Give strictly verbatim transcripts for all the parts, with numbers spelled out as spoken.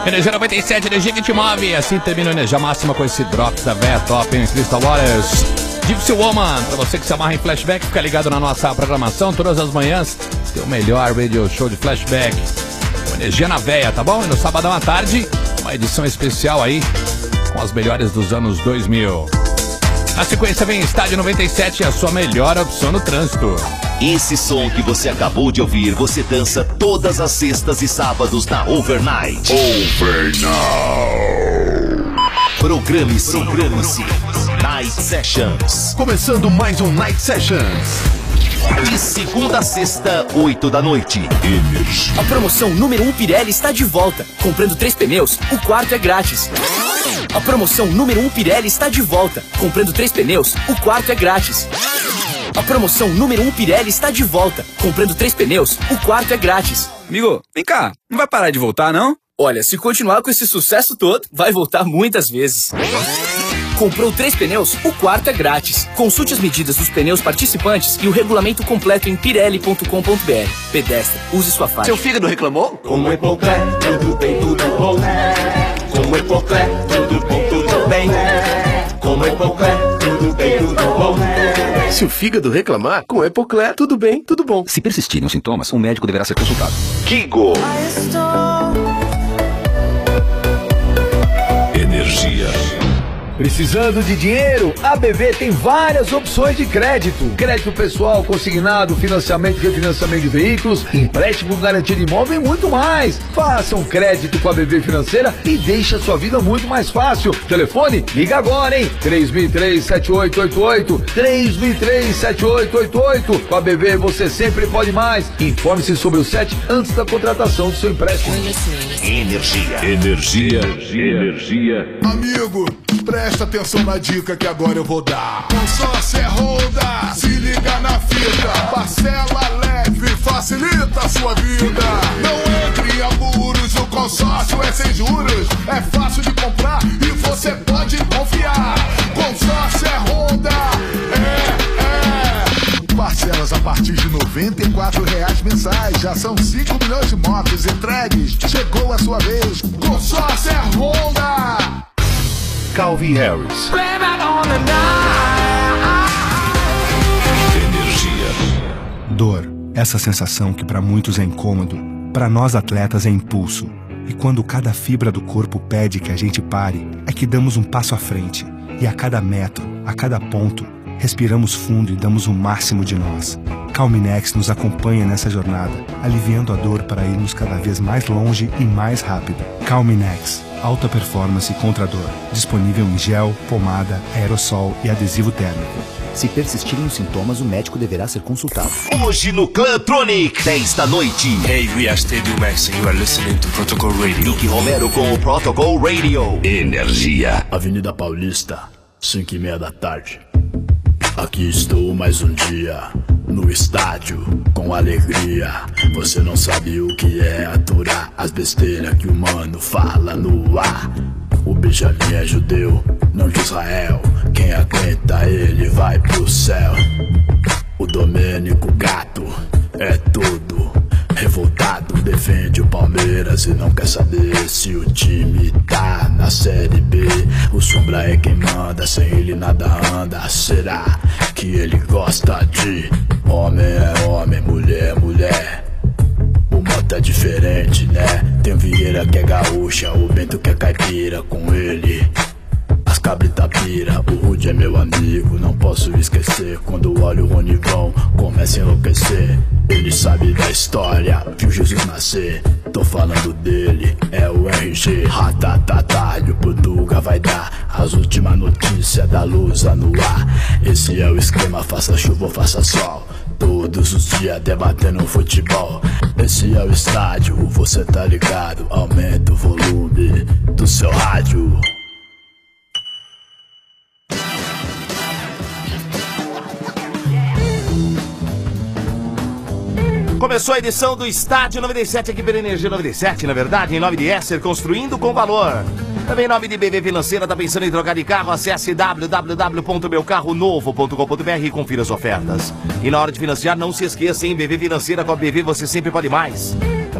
Energia noventa e sete, energia que te move. Assim termina a energia máxima com esse Drops da Véia Top em Crystal Waters. Gypsy Woman, pra você que se amarra em flashback, fica ligado na nossa programação todas as manhãs. Tem o melhor radio show de flashback. Com energia na véia, tá bom? E no sabadão à tarde, uma edição especial aí com as melhores dos anos dois mil. Na sequência vem Estádio noventa e sete, a sua melhor opção no trânsito. Esse som que você acabou de ouvir, você dança todas as sextas e sábados na Overnight. Overnight. Programe-se, programe-se. Night Sessions. Começando mais um Night Sessions. De segunda a sexta, oito da noite. A promoção número um Pirelli está de volta. Comprando três pneus, o quarto é grátis. A promoção número um Pirelli está de volta. Comprando três pneus, o quarto é grátis. A promoção número um Pirelli está de volta. Comprando três pneus, o quarto é grátis. Amigo, vem cá, não vai parar de voltar, não? Olha, se continuar com esse sucesso todo, vai voltar muitas vezes. Comprou três pneus, o quarto é grátis. Consulte as medidas dos pneus participantes e o regulamento completo em pirelli ponto com ponto br. Pedestre, use sua faixa. Seu fígado reclamou? Com o Epocler, tudo bem, tudo bom. Com o Epocler, tudo bem, tudo bem. Com o Epocler, tudo bem, tudo bom. Se o fígado reclamar, com o Epocler, tudo bem, tudo bom. Se persistirem os sintomas, um médico deverá ser consultado. Kigo. Energia. Precisando de dinheiro? A B V tem várias opções de crédito. Crédito pessoal, consignado, financiamento e refinanciamento de veículos, empréstimo, garantia de imóvel e muito mais. Faça um crédito com a B V Financeira e deixe a sua vida muito mais fácil. Telefone? Liga agora, hein? três mil e três, sete oito oito oito. três mil e três, sete oito oito oito. Com a B V você sempre pode mais. Informe-se sobre o S E T antes da contratação do seu empréstimo. Energia. Energia. Energia. Amigo, presta atenção na dica que agora eu vou dar. Consórcio é Honda, se liga na fita. Parcela leve, facilita a sua vida. Não entre em apuros, o consórcio é sem juros. É fácil de comprar e você pode confiar. Consórcio é Honda, é, é. Parcelas a partir de noventa e quatro reais mensais. Já são cinco milhões de motos entregues. Chegou a sua vez. Consórcio é Honda. Calvin Harris. Energia. Dor, essa sensação que para muitos é incômodo, para nós atletas é impulso. E quando cada fibra do corpo pede que a gente pare, é que damos um passo à frente. E a cada metro, a cada ponto, respiramos fundo e damos o máximo de nós. Calminex nos acompanha nessa jornada, aliviando a dor para irmos cada vez mais longe e mais rápido. Calminex. Alta performance contra a dor. Disponível em gel, pomada, aerossol e adesivo térmico. Se persistirem os sintomas, o médico deverá ser consultado. Hoje no Clantronic, dez da noite. Hey, we are Stadium Max and you are listening to Protocol Radio. Nick Romero com o Protocol Radio. Energia. Avenida Paulista, cinco e meia da tarde. Aqui estou mais um dia, no estádio, com alegria. Você não sabe o que é aturar as besteiras que o mano fala no ar. O Benjamin é judeu, não de Israel. Quem aguenta ele vai pro céu. O Domênico Gato é tudo. Revoltado, defende o Palmeiras e não quer saber se o time tá na Série B. O Sombra é quem manda, sem ele nada anda. Será que ele gosta de homem é homem, mulher é mulher? O moto é diferente, né? Tem o Vieira que é gaúcha, o Bento que é caipira. Com ele as cabrita pira, o Rude é meu amigo, não posso esquecer. Quando olho o Ronivão, começa a enlouquecer. Ele sabe da história, viu Jesus nascer. Tô falando dele, é o R G. Ratatata, e o Portuga vai dar as últimas notícias da Lusa no ar. Esse é o esquema, faça chuva ou faça sol. Todos os dias debatendo futebol. Esse é o estádio, você tá ligado. Aumenta o volume do seu rádio. Começou a edição do Estádio noventa e sete aqui pela Energia noventa e sete, na verdade, em nome de Esser, construindo com valor. Também em nome de B V Financeira, tá pensando em trocar de carro? Acesse w w w ponto meu carro novo ponto com ponto b r e confira as ofertas. E na hora de financiar, não se esqueça, em B V Financeira, com a B V você sempre pode mais.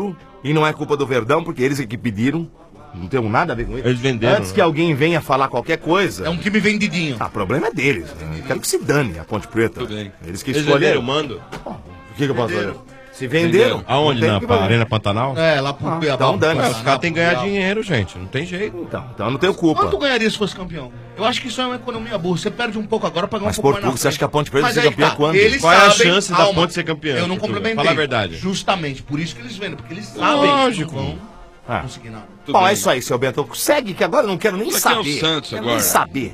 outro, e não é culpa do Verdão, porque eles é que pediram. Não tem nada a ver com isso. Eles venderam, Antes né? que alguém venha falar qualquer coisa. É um time vendidinho. Ah, o problema é deles. Eu quero que se dane a Ponte Preta. Tudo bem. Eles que Eles escolheram. venderam o mando? O que, que eu posso fazer? Se venderam. Aonde? não tem Na que fazer. Arena Pantanal? É, lá pro Ah, Cuiabá. então dane. Ué, os caras têm que ganhar dinheiro, gente. Não tem jeito. Então, então eu não tenho culpa. Quanto ganharia se fosse campeão? Eu acho que isso é uma economia burra. Você perde um pouco agora pra ganhar Mas, um pouco Portugal, mais na você acha frente. que a Ponte Preta Mas vai ser aí campeã tá, quando? Eles Qual é a sabem- chance da Calma, Ponte ser campeã, Eu não Portugal? complementei. Fala a verdade. Justamente, por isso que eles vendem, porque eles sabem Lógico. que não vão Ah. conseguir nada. Tudo Bom, bem. é isso aí, seu Bento. Segue, que agora eu não quero nem Isso aqui é o saber. Santos quero agora. nem saber.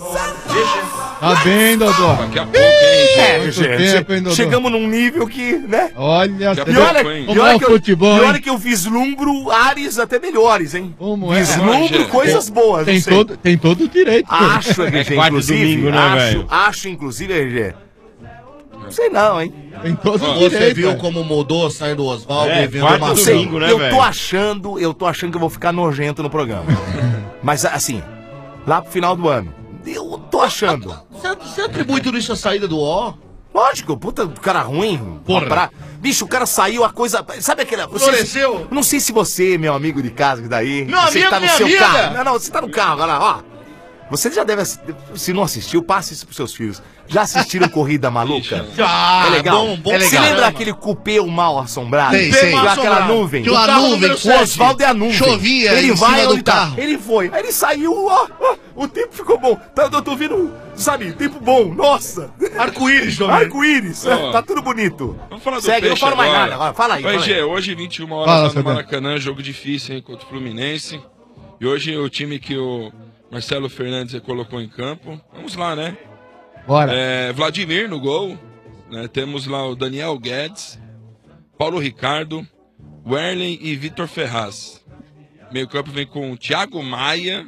Tá bem, Dodô. Daqui a pouco, hein, gente? É, Muito gente, tempo, hein, Dodô? chegamos num nível que, né? Olha, Daqui a você E vê olha, pouco, hein? e como olha é o que eu, futebol, e olha hein? que eu vislumbro áreas até melhores, hein? Como é? Vislumbro Olha, coisas boas, Tem não sei. todo, tem todo o direito. Acho, R G, É quarta e inclusive, domingo, né, acho, velho? acho, inclusive, R G. Não sei não, hein? Tem todo o Você direito. viu velho. como mudou saindo do Oswaldo É, e vendo quarta uma Não do sei, domingo, né, eu velho? tô achando, eu tô achando que eu vou ficar nojento no programa. Mas assim, lá pro final do ano, eu tô achando. Você, você atribui tudo isso à saída do O? Lógico, puta, cara ruim. Porra. Pra... Bicho, o cara saiu, a coisa. Sabe aquela. você- Floresceu. Não sei se você, meu amigo de casa que daí. Meu você amigo, tá no minha seu amiga. carro. Não, não, você tá no carro, olha lá, ó. Você já deve. assi- Se não assistiu, passe isso pros seus filhos. Já assistiram Corrida Maluca? Já, É legal. bom, bom é legal. Você programa. lembra aquele cupê o mal assombrado? Sei, Tem sei. aquela Assombrado. nuvem. Tinha uma O carro nuvem, número o sete. Oswaldo é a nuvem. Chovia Ele em vai cima onde do tá. carro. Ele foi. Aí ele saiu, ó, ó. O tempo ficou bom. Tá, eu tô vendo, sabe, tempo bom. Nossa. Arco-íris, Jovem. Arco-íris. Ó. Tá tudo bonito. Vamos falar do Segue, eu não Peixe falo mais agora. nada agora. Fala aí. Oi, Fala Gê, aí. hoje, vinte e uma horas, Fala, lá no Fabiano. Maracanã, jogo difícil, hein, contra o Fluminense. E hoje o time que o Marcelo Fernandes colocou em campo. Vamos lá, né? Bora. É, Vladimir no gol. Né? Temos lá o Daniel Guedes, Paulo Ricardo, Werlen e Vitor Ferraz. Meio campo vem com Thiago Maia,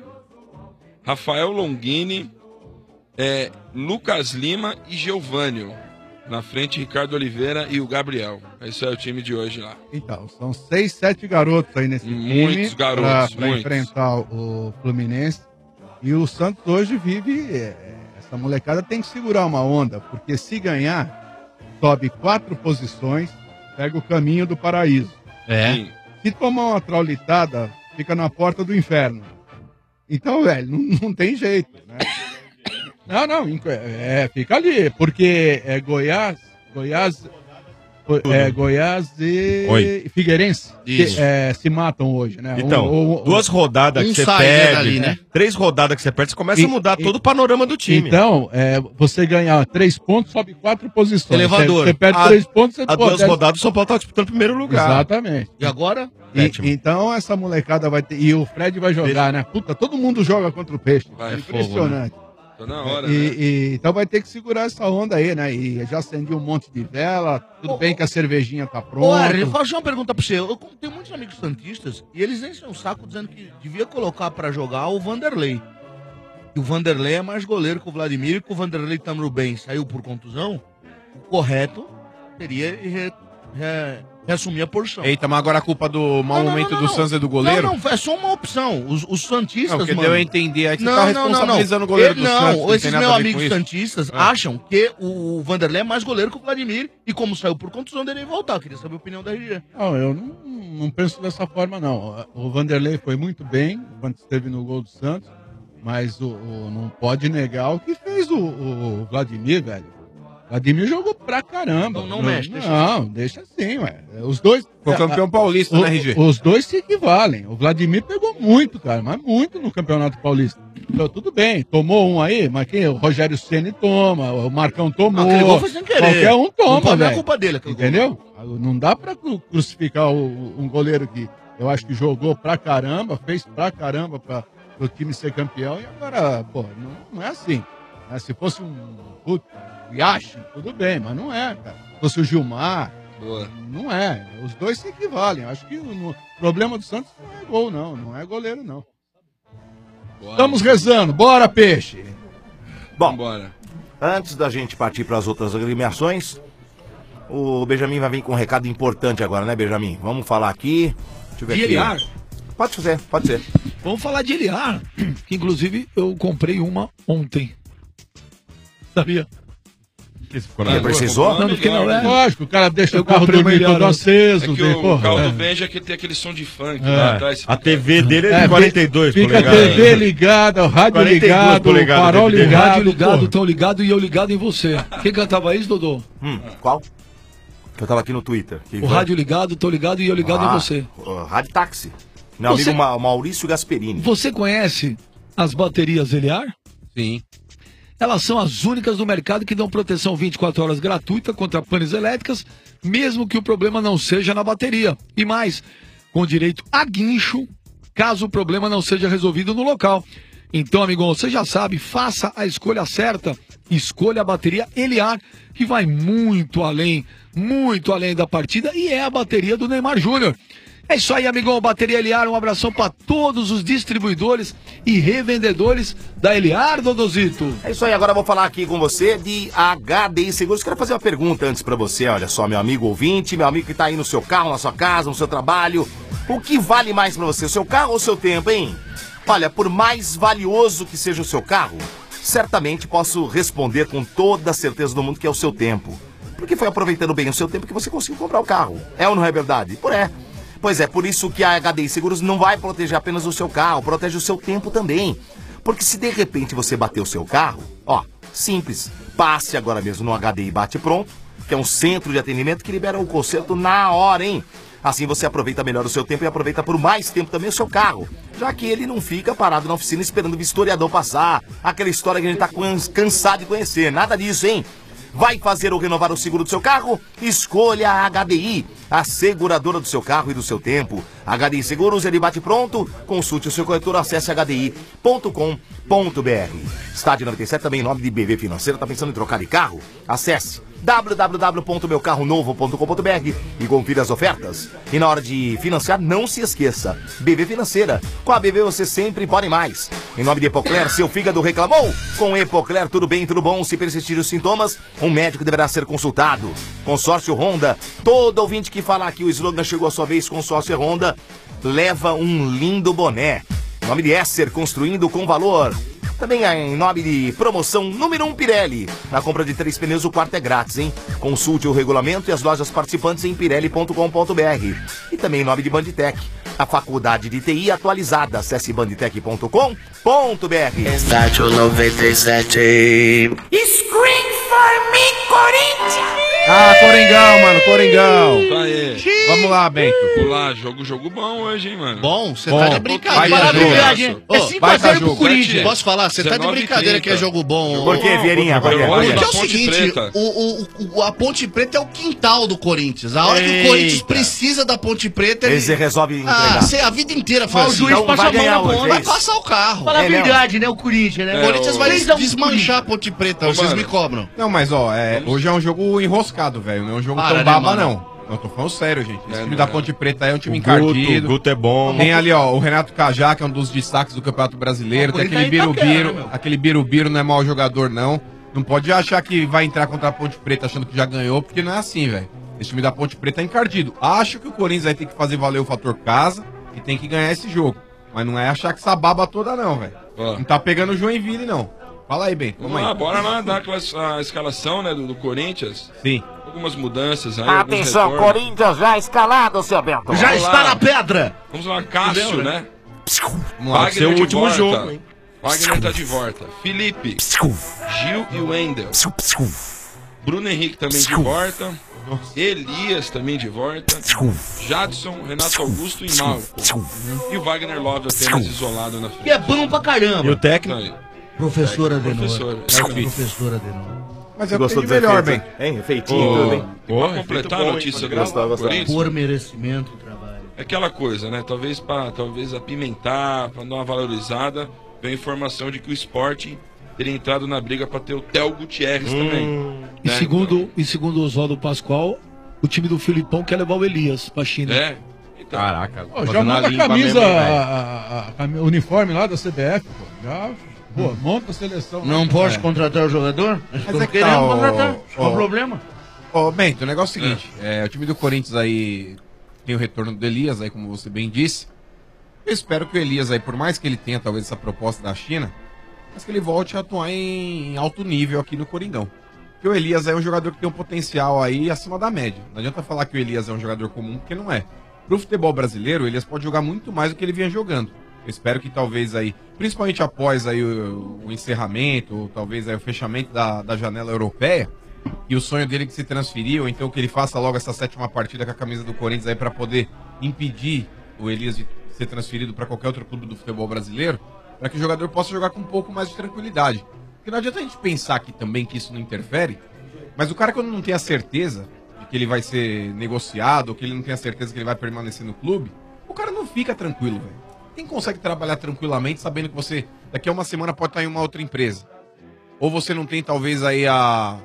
Rafael Longini, é, Lucas Lima e Geovânio. Na frente, Ricardo Oliveira e o Gabriel. Esse é o time de hoje lá. Então, são seis, sete garotos aí nesse Muitos time garotos, pra, pra muitos. enfrentar o Fluminense. E o Santos hoje vive. é, essa molecada tem que segurar uma onda, porque se ganhar, sobe quatro posições, pega o caminho do paraíso. Sim. Se tomar uma traulitada, fica na porta do inferno. Então, velho, não, não tem jeito, né? Não, não, inc- é, fica ali, porque é Goiás, Goiás, é, Goiás e Oi. Figueirense Isso. que, é, se matam hoje, né? Então, Um- um- duas rodadas um que você sai, né, perde, dali, né? três rodadas que você perde, você começa E- a mudar e- todo o panorama do time. Então, é, você ganhar três pontos, sobe quatro posições. Elevador. Você, você perde A- três pontos, você Há pô, duas deve- rodadas, o São Paulo tá disputando o primeiro lugar. Exatamente. E agora? E- Sétimo. então essa molecada vai ter. E o Fred vai jogar, né? Puta, todo mundo joga contra o Peixe. Vai, É impressionante. Tá na hora, E- né? e- então vai ter que segurar essa onda aí, né? E já acendi um monte de vela. Tudo bem que a cervejinha tá Ô, Harry, pronta. faço uma pergunta pra você. Eu tenho muitos amigos santistas e eles enchem o saco dizendo que devia colocar pra jogar o Vanderlei. Que o Vanderlei é mais goleiro que o Vladimir e que o Vanderlei Tamro bem saiu por contusão. O correto seria re, re, reassumir a posição. Eita, mas agora a culpa do mau momento do Santos é do goleiro? Não, não, é só uma opção. Os, os santistas, Não, porque mano... deu a entender aí que você não, tá não, não, responsabilizando não. o goleiro Ele- do não, Santos. Não, esses tem nada meus a ver com amigos isso. santistas Ah. acham que o Vanderlei é mais goleiro que o Vladimir e como saiu por contusão dele voltar. Eu queria saber a opinião da R G. Não, eu não, não penso dessa forma, não. O Vanderlei foi muito bem quando esteve no gol do Santos, mas o, o- não pode negar o que fez o, o Vladimir, velho. O Vladimir jogou pra caramba. Não, não mexe, deixa Não, deixa assim, ué. Os dois. Foi campeão paulista, o- né, R G? Os dois se equivalem. O Vladimir pegou muito, cara, mas muito no Campeonato Paulista. Então, tudo bem, tomou um aí, mas quem? O Rogério Ceni toma, o Marcão tomou. Aquele gol foi sem querer. Qualquer um Não toma, pode dar velho. culpa dele, aquele gol. Entendeu? Não dá pra cru- crucificar o- um goleiro que eu acho que jogou pra caramba, fez pra caramba pra o time ser campeão e agora, pô, não, não é assim. Né? Se fosse um puta, um Yashin, tudo bem, mas não é, cara. Se fosse o Gilmar, Boa. não é. Os dois se equivalem. Acho que o no- problema do Santos não é gol, não. Não é goleiro, não. Bora. Estamos rezando. Bora, peixe! Bom, Vambora. antes da gente partir para as outras agremiações, o Benjamin vai vir com um recado importante agora, né, Benjamin? Vamos falar aqui. Deixa eu ver De aqui. Eliar. Pode ser, pode ser. Vamos falar de Eliar, que inclusive eu comprei uma ontem. Sabia? Ele precisou? Não, porque não é. Lógico, o cara deixa Eu o carro comprei dormir uma todo Eliara. aceso. É que tem- o, porra, o carro é. do Benja é que tem aquele som de funk É. lá atrás. A T V dele é É, de quarenta e dois fica polegadas. a T V ligada, o rádio quarenta e duas ligado, o polegadas, farol T V. ligado. Rádio ligado, porra. tão ligado e eu ligado em você. Quem cantava isso, Dodô? Hum, qual? Que eu tava aqui no Twitter. Que O foi? rádio ligado, tô ligado e eu ligado Ah, em você. o Rádio Táxi. Meu Você- amigo Ma- Maurício Gasperini. Você conhece as baterias Eliar? Sim. Elas são as únicas do mercado que dão proteção vinte e quatro horas gratuita contra panes elétricas, mesmo que o problema não seja na bateria. E mais, com direito a guincho, caso o problema não seja resolvido no local. Então, amigão, você já sabe, faça a escolha certa. Escolha a bateria Eliar, que vai muito além, muito além da partida, e é a bateria do Neymar Júnior. É isso aí, amigão. Bateria Eliar, um abração para todos os distribuidores e revendedores da Eliar, Dodozito. É isso aí, agora eu vou falar aqui com você de H D I Seguros. Quero fazer uma pergunta antes pra você, olha só, meu amigo ouvinte, meu amigo que tá aí no seu carro, na sua casa, no seu trabalho. O que vale mais pra você, o seu carro ou o seu tempo, hein? Olha, por mais valioso que seja o seu carro, certamente posso responder com toda a certeza do mundo que é o seu tempo. Porque foi aproveitando bem o seu tempo que você conseguiu comprar o carro. É ou não é verdade? Por é. Pois é, por isso que a H D I Seguros não vai proteger apenas o seu carro, protege o seu tempo também. Porque se de repente você bater o seu carro, ó, simples, passe agora mesmo no H D I Bate Pronto, que é um centro de atendimento que libera o conserto na hora, hein? Assim você aproveita melhor o seu tempo e aproveita por mais tempo também o seu carro, já que ele não fica parado na oficina esperando o vistoriador passar, aquela história que a gente tá cansado de conhecer, nada disso, hein? Vai fazer ou renovar o seguro do seu carro? Escolha a H D I, a seguradora do seu carro e do seu tempo. H D I Seguros, ele bate pronto. Consulte o seu corretor, acesse h d i ponto com ponto b r. Estádio noventa e sete, também em nome de B V Financeira. Tá pensando em trocar de carro? Acesse w w w ponto meu carro novo ponto com ponto b r e confira as ofertas. E na hora de financiar, não se esqueça, B V Financeira. Com a B V você sempre pode mais. Em nome de Epocler, seu fígado reclamou? Com Epocler, tudo bem, tudo bom. Se persistir os sintomas, um médico deverá ser consultado. Consórcio Honda, todo ouvinte que fala aqui o slogan chegou a sua vez, Consórcio Honda, leva um lindo boné. Em nome de Esser, construindo com valor. Também em nome de promoção número um Pirelli. Na compra de três pneus, o quarto é grátis, hein? Consulte o regulamento e as lojas participantes em pirelli ponto com ponto b r. E também em nome de Banditec, a faculdade de T I atualizada. Acesse banditec ponto com ponto b r. Estádio noventa e sete. Scream for me, Corinthians! Ah, Coringão, mano, Coringão. Tá aí. Vamos lá, Bento. Vamos lá, jogo, jogo bom hoje, hein, mano. Bom, você Bom. tá de brincadeira. Vai dar né? jogo. Verdade, hein? É Ô, cinco vai a zero dar pro jogo. Corinthians. Posso falar? Você tá de dezenove e brincadeira trinta. que é jogo bom. Por que, Vieirinha? Por quê? Olha, Por quê? Porque é o Ponte seguinte, Preta. o, o, o- a Ponte Preta é o quintal do Corinthians. A hora que o Corinthians precisa da Ponte Preta, ele... Ele resolve Ah, entregar. cê, a vida inteira foi Mas o assim. juiz Então passa vai a mão ganhar na hoje, ponta. é Vai isso? passar o carro. Fala a É, não. verdade, né? O Corinthians, né? O Corinthians vai três a um desmanchar a Ponte Preta, Ô, vocês mano. me cobram. Não, mas ó, é, hoje é um jogo enroscado, velho. Não é um jogo Para, tão né, baba, mano? não. Eu tô falando sério, gente. Esse É, time não da é. Ponte Preta aí é um time O Guto, encardido. o Guto é bom. Tem ali, ó, o Renato Cajá, que é um dos destaques do Campeonato Brasileiro. O Tem aquele Corinthians tá em birubiru, Itaquera, né, meu? aquele birubiru não é mau jogador, não. Não pode achar que vai entrar contra a Ponte Preta achando que já ganhou, porque não é assim, velho. Esse time da Ponte Preta é encardido. Acho que o Corinthians vai ter que fazer valer o fator casa e tem que ganhar esse jogo. Mas não é achar que essa baba toda, não, velho. Ó. Não tá pegando o Joinville, não. Fala aí, Bento. Vamos Vamos lá, aí. bora lá dar a, class- a escalação, né, do, do Corinthians. Sim. Algumas mudanças aí, alguns Atenção, retornos. Corinthians já escalado, seu Bento. Já Vamos está lá. na pedra. Vamos lá, Cássio, né? Vamos lá. Pode ser o de último volta. jogo, hein? Wagner tá de volta. Felipe, Gil e Wendel. Bruno Henrique também de volta. Elias também de volta. Jadson, Renato Augusto e Malco. E o Wagner Love apenas isolado na Que frente. é bom pra caramba. E o técnico? Tá aí. Professora Professor. Adenor. É o Fitch. Professora Adenor. Mas é Gostou o do que tem de melhor, efeito, Bento. hein? Efeitinho e tudo, hein? E pra completar a notícia do Gostou, gostou. Corinthians, Por merecimento do trabalho. é aquela coisa, né? Talvez para talvez apimentar, para dar uma valorizada, veio a informação de que o Sport teria entrado na briga para ter o Theo Gutierrez também. E né? segundo, e segundo o Oswaldo Pascoal, o time do Filipão quer levar o Elias pra China. É. Então, Caraca. Ó, já fazendo manda a limpa camisa, mesmo, hein, velho? a, a- a- a- o uniforme lá da C B F, pô. Já, pô, monta a seleção. Não pode É. contratar o jogador? Mas Estão é que querendo tá, ó, contratar. Qual ó. o problema? Ô, Bento, o negócio é o seguinte: é, o time do Corinthians aí tem o retorno do Elias, aí, como você bem disse. Eu espero que o Elias aí, por mais que ele tenha talvez essa proposta da China, mas que ele volte a atuar em, em alto nível aqui no Coringão. Porque o Elias é um jogador que tem um potencial aí acima da média. Não adianta falar que o Elias é um jogador comum, porque não é. Pro futebol brasileiro, o Elias pode jogar muito mais do que ele vinha jogando. Eu espero que talvez aí, principalmente após aí o, o encerramento, ou talvez aí o fechamento da, da janela europeia, e o sonho dele que se transferiu, ou então que ele faça logo essa sétima partida com a camisa do Corinthians aí para poder impedir o Elias de ser transferido para qualquer outro clube do futebol brasileiro, para que o jogador possa jogar com um pouco mais de tranquilidade. Porque não adianta a gente pensar aqui também que isso não interfere, mas o cara quando não tem a certeza de que ele vai ser negociado, ou que ele não tem a certeza que ele vai permanecer no clube, o cara não fica tranquilo, velho. Quem consegue trabalhar tranquilamente sabendo que você daqui a uma semana pode estar em uma outra empresa? Ou você não tem talvez aí a,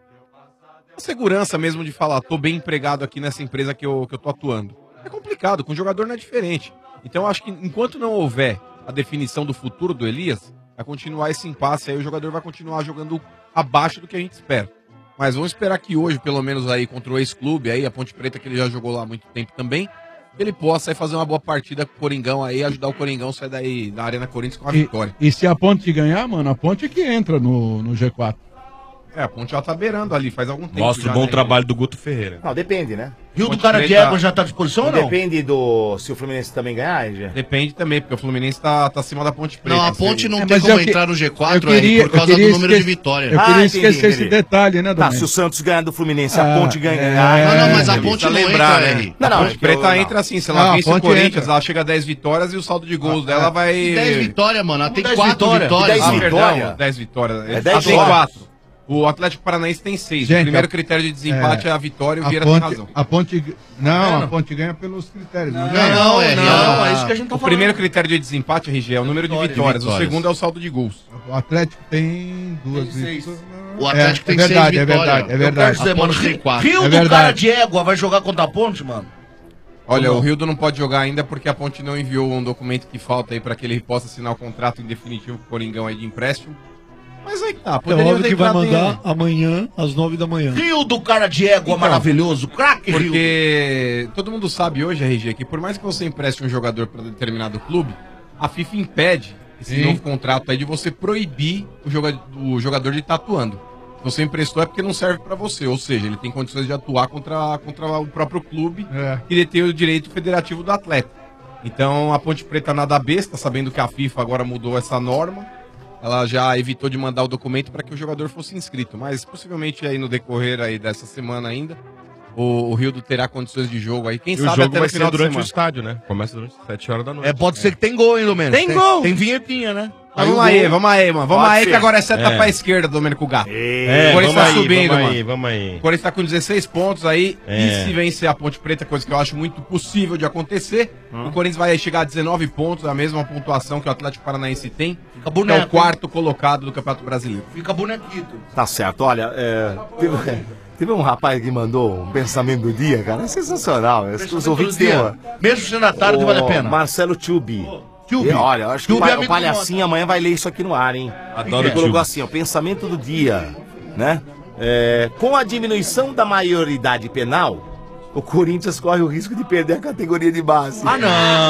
a segurança mesmo de falar, tô bem empregado aqui nessa empresa que eu, que eu tô atuando. É complicado, com o jogador não é diferente. Então eu acho que enquanto não houver a definição do futuro do Elias, vai continuar esse impasse aí, o jogador vai continuar jogando abaixo do que a gente espera. Mas vamos esperar que hoje, pelo menos aí contra o ex-clube, aí a Ponte Preta, que ele já jogou lá há muito tempo também, ele possa aí fazer uma boa partida com o Coringão aí, ajudar o Coringão a sair daí da Arena Corinthians com a vitória. E se a Ponte ganhar, mano, a Ponte é que entra no, no G quatro. É, a Ponte já tá beirando ali, faz algum tempo. Mostra o bom trabalho do Guto Ferreira. Não, depende, né? Rio do Cara de Égua já tá à disposição ou não? Depende do... se o Fluminense também ganhar, já. Depende também, porque o Fluminense tá, tá acima da Ponte Preta. Não, a Ponte não É, tem mas como eu que- entrar no G quatro eu queria- aí, por eu causa do queria número de esque- vitórias. eu queria Ah, esquecer entendi, esse entendi. detalhe, né, Tá, Domênico? se o Santos ganhar do Fluminense, a Ah, Ponte ganha... é, Ah, Não, não, mas a entendi. Ponte Precisa não lembrar, entra, né? R. Não, não, a é Ponte que eu- Preta não. entra assim, se Não, ela a vence o Ponte Corinthians, entra. ela chega a dez vitórias e o saldo de gols dela vai... dez vitórias, mano. Ela tem dez quatro vitórias. vitórias. dez Ah, vitórias? perdão, dez vitórias. É Ela dez tem só. quatro. O Atlético Paranaense tem seis. Gente, o primeiro a- critério de desempate é, a vitória e o A Vieira tem Ponte, razão. a Ponte... Não, Vendo? a Ponte ganha pelos critérios. Não, Não, ganha. não, é, Não, não. é isso que a gente tá O falando. primeiro critério de desempate, R G, é o número de vitórias. O Vitórias. segundo é o saldo de gols. O Atlético tem duas Tem seis. vitórias. O Atlético é, tem é verdade, seis é verdade, vitórias. é Eu verdade. quero dizer, A mano, Ponte tem Rio, quatro. Rio É do verdade. Cara de Égua vai jogar contra a Ponte, mano? Olha, Ou o não? Rildo não pode jogar ainda porque a Ponte não enviou um documento que falta aí para que ele possa assinar o contrato em definitivo com o Coringão aí de empréstimo. Mas aí que tá, É poderia óbvio ter que vai entrado mandar nele. amanhã, às nove da manhã. Rio do Cara de Égua, Então, maravilhoso. Craque, Rio. Porque todo mundo sabe hoje, R G, que por mais que você empreste um jogador para determinado clube, a FIFA impede esse Sim. novo contrato aí de você proibir o joga- o jogador de estar atuando. Se você emprestou é porque não serve para você, ou seja, ele tem condições de atuar contra, contra o próprio clube É. que detém o direito federativo do atleta. Então a Ponte Preta nada besta, sabendo que a FIFA agora mudou essa norma, ela já evitou de mandar o documento para que o jogador fosse inscrito, mas possivelmente aí no decorrer aí dessa semana ainda, o, o Rildo terá condições de jogo aí, quem E o sabe jogo até vai no ser final de durante o semana. estádio, né? Começa durante sete horas da noite. É, pode ser que tem gol, hein, Domênico? Tem gol! Tem vinhetinha, né? Mas vamos aí, vamos aí, mano. Vamos Pode aí ser. que agora é seta É. pra esquerda, Domênico Gato. É, o Corinthians vamos tá aí, subindo, vamos mano. aí, vamos aí. O Corinthians tá com dezesseis pontos aí. É. E se vencer a Ponte Preta, coisa que eu acho muito possível de acontecer, o Corinthians vai chegar a dezenove pontos, a mesma pontuação que o Atlético Paranaense tem. Fica Que é boneco, o quarto colocado do Campeonato Brasileiro. Fica bonequito. Tá certo, olha, é, teve, teve um rapaz que mandou um pensamento do dia, cara, é sensacional. Os ouvintes têm uma- Mesmo sendo à tarde, Ô, vale a pena. Marcelo Tubi. Tubi. E, olha, eu acho que Tubi o, é pa- o amigo Palhacinho amanhã vai ler isso aqui no ar, hein? Adoro Ele o colocou Tubi. assim, ó, pensamento do dia, né? É, com a diminuição da maioridade penal, o Corinthians corre o risco de perder a categoria de base. Ah, não!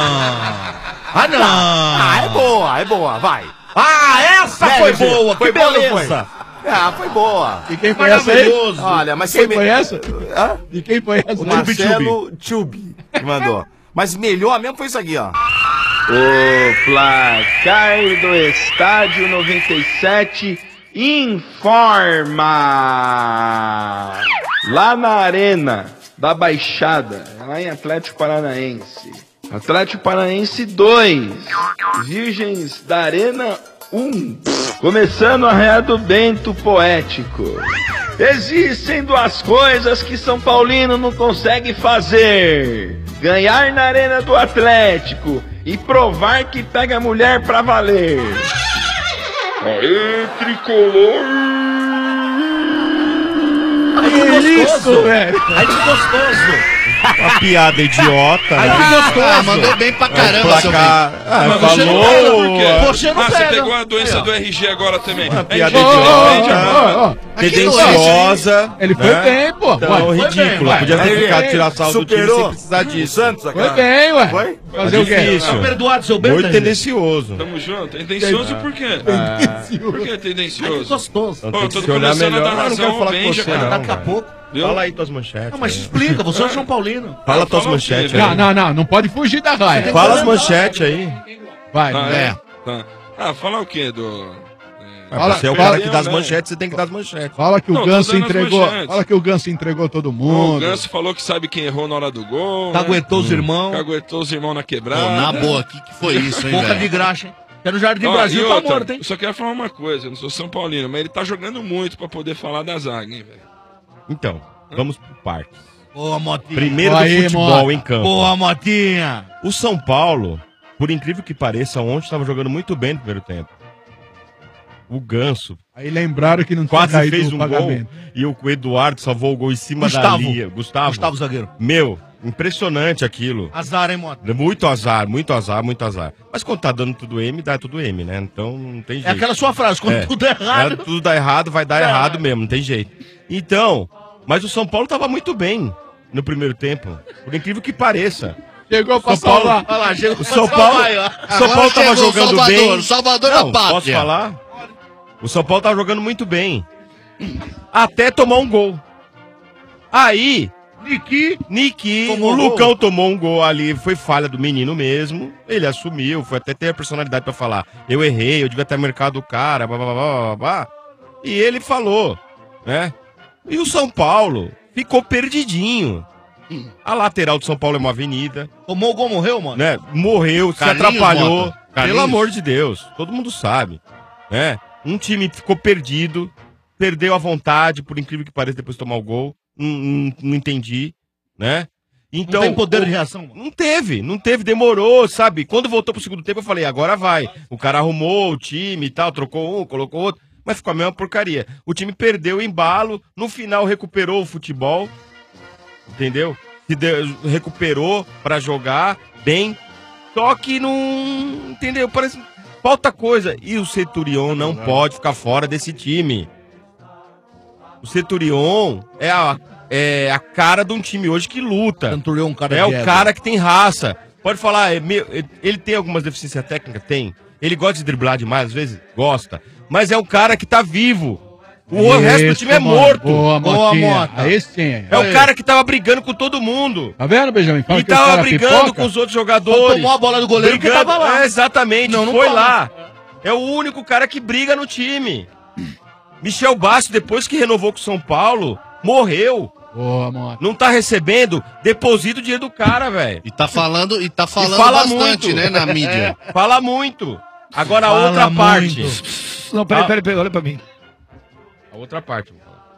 Ah, não! Ah, é boa, é boa, vai. Ah, essa Né, foi G G? boa! Foi Que boa ou não beleza! Ah, foi boa. E quem foi essa aí? Maravilhoso! Olha, mas Quem você foi me- essa? Hã? E quem foi essa? O Marcelo Tubi que mandou. Mas melhor mesmo foi isso aqui, ó. O placar do Estádio noventa e sete informa. Lá na Arena da Baixada, lá em Atlético Paranaense. Atlético Paranaense dois, Virgens da Arena um. Começando a Reado Bento Poético. Existem duas coisas que São Paulino não consegue fazer: ganhar na Arena do Atlético e provar que pega mulher pra valer. Aê, tricolor! Ai, que Que gostoso! isso, velho? Ai, que gostoso! Uma piada idiota. Ai, né? que gostoso. Ah, mandou bem pra caramba, É, seu placar... bem. Ah, Mas você não falou... pega por quê? Você não ah, você pega. pegou a doença do R G agora também. Uma É piada gente, idiota. defende a- Tendenciosa. Ele foi né? bem, pô. Então, Ué, foi ridículo. bem, Podia ué. ter Foi ficado bem. tirar saldo do time Superou sem precisar disso. o Santos Foi aquela... bem, ué. Foi? Fazer É o quê? difícil. Tá perdoado, seu bem, Muito Daniel? tendencioso. Tamo junto. Tendencioso por quê? Tendencioso. Por que tendencioso? Ai, que gostoso. Então Pô, tem eu tô que se olhar começando a melhor. dar Ah, não razão quero ao falar com Benja, você, cara. não, Daqui a cara. pouco. Viu? Fala aí tuas manchetes. Não, mas aí. explica, você é São Paulino. Fala Ah, tuas fala o quê, manchetes velho? aí. Não, não, não. Não pode fugir da raia. Fala as manchetes aí. Vai, Ah, é. é? Tá. Ah, falar o quê do... Ah, Fala- você é o fala- cara que dá as né? manchetes, você tem que dar as manchetes. Fala que o Não, tô Ganso dando as entregou. manchetes. Fala que o Ganso entregou todo O mundo. Ganso falou que sabe quem errou na hora do gol. Caguetou os né? irmãos. Caguetou os irmãos na Pô, quebrada. na boa, o que, que foi isso, hein, Boca velho? de graxa, hein? Que no Jardim Ó, Brasil e tá outra, morto, hein? eu só quero falar uma coisa, eu não sou São Paulino, mas ele tá jogando muito pra poder falar da zaga, hein, velho. Então, vamos pro parque. Boa, Motinha. Primeiro do Aí, futebol Mota. em campo. Boa, Motinha. O São Paulo, por incrível que pareça, ontem estava jogando muito bem no primeiro tempo. O Ganso Aí lembraram que não tinha quase caído fez o um pagamento. gol e o Eduardo salvou o gol em cima da Gustavo. linha. Gustavo. Gustavo zagueiro. Meu, impressionante aquilo. Azar, hein, Mota? Muito azar, muito azar, muito azar. Mas quando tá dando tudo M, dá tudo M, né? Então não tem jeito. É aquela sua frase, quando É. tudo é errado. É, tudo dá errado, vai dar É. errado mesmo, não tem jeito. Então, mas o São Paulo tava muito bem no primeiro tempo. Por incrível que pareça. Chegou pra São Paulo- salvar. Olha lá, chegou O São Paulo, Vai, ó. o São Agora Paulo tava chegou o jogando Salvador, bem. o Salvador Não, da pátria. posso falar? O São Paulo tava jogando muito bem. Até tomar um gol. Aí, Niki. Niki, Tomou o gol. Lucão tomou um gol ali, foi falha do menino mesmo. Ele assumiu, foi até ter a personalidade pra falar. Eu errei, eu devia ter marcado o cara, blá, blá, blá, blá, blá. E ele falou, né? E o São Paulo ficou perdidinho. A lateral do São Paulo é uma avenida, Tomou o gol, morreu, mano? né? Morreu, se Carlinhos, atrapalhou. Mota. Carlinhos. Pelo amor de Deus, todo mundo sabe, né? Um time ficou perdido, perdeu a vontade, por incrível que pareça, depois de tomar o gol. Não, não- não entendi, né? Então, Não tem poder o- de reação, mano. Não teve, não teve, demorou, sabe? Quando voltou pro segundo tempo, eu falei, agora vai. O cara arrumou o time e tal, trocou um, colocou outro, mas ficou a mesma porcaria. O time perdeu o embalo, no final recuperou o futebol, entendeu? Se deu- recuperou pra jogar bem, só que não, entendeu? Parece falta coisa. E o Centurion não pode ficar fora desse time. O Centurion é a, é a cara de um time hoje que luta. Centurion, um cara É de o ego. cara que tem raça. Pode falar, é meio- ele tem algumas deficiências técnicas? Tem. Ele gosta de driblar demais, às vezes? Gosta. Mas é um cara que tá vivo. O resto do Isso, time é mano. morto. Boa, Motinha. Mota. Aí sim. É o cara que tava brigando com todo mundo. Tá vendo, Benjamin? Fala E que o tava cara brigando pipoca. com os outros jogadores. Tomou a bola do goleiro que Brigando- tava lá. É, exatamente, Não, não foi pode. lá. É o único cara que briga no time. Michel Bastos, depois que renovou com o São Paulo, morreu. Boa, Mota. Não tá recebendo, deposita o dinheiro do cara, velho. E tá falando, e tá falando fala bastante, muito. né, na mídia. Fala muito. Agora a Fala outra muito. parte. Não, peraí, Ah. peraí, peraí, olha pra mim. A outra parte.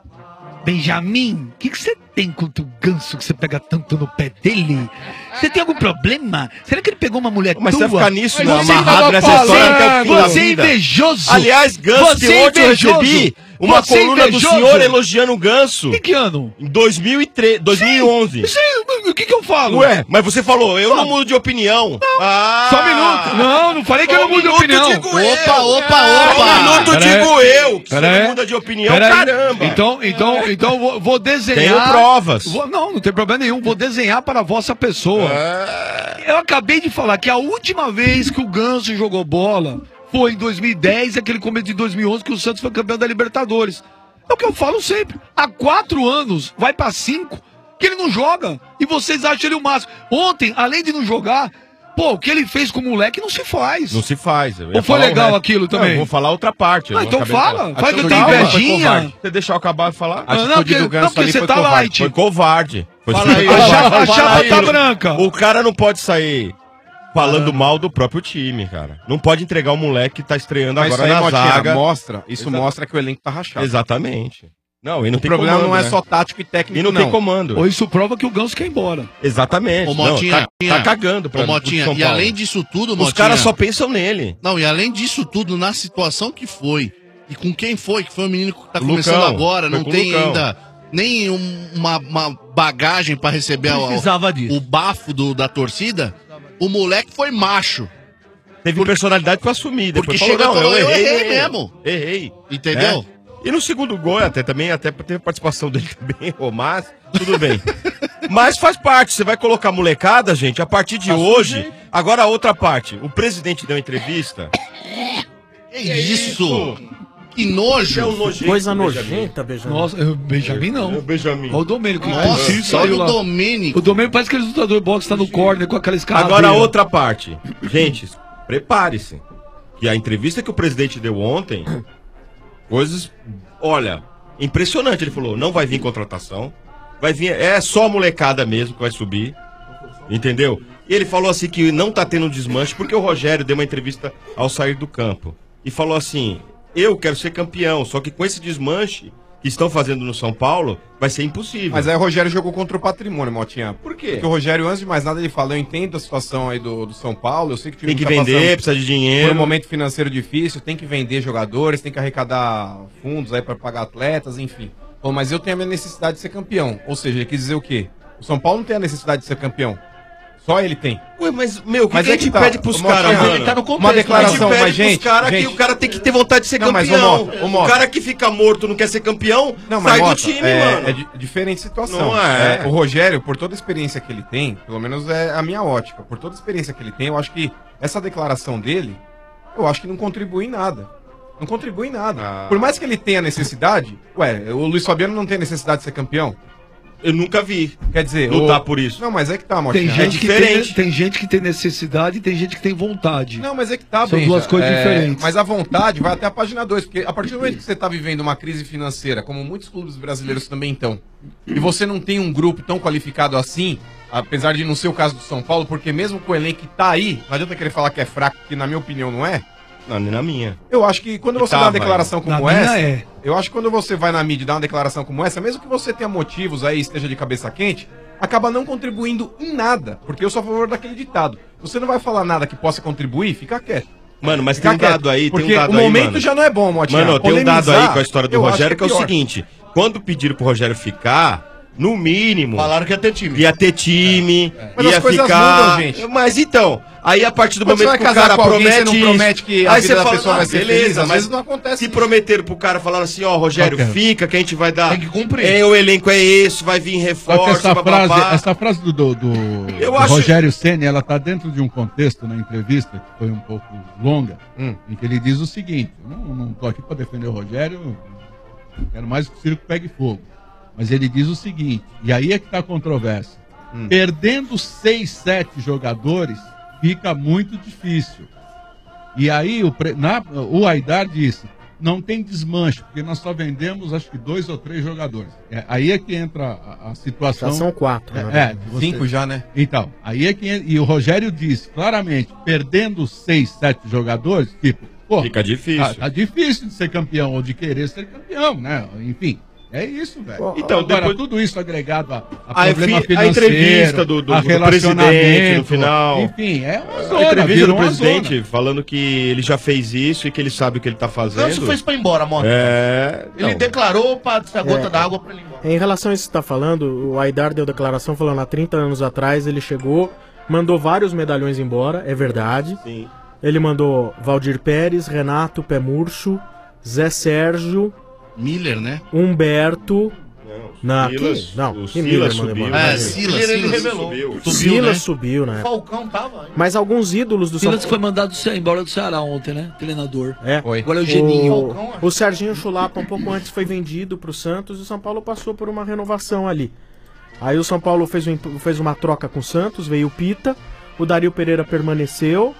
Benjamin, o que que você tem contra o Ganso que você pega tanto no pé dele? Você tem algum problema? Será que ele pegou uma mulher Mas tua? você vai ficar nisso, Mas né, você amarrado tava nessa história falando, até o fim da Você é vida. invejoso. Aliás, Ganso, Você que é ontem eu invejoso. recebi uma Você é coluna do invejoso. senhor elogiando o Ganso. Que, que ano? Em dois mil e treze, dois mil e onze. Isso aí, o que que eu falo? Ué, mas você falou, eu não mudo de opinião. Ah, Só um minuto. Não, não falei que eu não Só um mudo de minuto, opinião. digo eu. Opa, opa, Só opa. um minuto, Pera aí. digo eu. Que você Pera aí. não muda de opinião, Pera aí. caramba. Então, então, então vou, vou desenhar. Tenho provas. Vou- não, não tem problema nenhum. Vou desenhar para a vossa pessoa. É. Eu acabei de falar que a última vez que o Ganso jogou bola foi em dois mil e dez, aquele começo de dois mil e onze que o Santos foi campeão da Libertadores. É o que eu falo sempre. Há quatro anos, vai para cinco, que ele não joga. E vocês acham ele o máximo. Ontem, além de não jogar, pô, o que ele fez com o moleque não se faz. Não se faz. eu ia Ou foi falar o legal resto. aquilo também? Não, eu vou falar outra parte. eu Ah, não então acabei de fala. falar. Fala que eu Calma, tenho foi invejinha. covarde. Você deixou eu acabar de falar? Ah, não, porque, não, porque você tá light. Foi covarde. Foi Fala aí, covarde. a chapa- a Fala chapa aí. tá branca. O cara não pode sair falando mal do próprio time, cara. Não pode entregar o moleque que tá estreando Mas agora isso aí, na Motinha, zaga. mostra, isso Exa- mostra que o elenco tá rachado. Exatamente. Não, e não O tem problema comando, não é né? só tático e técnico, E não, não. tem comando. Ou isso prova que o Ganso quer ir embora. Exatamente. Ô, Não, Motinha, tá, tá cagando pra Ô, Motinha, pro São e Paulo. além disso tudo, Motinha... Os caras só pensam nele. Não, e além disso tudo, na situação que foi, e com quem foi, que foi o menino que tá O começando Lucão, agora, foi não com o tem Lucão. ainda nem um- uma, uma bagagem pra receber o, Precisava disso. o bafo do- da torcida, o moleque foi macho. Teve personalidade pra assumir. Porque Depois falou, chegou e não, falou, eu eu errei, errei mesmo. Errei. Entendeu? É. E no segundo gol, até também, até teve a participação dele também, o Mas, tudo bem. Mas faz parte, você vai colocar molecada, gente, a partir de hoje. Agora a outra parte. O presidente deu entrevista. Que isso? Que nojo. É um nojento, Coisa Benjamin. nojenta, Benjamin. Nossa, eu- Benjamin não. É o Benjamin. Olha o Domênico. Nossa, Inclusive, olha saiu o lá. Domênico. O Domênico parece aquele lutador de boxe que tá no corner com aquela escaladeira. Agora a outra parte. Gente, prepare-se. Que a entrevista que o presidente deu ontem, coisas, olha, impressionante. Ele falou, não vai vir contratação, vai vir, é só a molecada mesmo que vai subir, entendeu? E ele falou assim que não tá tendo desmanche porque o Rogério deu uma entrevista ao sair do campo. E falou assim, eu quero ser campeão, só que com esse desmanche que estão fazendo no São Paulo, vai ser impossível. Mas aí o Rogério jogou contra o patrimônio, Motinha. Por quê? Porque o Rogério, antes de mais nada, ele fala, eu entendo a situação aí do, do São Paulo, eu sei que o time Tem que tá vender, passando precisa de dinheiro. por um momento financeiro difícil, tem que vender jogadores, tem que arrecadar fundos aí pra pagar atletas, enfim. Bom, mas eu tenho a minha necessidade de ser campeão. Ou seja, ele quis dizer o quê? O São Paulo não tem a necessidade de ser campeão. Só ele tem. Ué, mas, meu, o que, Mas que é a gente que tá. pede pros Ô, caras, Motinha, mano? ele tá no contexto, uma declaração, a gente pede mas, gente, pros caras que gente. o cara tem que ter vontade de ser Não, mas, ô, campeão. Mota, ô, O Mota. cara que fica morto não quer ser campeão, Não, mas sai do Mota, time, é, mano. É di- diferente situação. Não é. É, o Rogério, por toda a experiência que ele tem, pelo menos é a minha ótica, por toda a experiência que ele tem, eu acho que essa declaração dele, eu acho que não contribui em nada. Não contribui em nada. Ah. Por mais que ele tenha necessidade, ué, o Luiz Fabiano não tem necessidade de ser campeão? Eu nunca vi. Quer dizer, lutar o- por isso. Não, mas é que tá, Tem Motinha. gente, É que tem, tem gente que tem necessidade e tem gente que tem vontade. Não, mas é que tá, São Benja, duas coisas é, diferentes. Mas a vontade vai até a página dois, porque a partir do momento que você tá vivendo uma crise financeira, como muitos clubes brasileiros também estão, e você não tem um grupo tão qualificado assim, apesar de não ser o caso do São Paulo, porque mesmo com o elenco que tá aí, não adianta querer falar que é fraco, que na minha opinião não é. Não, nem na minha. Eu acho que quando E você dá tava uma declaração aí. como Na minha essa, é. eu acho que quando você vai na mídia e dá uma declaração como essa, mesmo que você tenha motivos aí, esteja de cabeça quente, acaba não contribuindo em nada, porque eu sou a favor daquele ditado. Você não vai falar nada que possa contribuir, fica quieto. Mano, mas Fica tem um quieto, dado aí, tem porque um dado o aí, momento mano. já não é bom, Motinha. Mano, tem um dado Polemizar, aí com a história do eu acho Rogério que é, o pior. seguinte. Quando pediram pro Rogério ficar, no mínimo... Falaram que ia ter time. Ia ter time, Mas ia as coisas ficar... mudam, gente. Mas então, aí a partir do Quando você momento que vai o casar cara com alguém, promete você não promete isso, que a aí vida você da fala, pessoa ah, vai ser beleza, feliz, às mas vezes não acontece se isso. prometeram pro cara, falaram assim, ó, Rogério, Qualquer. fica, que a gente vai dar... Tem que cumprir. É, o elenco é esse, vai vir Só que reforço, essa frase, bababá. essa frase do, do, do- Eu do acho- Rogério Ceni, ela tá dentro de um contexto na entrevista que foi um pouco longa, Hum. em que ele diz o seguinte: eu não, não tô aqui para defender o Rogério, quero mais que o circo pegue fogo. Mas ele diz o seguinte, e aí é que tá a controvérsia: Hum. perdendo seis, sete jogadores, fica muito difícil. E aí o, pre- na, o Aidar disse: não tem desmanche, porque nós só vendemos acho que dois ou três jogadores. É, aí é que entra a, a situação. Já são quatro, É, né? é, que você- Cinco já, né? Então, aí é que entra, e o Rogério disse claramente: perdendo seis, sete jogadores, tipo, pô, Fica difícil. Tá, tá difícil de ser campeão ou de querer ser campeão, né? Enfim. É isso, velho. Então, Agora, depois- tudo isso agregado a, a A problema fi- a financeiro, entrevista do- do- a do relacionamento, presidente no final. Enfim, é uma A zona, entrevista virou do uma presidente zona. falando que ele já fez isso e que ele sabe o que ele tá fazendo. Não, isso fez pra ir embora, Mota. É. Ele não. declarou pra ser a gota É. d'água pra ele ir embora. Em relação a isso que você está falando, o Aidar deu declaração falando há trinta anos atrás ele chegou, mandou vários medalhões embora, é verdade. Sim. Ele mandou Valdir Pérez, Renato Pé Murcho, Zé Sérgio, Miller, né? Humberto. Não, Silas- que, não, o que Silas Miller subiu. mandou embora. É, Mas- Silas, Ele, ele Silas. revelou. Subiu. Subiu, Silas né? subiu, né? Falcão tava. Mas alguns ídolos do São Silas que foi mandado ser- embora do Ceará ontem, né? Treinador. É. Foi. Agora é o Geninho. O, o Serginho Chulapa, um pouco antes, foi vendido para o Santos e o São Paulo passou por uma renovação ali. Aí o São Paulo fez, um- fez uma troca com o Santos, veio o Pita, o Dario Pereira permaneceu.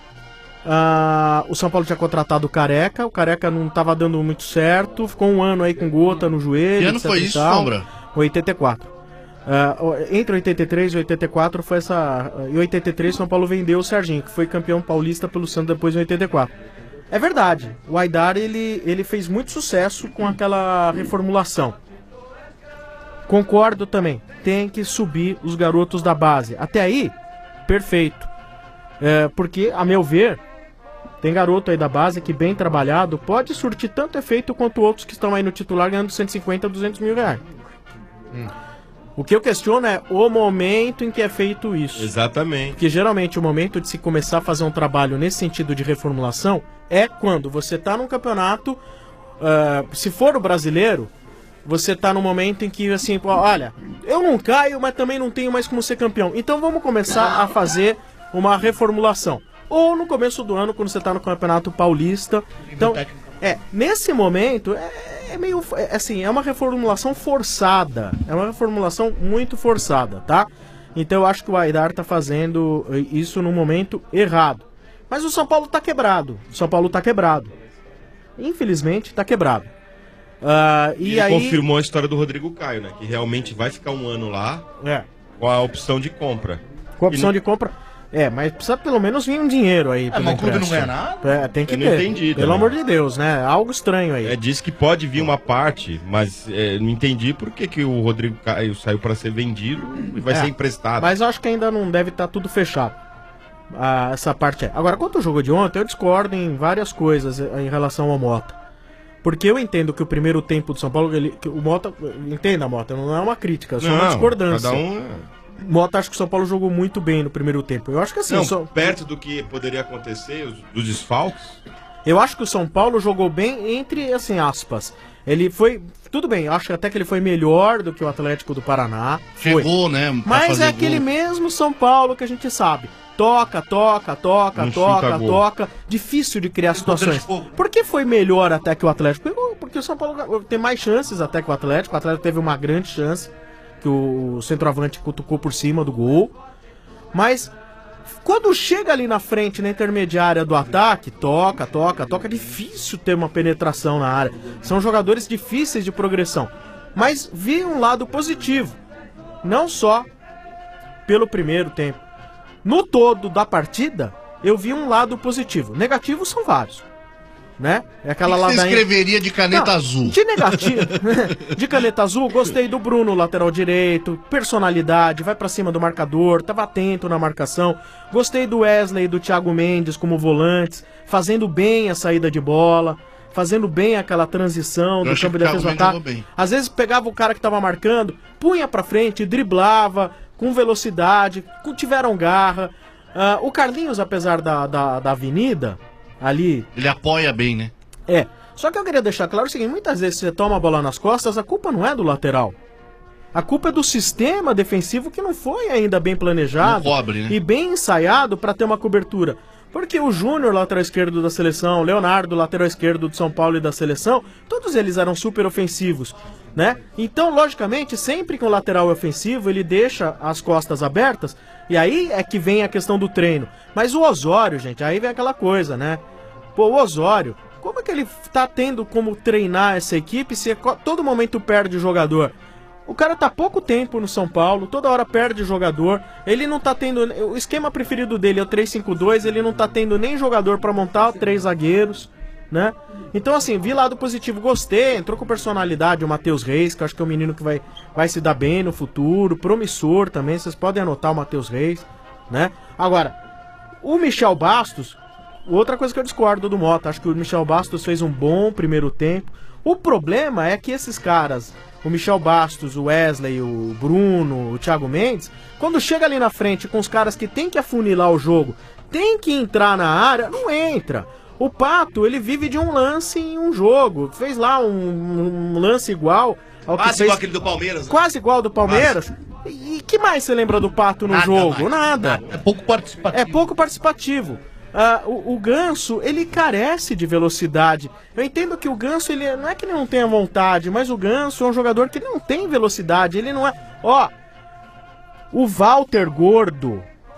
Ah, o São Paulo tinha contratado o Careca, o Careca não estava dando muito certo, ficou um ano aí com gota no joelho. Que ano etc foi e isso, tal. Sombra? oitenta e quatro. Ah, o- entre oitenta e três e oitenta e quatro foi essa. Em oitenta e três, o São Paulo vendeu o Serginho, que foi campeão paulista pelo Santos depois em oitenta e quatro. É verdade, o Aidar ele, ele fez muito sucesso com aquela reformulação. Concordo também, tem que subir os garotos da base. Até aí, perfeito. É, porque, a meu ver, tem garoto aí da base que, bem trabalhado, pode surtir tanto efeito quanto outros que estão aí no titular ganhando cento e cinquenta, duzentos mil reais. O que eu questiono é o momento em que é feito isso. Exatamente. Porque geralmente o momento de se começar a fazer um trabalho nesse sentido de reformulação é quando você tá num campeonato, uh, se for o brasileiro, você tá no momento em que assim, pô, olha, eu não caio, mas também não tenho mais como ser campeão. Então vamos começar a fazer uma reformulação. Ou no começo do ano, quando você tá no Campeonato Paulista. Então, é, nesse momento, é, é meio, é, assim, é uma reformulação forçada. É uma reformulação muito forçada, tá? Então eu acho que o Aidar tá fazendo isso no momento errado. Mas o São Paulo tá quebrado. O São Paulo tá quebrado. Infelizmente, tá quebrado. Uh, e Ele aí... confirmou a história do Rodrigo Caio, né? Que realmente vai ficar um ano lá é. com a opção de compra. Com a opção E de compra. É, mas precisa pelo menos vir um dinheiro aí. É, mas o clube não ganha nada? É, tem que Eu ter. não entendi Pelo também. amor de Deus, né? Algo estranho aí. É, diz que pode vir uma parte, mas é, não entendi por que, que o Rodrigo Caio saiu para ser vendido e vai É, ser emprestado. Mas eu acho que ainda não deve estar tudo fechado. Ah, essa parte é. Agora, quanto ao jogo de ontem, eu discordo em várias coisas em relação ao Mota. Porque eu entendo que o primeiro tempo do São Paulo, ele, que o Mota, entenda, Mota, não é uma crítica, é só uma Não, discordância. cada um Mota, acho que o São Paulo jogou muito bem no primeiro tempo. Eu acho que assim, não, só... perto do que poderia acontecer, os, dos desfalques. Eu acho que o São Paulo jogou bem entre, assim, aspas. Ele foi, tudo bem, eu acho até que ele foi melhor do que o Atlético do Paraná. Foi. Chegou, né? pra Mas fazer é aquele gol. mesmo São Paulo que a gente sabe. Toca, toca, toca, Não toca, chuta gol. toca. Difícil de criar situações. Por que foi melhor até que o Atlético? Porque o São Paulo tem mais chances até que o Atlético. O Atlético teve uma grande chance, que o centroavante cutucou por cima do gol. Mas quando chega ali na frente, na intermediária do ataque, toca, toca, toca. É difícil ter uma penetração na área. São jogadores difíceis de progressão. Mas vi um lado positivo. Não só pelo primeiro tempo. No todo da partida, eu vi um lado positivo. Negativos são vários. Né? É aquela O que você ladainha- escreveria de caneta Não, azul? De negativo. De caneta azul, gostei do Bruno, lateral direito. Personalidade, vai pra cima do marcador, tava atento na marcação. Gostei do Wesley e do Thiago Mendes como volantes, fazendo bem a saída de bola, fazendo bem aquela transição Eu do achei campo que de o defesa ao Thiago Mendes ataque. jogou bem. Às vezes pegava o cara que tava marcando, punha pra frente, driblava, com velocidade, com- tiveram garra. Ah, o Carlinhos, apesar da, da, da avenida, ali... Ele apoia bem, né? É. Só que eu queria deixar claro o seguinte, muitas vezes você toma a bola nas costas, a culpa não é do lateral. A culpa é do sistema defensivo que não foi ainda bem planejado Não cobre, né? e bem ensaiado para ter uma cobertura. Porque o Júnior, lateral esquerdo da seleção, o Leonardo, lateral esquerdo do São Paulo e da seleção, todos eles eram super ofensivos, né? Então, logicamente, sempre que o lateral é ofensivo, ele deixa as costas abertas, e aí é que vem a questão do treino. Mas o Osório, gente, aí vem aquela coisa, né? Pô, o Osório, como é que ele tá tendo como treinar essa equipe se a todo momento perde o jogador? O cara tá há pouco tempo no São Paulo, toda hora perde jogador, ele não tá tendo... O esquema preferido dele é o três cinco dois, ele não tá tendo nem jogador pra montar três zagueiros, né? Então assim, vi lado positivo, gostei, entrou com personalidade o Matheus Reis, que eu acho que é um menino que vai, vai se dar bem no futuro, promissor também, vocês podem anotar o Matheus Reis, né? Agora, o Michel Bastos, outra coisa que eu discordo do Mota, acho que o Michel Bastos fez um bom primeiro tempo. O problema é que esses caras, o Michel Bastos, o Wesley, o Bruno, o Thiago Mendes, quando chega ali na frente com os caras que tem que afunilar o jogo, tem que entrar na área, não entra. O Pato, ele vive de um lance em um jogo, fez lá um, um lance igual ao que Quase fez, igual aquele do Palmeiras. né? quase igual ao do Palmeiras. E que mais você lembra do Pato no Nada jogo? mais, Nada. É pouco participativo. É pouco participativo. Ah, o, o Ganso, ele carece de velocidade. Eu entendo que o Ganso, ele não é que ele não tenha vontade, mas o Ganso é um jogador que não tem velocidade. Ele não é... Ó, o Walter Gordo...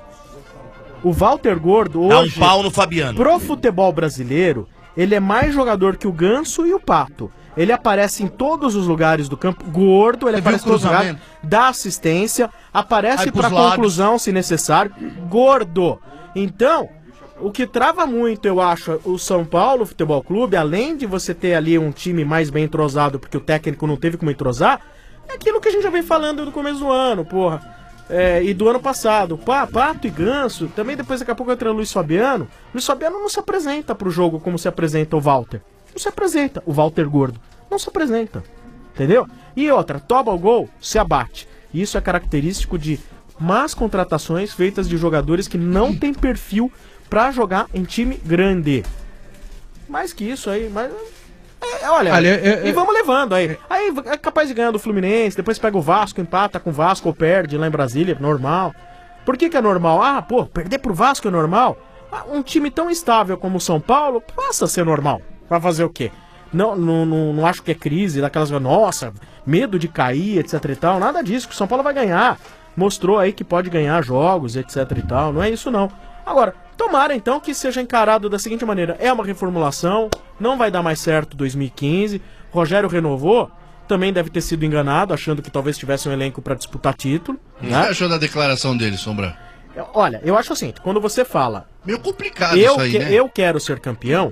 O Walter Gordo Dá um hoje... pau no Fabiano. Pro futebol brasileiro, ele é mais jogador que o Ganso e o Pato. Ele aparece em todos os lugares do campo, gordo, ele Você aparece em viu o todos os lugares, cruzamento? dá assistência, aparece Vai pros pra lados. conclusão se necessário, gordo. Então, o que trava muito, eu acho, o São Paulo Futebol Clube, além de você ter ali um time mais bem entrosado, porque o técnico não teve como entrosar, é aquilo que a gente já vem falando no começo do ano, porra. É, e do ano passado, Pá, Pato e Ganso, também depois daqui a pouco entra o Luiz Fabiano. Luiz Fabiano não se apresenta pro jogo como se apresenta o Walter. Não se apresenta, o Walter Gordo. Não se apresenta. Entendeu? E outra, toma o gol, se abate. Isso é característico de más contratações feitas de jogadores que não têm perfil pra jogar em time grande. Mais que isso aí, mas... É, olha, Olha, é- é- e vamos levando aí. Aí é capaz de ganhar do Fluminense, depois pega o Vasco, empata com o Vasco ou perde lá em Brasília, normal. Por que que é normal? Ah, pô, perder pro Vasco é normal? Ah, um time tão estável como o São Paulo passa a ser normal. Vai fazer o quê? Não, não, não, não acho que é crise, daquelas, nossa, medo de cair, etc e tal, nada disso, que o São Paulo vai ganhar. Mostrou aí que pode ganhar jogos, etc e tal, não é isso não. Agora, tomara então que seja encarado da seguinte maneira, é uma reformulação, não vai dar mais certo dois mil e quinze, Rogério renovou, também deve ter sido enganado, achando que talvez tivesse um elenco para disputar título. O que Né? você achou da declaração dele, Sombra? Olha, eu acho assim, quando você fala... Meio complicado eu isso aí, que- né? Eu quero ser campeão,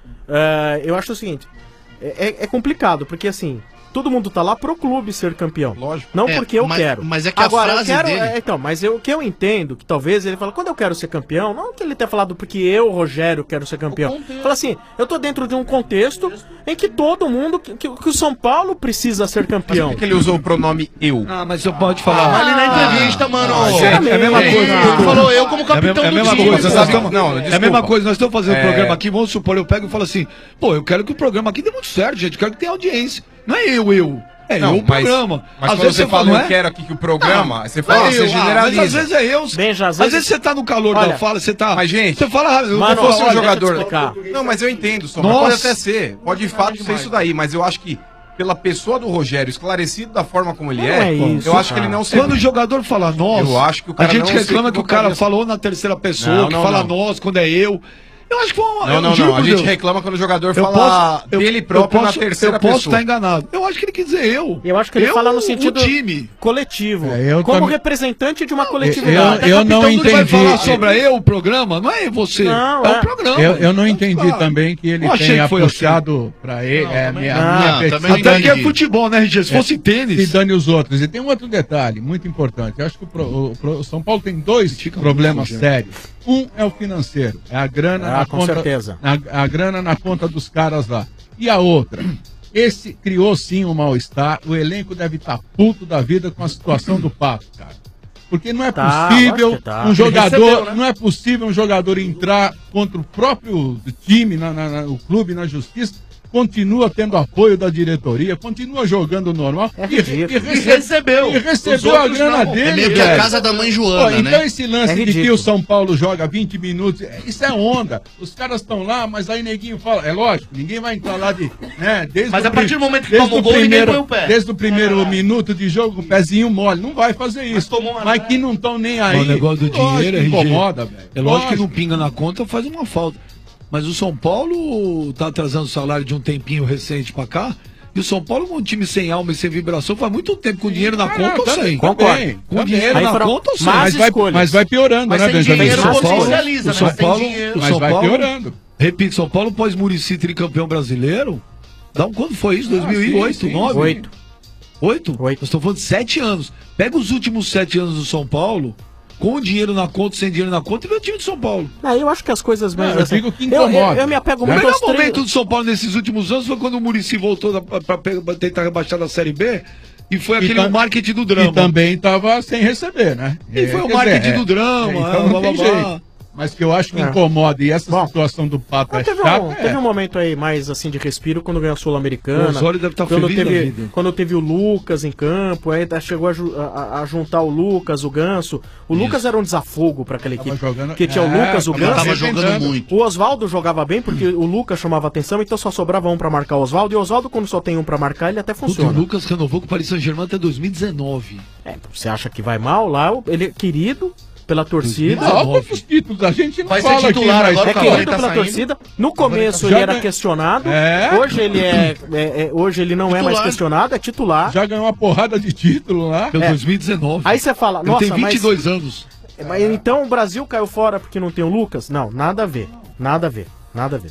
eh, eu acho o seguinte, é, é complicado, porque assim, todo mundo tá lá pro clube ser campeão. Lógico. Não É, porque eu mas- quero. mas é que a Agora, frase eu quero, dele- é, então, mas eu- o que eu entendo, que talvez ele fala, quando eu quero ser campeão, não que ele tenha falado porque eu, Rogério, quero ser campeão. Fala assim, eu tô dentro de um contexto em que todo mundo, que, que- que o São Paulo precisa ser campeão. Por que ele usou o pronome eu? Ah, mas você pode falar. Ah, ali na entrevista, mano. Ah, gente, é a mesma Gente, coisa. ele falou eu como capitão é a do mesma time. coisa. Nós Sabe? estamos- Não, é a desculpa. mesma coisa. Nós estamos fazendo um É. programa aqui, vamos supor, eu pego e falo assim, pô, eu quero que o programa aqui dê muito certo, gente. Eu quero que tenha audiência. Não é eu, eu. É Não, eu o mas- programa. mas Às quando vezes você fala, não eu é? quero aqui que o programa, Não, você fala, não é você eu. Ah, generaliza. mas às vezes é eu. Benja, às, vezes... você tá no calor Olha, da fala, você tá. Mas, gente, você fala, eu Mano, vou fosse um olha, jogador. deixa eu te explicar. Não, mas eu entendo, Sombra. Nossa. Pode até ser. Pode de fato ser isso daí, mas eu acho que pela pessoa do Rogério, esclarecido da forma como ele Não é, é isso, eu acho que ele cara. não se. Quando o jogador fala nós, eu acho que o a cara gente não se reclama que o cara equivocaria. falou na terceira pessoa, Não, que não, fala não. nós quando é eu. Eu acho que foi uma. Não, eu não, juro não. A por gente Deus. reclama quando o jogador Eu fala posso- eu- dele eu próprio posso- na terceira eu posso pessoa. estar enganado. Eu acho que ele quis dizer eu. Eu acho que ele Eu, fala no o sentido time. coletivo. É, eu como também- representante de uma eu- coletividade. eu não Então não vai entendi. falar sobre eu o programa, não é você. Não, é é. o programa. Eu, eu não entendi também que ele Eu achei tenha que foi puxado pra ele. é, a minha, a não. minha Não, petição. também não Até que é entendi. futebol, né, R G? Se fosse tênis. E dane os outros. E tem um outro detalhe muito importante. Eu acho que o, pro- o pro- o São Paulo tem dois problemas muito, sérios. Um é o financeiro. É a grana Ah, na com conta. certeza. A, a grana na conta dos caras lá. E a outra. Esse criou sim um mal-estar. O elenco deve estar puto da vida com a situação do Pato, cara. Porque não é Tá, possível lógico que tá. um Ele jogador, recebeu, né? não é possível um jogador entrar contra o próprio time, na, na- na- o clube, na justiça, continua tendo apoio da diretoria, continua jogando normal É e, ridículo. e E recebeu. e Os recebeu a outros grana não. dele. É meio que a velho. casa da mãe Joana, Pô, né? Então esse lance É de que ridículo. o São Paulo joga vinte minutos, é- isso é onda. Os caras estão lá, mas aí neguinho fala, é lógico, ninguém vai entrar lá de, né, desde Mas o a partir prim- do momento que desde toma o o gol, ninguém primeiro, põe o pé. desde o primeiro minuto de jogo, com o pezinho mole, não vai fazer isso. Mas, que não estão nem aí. O negócio do Lógico dinheiro, que R G. incomoda, velho. É lógico que não pinga na conta, faz uma falta. Mas o São Paulo tá atrasando o salário de um tempinho recente pra cá. E o São Paulo, com um time sem alma e sem vibração, faz muito tempo com dinheiro na Ah, conta ou também, sem. também, Com também. dinheiro Aí na foram conta ou sem. mas vai, mas vai piorando, Mas né, sem Benjamin? dinheiro O São Paulo- potencializa, o né? São Sem Paulo- dinheiro. O Mas São vai Paulo- piorando. Repito, São Paulo pós-Muricy tricampeão brasileiro. Dá um, quando foi isso? dois mil e oito, sim, sim. nove? Oito. Oito? Oito. Nós estamos falando de sete anos. Pega os últimos sete anos do São Paulo, com dinheiro na conta, sem dinheiro na conta, e vê o time de São Paulo. Ah, eu acho que as coisas Não, mesmo. eu assim, digo que eu, eu, incomoda. eu me apego O muito melhor aos três- momento do São Paulo nesses últimos anos foi quando o Muricy voltou para tentar rebaixar da Série B e foi aquele tam- marketing do drama. E também estava sem receber, né? E foi o quer marketing dizer, do drama, então ah, não blá, tem blá, jeito. blá. Mas que eu acho que É. incomoda, e essa situação do Pato é Mas teve, chata, um, é. teve um momento aí mais assim de respiro quando ganhou a O Sul-Americana. Osório deve estar Quando feliz da teve, vida. quando teve o Lucas em campo, aí tá- chegou a, ju- a- a juntar o Lucas, o Ganso. O Lucas era um desafogo pra aquela equipe. jogando- Porque tinha o É, Lucas, o tava- Ganso. Tava jogando muito. O Oswaldo jogava bem porque o Lucas chamava atenção, então só sobrava um pra marcar o Oswaldo. E o Oswaldo, quando só tem um pra marcar, ele até Puta, funciona. o Lucas renovou com o Paris Saint-Germain até dois mil e dezenove. É, você acha que vai mal lá? Ele é querido pela torcida. Ah, olha os títulos, a gente não Vai ser fala titular aqui, mas... agora, É o Cavani querido tá pela saindo. torcida. No começo Já ele era ganha- questionado. É. Hoje ele é, é- é- hoje ele não é mais Titular. questionado, é titular. Já ganhou uma porrada de título lá. Pelo É. dois mil e dezenove. Aí você fala, Ele nossa, tem vinte e dois anos. mas, mas então o Brasil caiu fora porque não tem o Lucas? Não, nada a ver. Nada a ver. Nada a ver.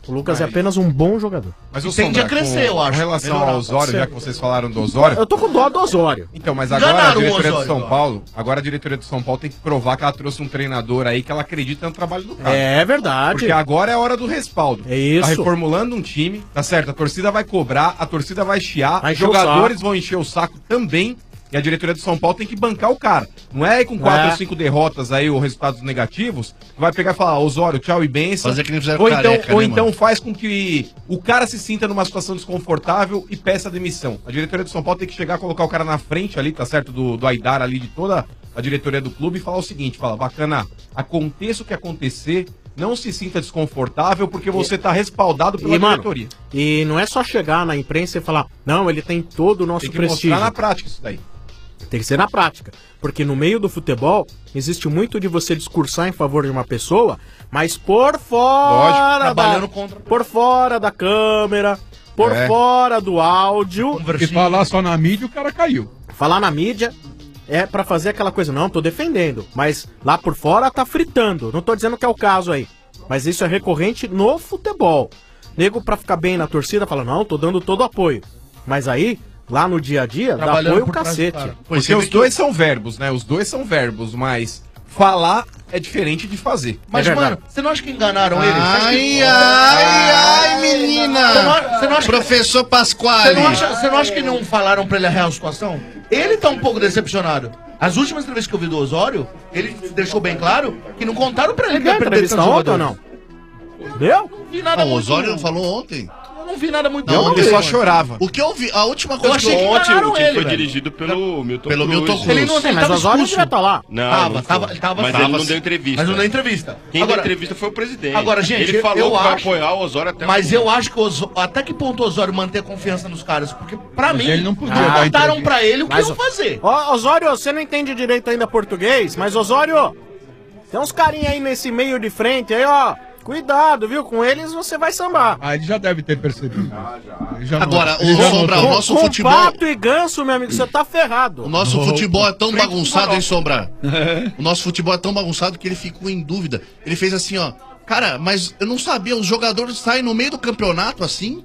O Lucas é apenas um bom jogador. Mas E o tende Sombra, a crescer, com, eu acho. Com relação Melhorar, ao Osório, pode já ser. que vocês falaram do Osório. Eu tô com dó do Osório. Então, mas agora a Enganaram o diretoria do Osório, São ó. Paulo, agora a diretoria do São Paulo tem que provar que ela trouxe um treinador aí que ela acredita no trabalho do cara. É verdade. Porque agora é a hora do respaldo. É isso. Tá reformulando um time, tá certo? A torcida vai cobrar, a torcida vai chiar, Vai os encher o jogadores saco. vão encher o saco também. E a diretoria do São Paulo tem que bancar o cara. Não é aí com quatro É. ou cinco derrotas aí, ou resultados negativos, que vai pegar e falar, Osório, tchau e benção. Fazer que nem fizeram ou com então, Careca, ou né, então mano? faz com que o cara se sinta numa situação desconfortável e peça demissão. A diretoria do São Paulo tem que chegar, colocar o cara na frente ali, tá certo? Do, do Aidar ali, de toda a diretoria do clube e falar o seguinte, fala, bacana, aconteça o que acontecer, não se sinta desconfortável porque você tá respaldado pela E, mano, diretoria. e não é só chegar na imprensa e falar, não, ele tem todo o nosso Tem que prestígio. mostrar na prática isso daí. Tem que ser na prática. Porque no meio do futebol, existe muito de você discursar em favor de uma pessoa, mas por fora trabalhando da, contra. por fora da câmera, por É. fora do áudio. Porque falar só na mídia, o cara caiu. Falar na mídia é pra fazer aquela coisa, não, tô defendendo, mas lá por fora tá fritando. Não tô dizendo que é o caso aí, mas isso é recorrente no futebol. Nego pra ficar bem na torcida fala, não, tô dando todo o apoio. Mas aí, lá no dia a dia, dá Trabalhando apoio o por trás do cacete. cara. Porque os dois são verbos, né? Os dois são verbos, mas falar é diferente de fazer. Mas, É mano, verdade. você não acha que enganaram ele? Você acha Ai, que- ai, ai, menina! Você não, você não acha que- Professor Você Pasquale! não, acha, você não acha que não falaram pra ele a real situação? Ele tá um pouco decepcionado. As últimas entrevistas que eu vi do Osório, ele deixou bem claro que não contaram pra ele Ele que ia deu perder entrevista tantos ontem ou jogadores. não? Deu? Não vi nada Ah, o muito... Osório não falou ontem? Eu não vi nada muito... Não, bom ele dele, só mano. chorava. O que eu vi, a última Eu coisa achei que que eu... Ontem enganaram o time ele, foi velho. dirigido pelo Milton Pelo Cruz. Milton Cruz. Ele não Sim, ele mas tava o Osório expulso. devia estar lá. Não, Tava, não tava, foi. ele tava- Mas tava- ele não deu entrevista. Mas não deu entrevista. Quem Agora- deu entrevista foi o presidente. Agora, gente, ele falou eu que vai acho- apoiar o Osório até o Mas fim. eu acho que o Osório, até que ponto o Osório manter a confiança nos caras? Porque, pra Mas mim, ele não podia não dar contaram entrevista. pra ele o que Mas iam o- fazer. Ó, Osório, você não entende direito ainda português, mas Osório, tem uns carinha aí nesse meio de frente aí, ó. Cuidado, viu? Com eles você vai sambar. Ah, ele já deve ter percebido. Ele já Agora, não- ele o já Sombra, notou. o nosso com futebol... pato e ganso, meu amigo, você tá ferrado. O nosso Opa. futebol é tão Frente bagunçado, com hein, Sombra? O nosso futebol é tão bagunçado que ele ficou em dúvida. Ele fez assim, ó. Cara, mas eu não sabia, os jogadores saem no meio do campeonato assim?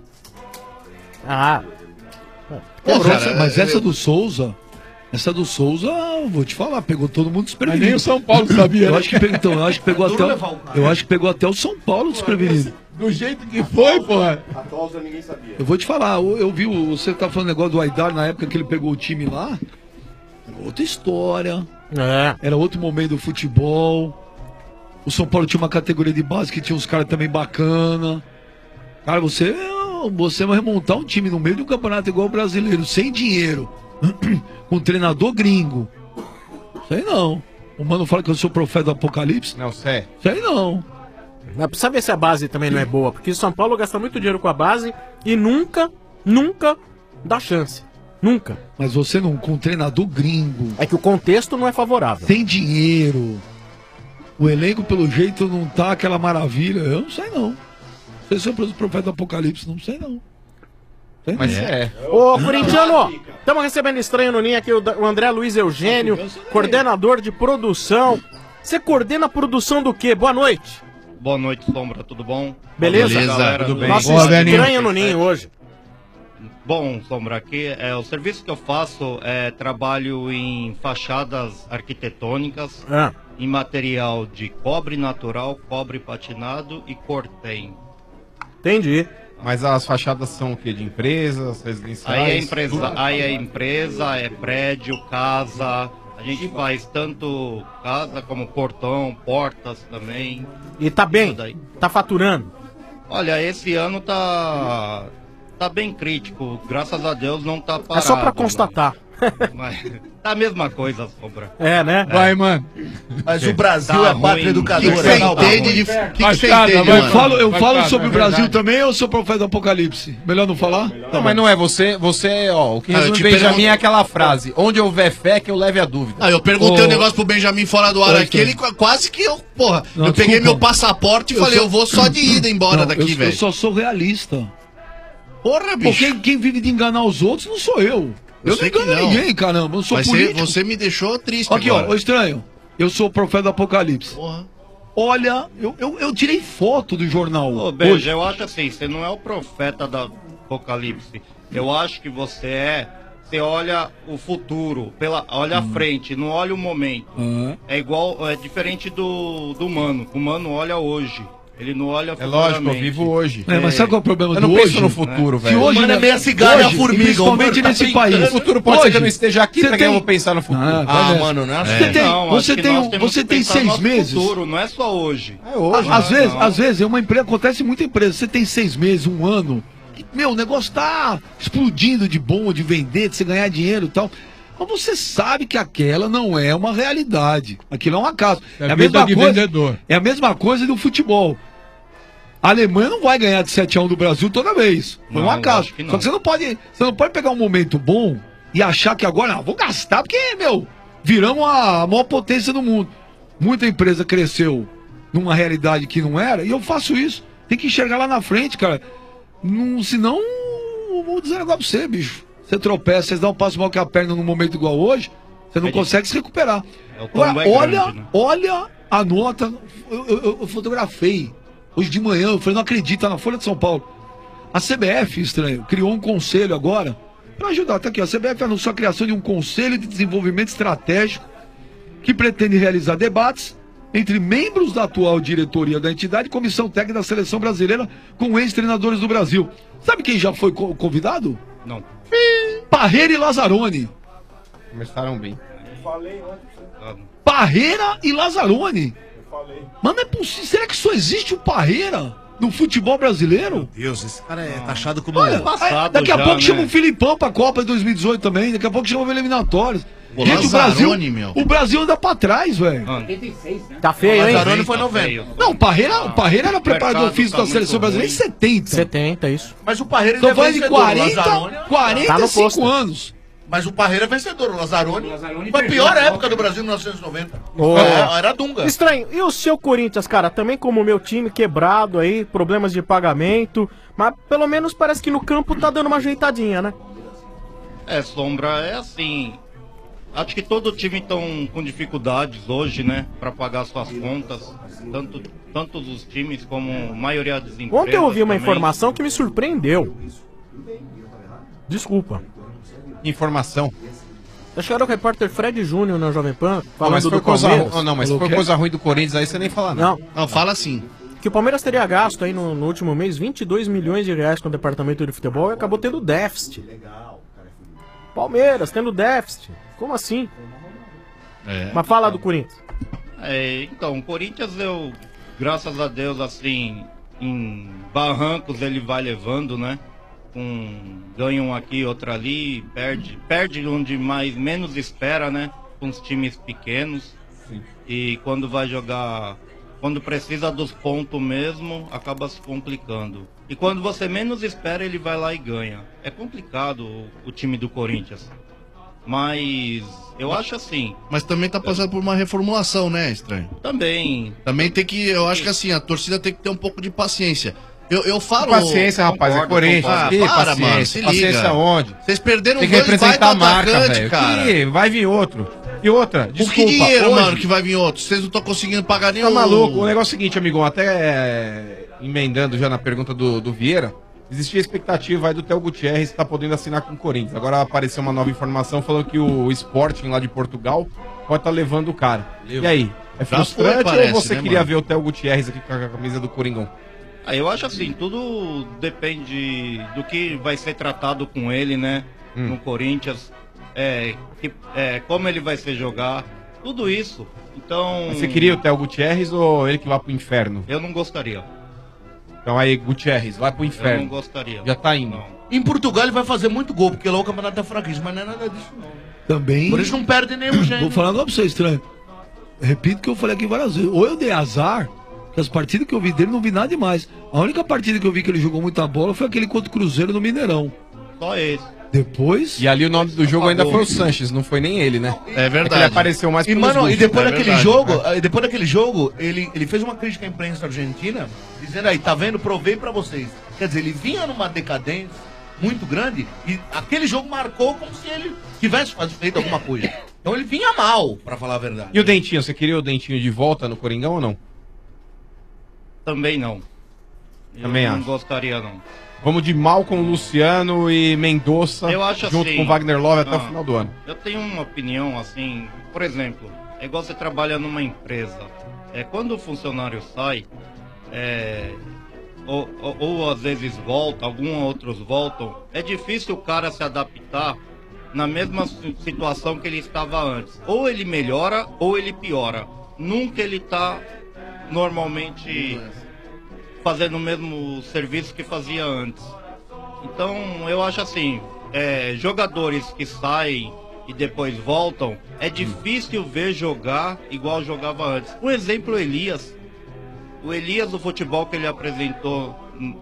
Ah, Pô, Mas cara, essa- mas é- essa do Souza, essa do Souza, vou te falar, pegou todo mundo Mas desprevenido. nem o São Paulo sabia. Eu né? acho que pegou, então, eu acho que pegou duro até, levar o o- cara. eu acho que pegou até o São Paulo desprevenido. Do jeito que foi, porra. A Tosa ninguém sabia. Eu vou te falar, eu, eu vi, o- você tá falando negócio do Aidar na época que ele pegou o time lá, era outra história, é. era outro momento do futebol. O São Paulo tinha uma categoria de base que tinha uns caras também bacana. Cara, você, você vai remontar um time no meio de um campeonato igual o brasileiro, sem dinheiro, com um treinador gringo. Sei não. O mano fala que eu sou profeta do apocalipse. Não, sé. Sei não. Mas precisa ver se a base também não é boa, porque o São Paulo gasta muito dinheiro com a base e nunca, nunca dá chance. Nunca. Mas você não, com um treinador gringo, É que o contexto não é favorável. sem dinheiro, o elenco pelo jeito não tá aquela maravilha, eu não sei não. Não sei se eu sou o profeta do apocalipse, não sei não. Sei Mas não. é. Ô, corintiano, estamos recebendo estranho no ninho aqui, o Da- o André Luiz Eugênio, coordenador de produção. Você coordena a produção do quê? Boa noite. Boa noite, Sombra, tudo bom? Beleza? Beleza, Galera tudo do- bem. Nossa, Boa, velhinho. estranho no ninho hoje. Bom, Sombra, aqui é o serviço que eu faço é trabalho em fachadas arquitetônicas, Ah, em material de cobre natural, cobre patinado e cortem. entendi. Mas as fachadas são o quê? De empresas, residenciais? Aí é empresa, aí é empresa, é prédio, casa. A gente faz tanto casa como portão, portas também. E tá bem? Tudo aí. Tá faturando? Olha, esse ano tá tá bem crítico. Graças a Deus não tá parado. É só pra constatar. Mas, tá a mesma coisa, Sombra. É, né? Vai, mano. Mas o Brasil Tá é a pátria ruim. O que educadora. que você né? entende de... O que que você Fachada, entende, vai, Eu mano? falo, eu Vai, falo cara, sobre é o Brasil verdade. também ou eu sou profeta do apocalipse? Melhor não falar? Não, mas não é você, você, ó, o que Ah, eu resume te Benjamin pergunto- é aquela frase, onde houver fé que eu leve a dúvida. Ah, eu perguntei Ô, um negócio pro Benjamin fora do ar Oi, aqui, ele qu- quase que eu, porra, Não, eu peguei desculpa. meu passaporte e Eu falei, sou- eu vou só de ida embora Não, daqui, eu, eu velho. só sou realista. Porra, Pô, bicho. quem, quem vive de enganar os outros não sou eu. Eu Eu, sei não que engano não. ninguém, caramba. Eu sou Mas você, político. você me deixou triste Aqui, agora. ó, ô estranho. Eu sou o profeta do apocalipse. Porra. olha, eu, eu, eu tirei foto do jornal. Ô, hoje. Beija, eu acho assim, você não é o profeta da Apocalipse. Eu acho que você é. Você olha o futuro, pela, olha a frente, não olha o momento. Uhum. É igual, é diferente do, do Mano. O Mano olha hoje. Ele não olha É lógico, eu vivo hoje. É, mas sabe qual é o problema Eu do não hoje? penso no futuro, Se velho. hoje Mano, né, é meia cigarra e a hoje, formiga, e principalmente o mano tá nesse tentando. país. O futuro pode ser que eu não esteja aqui, você pra que eu vou pensar no futuro? Ah, Ah, vai mano, nessa. não é Você assim. tem, Não, você acho que tem, nós um- temos você que tem pensar seis no nosso meses. futuro, não é só hoje. É hoje. Às Não, vezes, não. às vezes, é uma empresa, acontece em muita empresa. Você tem seis meses, um ano. que, meu, o negócio tá explodindo de bom, de vender, de você ganhar dinheiro e tal. Mas você sabe que aquela não é uma realidade. Aquilo é um acaso. É É, a vida mesma de coisa. vendedor. É a mesma coisa do futebol. A Alemanha não vai ganhar de sete a um do Brasil toda vez. Foi Não, um acaso. lógico que não. Só que você não pode, você não pode pegar um momento bom e achar que agora, ah, vou gastar, porque, meu, viramos a maior potência do mundo. Muita empresa cresceu numa realidade que não era, e eu faço isso. Tem que enxergar lá na frente, cara. Não, senão, eu vou dizer um negócio pra você, bicho. Você tropeça, você dá um passo mal que a perna num momento igual hoje, você não consegue se recuperar. É, o tombo Agora, é olha, grande, né? olha a nota. Eu, eu- eu- eu fotografei hoje de manhã. Eu falei, não acredito, tá na Folha de São Paulo. A C B F, estranho, criou um conselho agora para ajudar. Tá aqui, a C B F anunciou a criação de um conselho de desenvolvimento estratégico que pretende realizar debates entre membros da atual diretoria da entidade e comissão técnica da seleção brasileira com ex-treinadores do Brasil. Sabe quem já foi co- convidado? Não. Parreira e Lazzaroni. Começaram bem. Parreira e Lazzaroni. Mas não é possível. Será que só existe o Parreira no futebol brasileiro? Meu Deus, esse cara é taxado como... Olha, aí, daqui a pouco chama o Filipão pra Copa de dois mil e dezoito também. Daqui a pouco chama o eliminatórios. Pô, Gente, o Brasil, Lazzaroni, meu. o Brasil anda pra trás, velho. Tá feio, hein? Lazzaroni foi noventa. Não, o Parreira, o Parreira era preparador mercado físico tá da seleção muito brasileira em ruim. setenta. setenta, isso. Mas o Parreira Tô ele é falando de vencedor, o quarenta, Lazzaroni- quarenta Tá e no cinco posto. anos. Mas o Parreira é vencedor, o Lazzaroni foi a pior época do Brasil em mil novecentos e noventa. Ô. É, era Dunga. Estranho. E o seu Corinthians, cara? Também como o meu time, quebrado aí, problemas de pagamento. Mas pelo menos parece que no campo tá dando uma ajeitadinha, né? É, Sombra, é assim. Acho que todo time estão com dificuldades hoje, né? Pra pagar suas contas. Tanto, tanto os times como a maioria das empresas. Ontem eu ouvi uma também. informação que me surpreendeu. Desculpa. Informação. Acho que era o repórter Fred Júnior na Jovem Pan, Não, falando mas do foi coisa, Palmeiras. ru- não, mas se Falou for o quê? coisa ruim do Corinthians, aí você nem fala não. Não. Não, fala assim. Que o Palmeiras teria gasto aí no, no último mês vinte e dois milhões de reais com o departamento de futebol e acabou tendo déficit. Palmeiras tendo déficit. Como assim? É. Mas fala do Corinthians. É, então, o Corinthians, eu, graças a Deus, assim, em barrancos ele vai levando, né? Com, ganha um aqui, outro ali, perde, perde onde mais menos espera, né? Com os times pequenos. E quando vai jogar, quando precisa dos pontos mesmo, acaba se complicando. E quando você menos espera, ele vai lá e ganha. É complicado o, o time do Corinthians. Mas eu acho assim. Mas também tá passando por uma reformulação, né, estranho? Também. Também tem que, eu acho que assim, a torcida tem que ter um pouco de paciência. Eu, eu falo. Paciência, rapaz, é Corinthians. Ah, Que para, paciência? mano, se liga. Paciência onde? Vocês perderam Tem que dois representar a baita marca, atacante, velho. cara. Que vai vir outro. E outra, Por desculpa. que dinheiro, hoje- mano, que vai vir outro? Vocês não estão conseguindo pagar nem Tá o... maluco? O negócio é o seguinte, amigão, até é, emendando já na pergunta do, do Vieira, existia a expectativa aí do Theo Gutierrez estar podendo assinar com o Corinthians. Agora apareceu uma nova informação falando que o Sporting lá de Portugal pode estar levando o cara. Leu. E aí? É Já frustrante foi, parece, ou você né, queria mano? ver o Theo Gutierrez aqui com a camisa do Coringão? Ah, eu acho assim, tudo depende do que vai ser tratado com ele, né? Hum. No Corinthians. É, que- é, como ele vai ser jogar. Tudo isso. Então. Você queria o Theo Gutierrez ou ele que vai pro inferno? Eu não gostaria. Então aí, Gutierrez, vai pro inferno. Eu não gostaria. Já tá indo. Em Portugal ele vai fazer muito gol, porque lá o campeonato é fraquíssimo, mas não é nada disso não. Também. Por isso não perde nenhum jeito. Vou falar agora pra você, estranho. Repito o que eu falei aqui várias vezes. Ou eu dei azar, que as partidas que eu vi dele não vi nada demais. A única partida que eu vi que ele jogou muita bola foi aquele contra o Cruzeiro no Mineirão. Só esse. Depois. E ali o nome do jogo ainda foi o Sanches, não foi nem ele, né? É que ele apareceu mais E, pelos mano, gols. e depois É daquele verdade, jogo, né? eh, depois daquele jogo, ele, ele fez uma crítica à imprensa argentina, dizendo aí, tá vendo? Provei pra vocês. Quer dizer, ele vinha numa decadência muito grande e aquele jogo marcou como se ele tivesse faz- feito alguma coisa. Então ele vinha mal, pra falar a verdade. E o Dentinho, você queria o Dentinho de volta no Coringão ou não? Também não. Eu Também não acho. gostaria, não. Vamos de Malcom, Luciano e Mendonça Eu acho junto assim, com Wagner Love até ah, o final do ano. Eu tenho uma opinião assim, por exemplo, é igual você trabalha numa empresa. É, quando o funcionário sai, é, ou, ou, ou às vezes volta, alguns outros voltam, é difícil o cara se adaptar na mesma si- situação que ele estava antes. Ou ele melhora ou ele piora. Nunca ele está normalmente fazendo o mesmo serviço que fazia antes. Então eu acho assim, é, jogadores que saem e depois voltam, é difícil ver jogar igual jogava antes. Um exemplo, o Elias. O Elias, o futebol que ele apresentou n-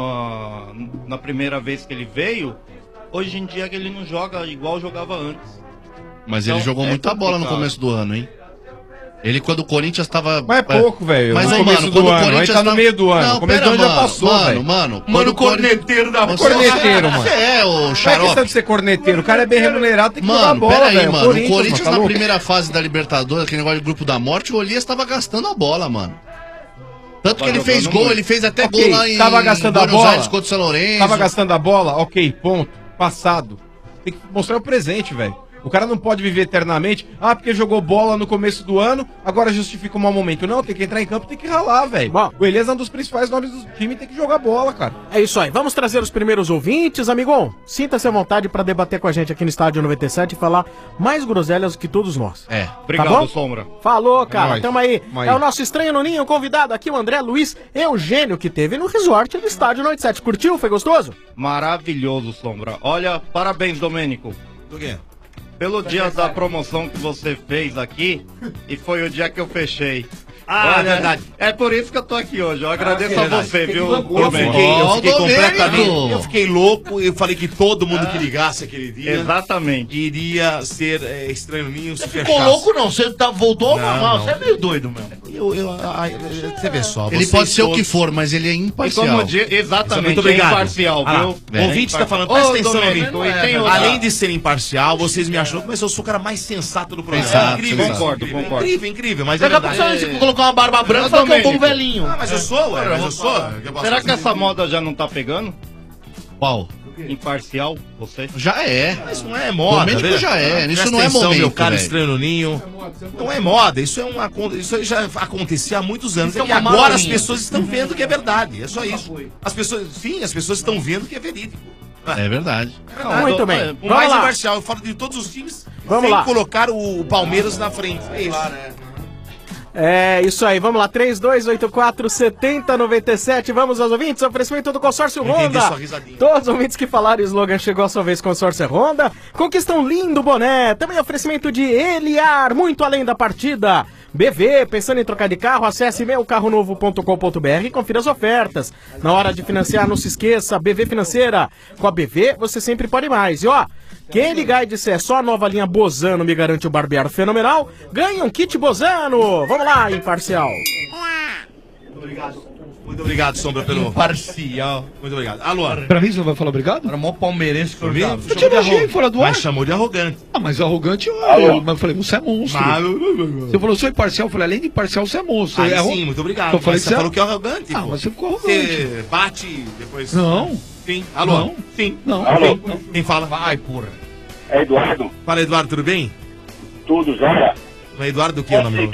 na, na primeira vez que ele veio, hoje em dia ele não joga igual jogava antes. Mas Então, ele jogou é muita bola no complicado. começo do ano, hein? Ele, quando o Corinthians tava. Mas é pouco, velho. Mas, No ô, começo mano, do quando o ano, Corinthians aí tá no tava- meio do ano. Não, O começo pera, do ano já mano, passou, mano, velho. Mano, Mano, quando o Corinthians- corneteiro da Você Corneteiro, mano. Você é, ô Não é xarope. questão de ser corneteiro. O cara é bem remunerado, tem que jogar Mano, bola, pera aí, velho. mano. O Corinthians, Corinthians, tá na louco? primeira fase da Libertadores, aquele negócio de grupo da morte, o Elias tava gastando a bola, mano. Tanto que Tava ele fez jogando gol, muito. ele fez até Ok, gol lá em tava gastando a Buenos bola. Aires contra o São Lourenço. Tava gastando a bola, ok, ponto. Passado. Tem que mostrar o presente, velho. O cara não pode viver eternamente. Ah, porque jogou bola no começo do ano, agora justifica um mau momento. Não, tem que entrar em campo, tem que ralar, velho. O Elias é um dos principais nomes do time, tem que jogar bola, cara. É isso aí, vamos trazer os primeiros ouvintes, amigão. Sinta-se à vontade para debater com a gente aqui no Estádio noventa e sete e falar mais groselhas que todos nós. É. Obrigado, bom? Sombra. Falou, cara. nóis. Tamo aí. Tamo aí. É o nosso estranho no ninho, convidado aqui, o André Luiz Eugênio, que teve no resort do Estádio noventa e sete. Curtiu? Foi gostoso? Maravilhoso, Sombra. Olha, parabéns, Domênico. Do quê? Pelo dia da promoção que você fez aqui, e foi o dia que eu fechei. Ah, Olha, verdade. É por isso que eu tô aqui hoje. Eu agradeço Ah, a verdade. você, viu, Eu Domênico? fiquei, eu fiquei Ó, o completamente. Domênico. Eu fiquei louco, eu falei que todo mundo que ligasse aquele dia. Exatamente. Iria ser é, estranho ninho se Ficou fechasse. louco não, você tá, voltou ao Não, normal, não. você é meio doido mesmo. Eu, eu, ai, você vê só. Ele vocês pode ser o que todos- for, mas ele é imparcial. E como di- exatamente, Muito obrigado. é imparcial, Ah lá, viu? O ouvinte está falando, Ô, presta atenção, Domênico, ouvinte. e tem outra- Além de ser imparcial, vocês me acham, mas eu sou o cara mais sensato do programa. Exato, incrível, exato. concordo, Concordo, concordo. Incrível, incrível, mas Daqui é a pouco verdade. você vai colocar uma barba branca e fala que é um povo velhinho. Ah, mas eu sou, ué, mas eu sou. Eu posso Será que fazer? essa moda já não tá pegando? Qual? Imparcial, você? Já é. Isso não é moda. Domênico vê? já é, Presta isso não é atenção, momento, meu cara velho. estranho no ninho. Não é moda, isso é uma acon- isso aí já acontecia há muitos anos. Isso É é que uma agora as marolinha. pessoas estão vendo que é verdade. É só isso. As pessoas, sim, as pessoas estão vendo que é verídico. É verdade. Muito bem. O Vamos mais lá. imparcial, eu falo de todos os times Vamos sem lá. colocar o Palmeiras na frente. É isso. É isso aí, vamos lá, três dois oito quatro, sete zero nove sete, vamos aos ouvintes, oferecimento do Consórcio Eu entendi Honda. sua risadinha. Todos os ouvintes que falaram o slogan chegou a sua vez, Consórcio Honda. Conquista um lindo boné, também oferecimento de Eliar, muito além da partida. B V, pensando em trocar de carro, acesse meu carro novo ponto com ponto b r e confira as ofertas. Na hora de financiar, não se esqueça, B V Financeira. Com a B V, você sempre pode mais. E ó, quem ligar e disser só a nova linha Bozano me garante o barbear fenomenal, ganha um kit Bozano. Vamos lá, imparcial. Muito obrigado, Sombra, pelo. Imparcial. Muito obrigado. Alô? Pra mim você não vai falar obrigado? Era mó palmeirense que eu já... Eu te elogiei fora do ar. Mas chamou de arrogante. Ah, mas arrogante eu, eu, mas eu falei, você é monstro. Ah, Você falou, sou imparcial, eu falei, além de imparcial, você é monstro. Aí É sim, arro- muito obrigado. Eu falei, Mas você é- falou que é arrogante. Ah, pô. mas você ficou arrogante. Você bate depois. Não. Sim. Alô? Não. Sim. Não. Alô? Não. Quem fala? Vai, porra. É Eduardo, Fala, Eduardo, tudo bem? tudo já? Não é Eduardo do que o nome?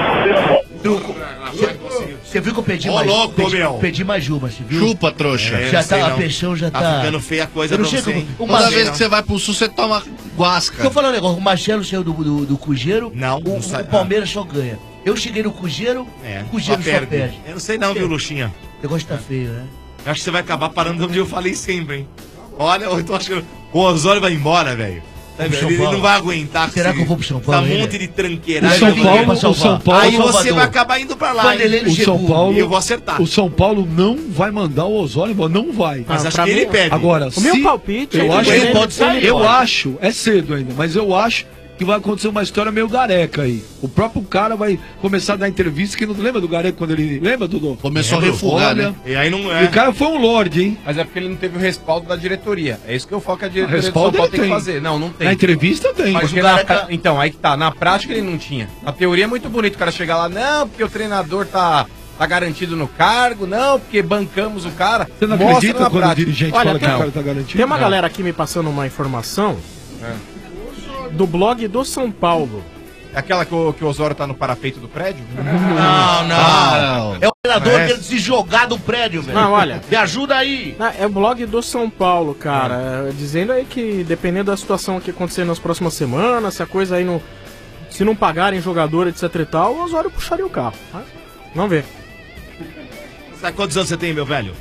Você viu que eu pedi Ô, mais... louco, pedi, meu. pedi mais uma, você viu? Chupa, trouxa. É, já não sei tá, a não. peixão já Tá tá... ficando feia a coisa Eu não pra sei você, como- hein? o Toda Marcelo- vez que você vai pro sul, você toma guasca. Deixa eu falar um negócio, o Marcelo saiu do, do, do Cruzeiro, Não, o, não sai- o Palmeiras só ganha. Eu cheguei no Cruzeiro, É, o Cruzeiro só só perde. perde. Eu não sei não, viu, Luxinha? O negócio tá feio, né? Eu acho que você vai acabar parando onde eu falei sempre, hein? Olha, eu tô achando... O Osório vai embora, velho. Vou pro São Ele, ele Paulo. não vai aguentar. com Será esse- que eu vou pro São Paulo Essa ainda? monte de O tranqueiragem. São Ninguém Paulo, vai o salvar. São Paulo, Aí você Salvador. vai acabar indo pra lá. Vanderlei hein? o São Paulo, E eu vou acertar. o São Paulo não vai mandar o Osório embora, não vai. Mas Ah, acho pra que ele mim- pede. Agora, O meu se- palpite eu é que acho, ele pode ser, ele eu pode. acho, é cedo ainda, mas eu acho que vai acontecer uma história meio Gareca aí. O próprio cara vai começar a dar entrevista que não lembra do Gareca quando ele lembra, Dudu? Começou a Lembro. refugar, Olha, né? E aí não E é. o cara foi um lorde, hein? Mas é porque ele não teve o respaldo da diretoria. É isso que eu falo que a diretoria do São Respaldo Paulo ele tem que tem. fazer. Não, não tem. Na entrevista tem. Porque Mas o na cara pra- tá- Então, aí que tá. Na prática ele não tinha. Na teoria é muito bonito o cara chegar lá, não, porque o treinador tá, tá garantido no cargo, não, porque bancamos o cara. Você não Mostra acredita na quando prática. o dirigente Olha, fala que tem, o cara tá garantido? tem uma Não. galera aqui me passando uma informação É. do blog do São Paulo. É aquela que o, que o Osório tá no parapeito do prédio? Não, não. Ah, É o treinador É. querendo se jogar do prédio, velho. Não, olha. Me ajuda aí. Ah, é o blog do São Paulo, cara. Dizendo aí que dependendo da situação que acontecer nas próximas semanas, se a coisa aí não. Se não pagarem jogador, etc e tal, o Osório puxaria o carro. Tá? Vamos ver. Sabe quantos anos você tem, meu velho?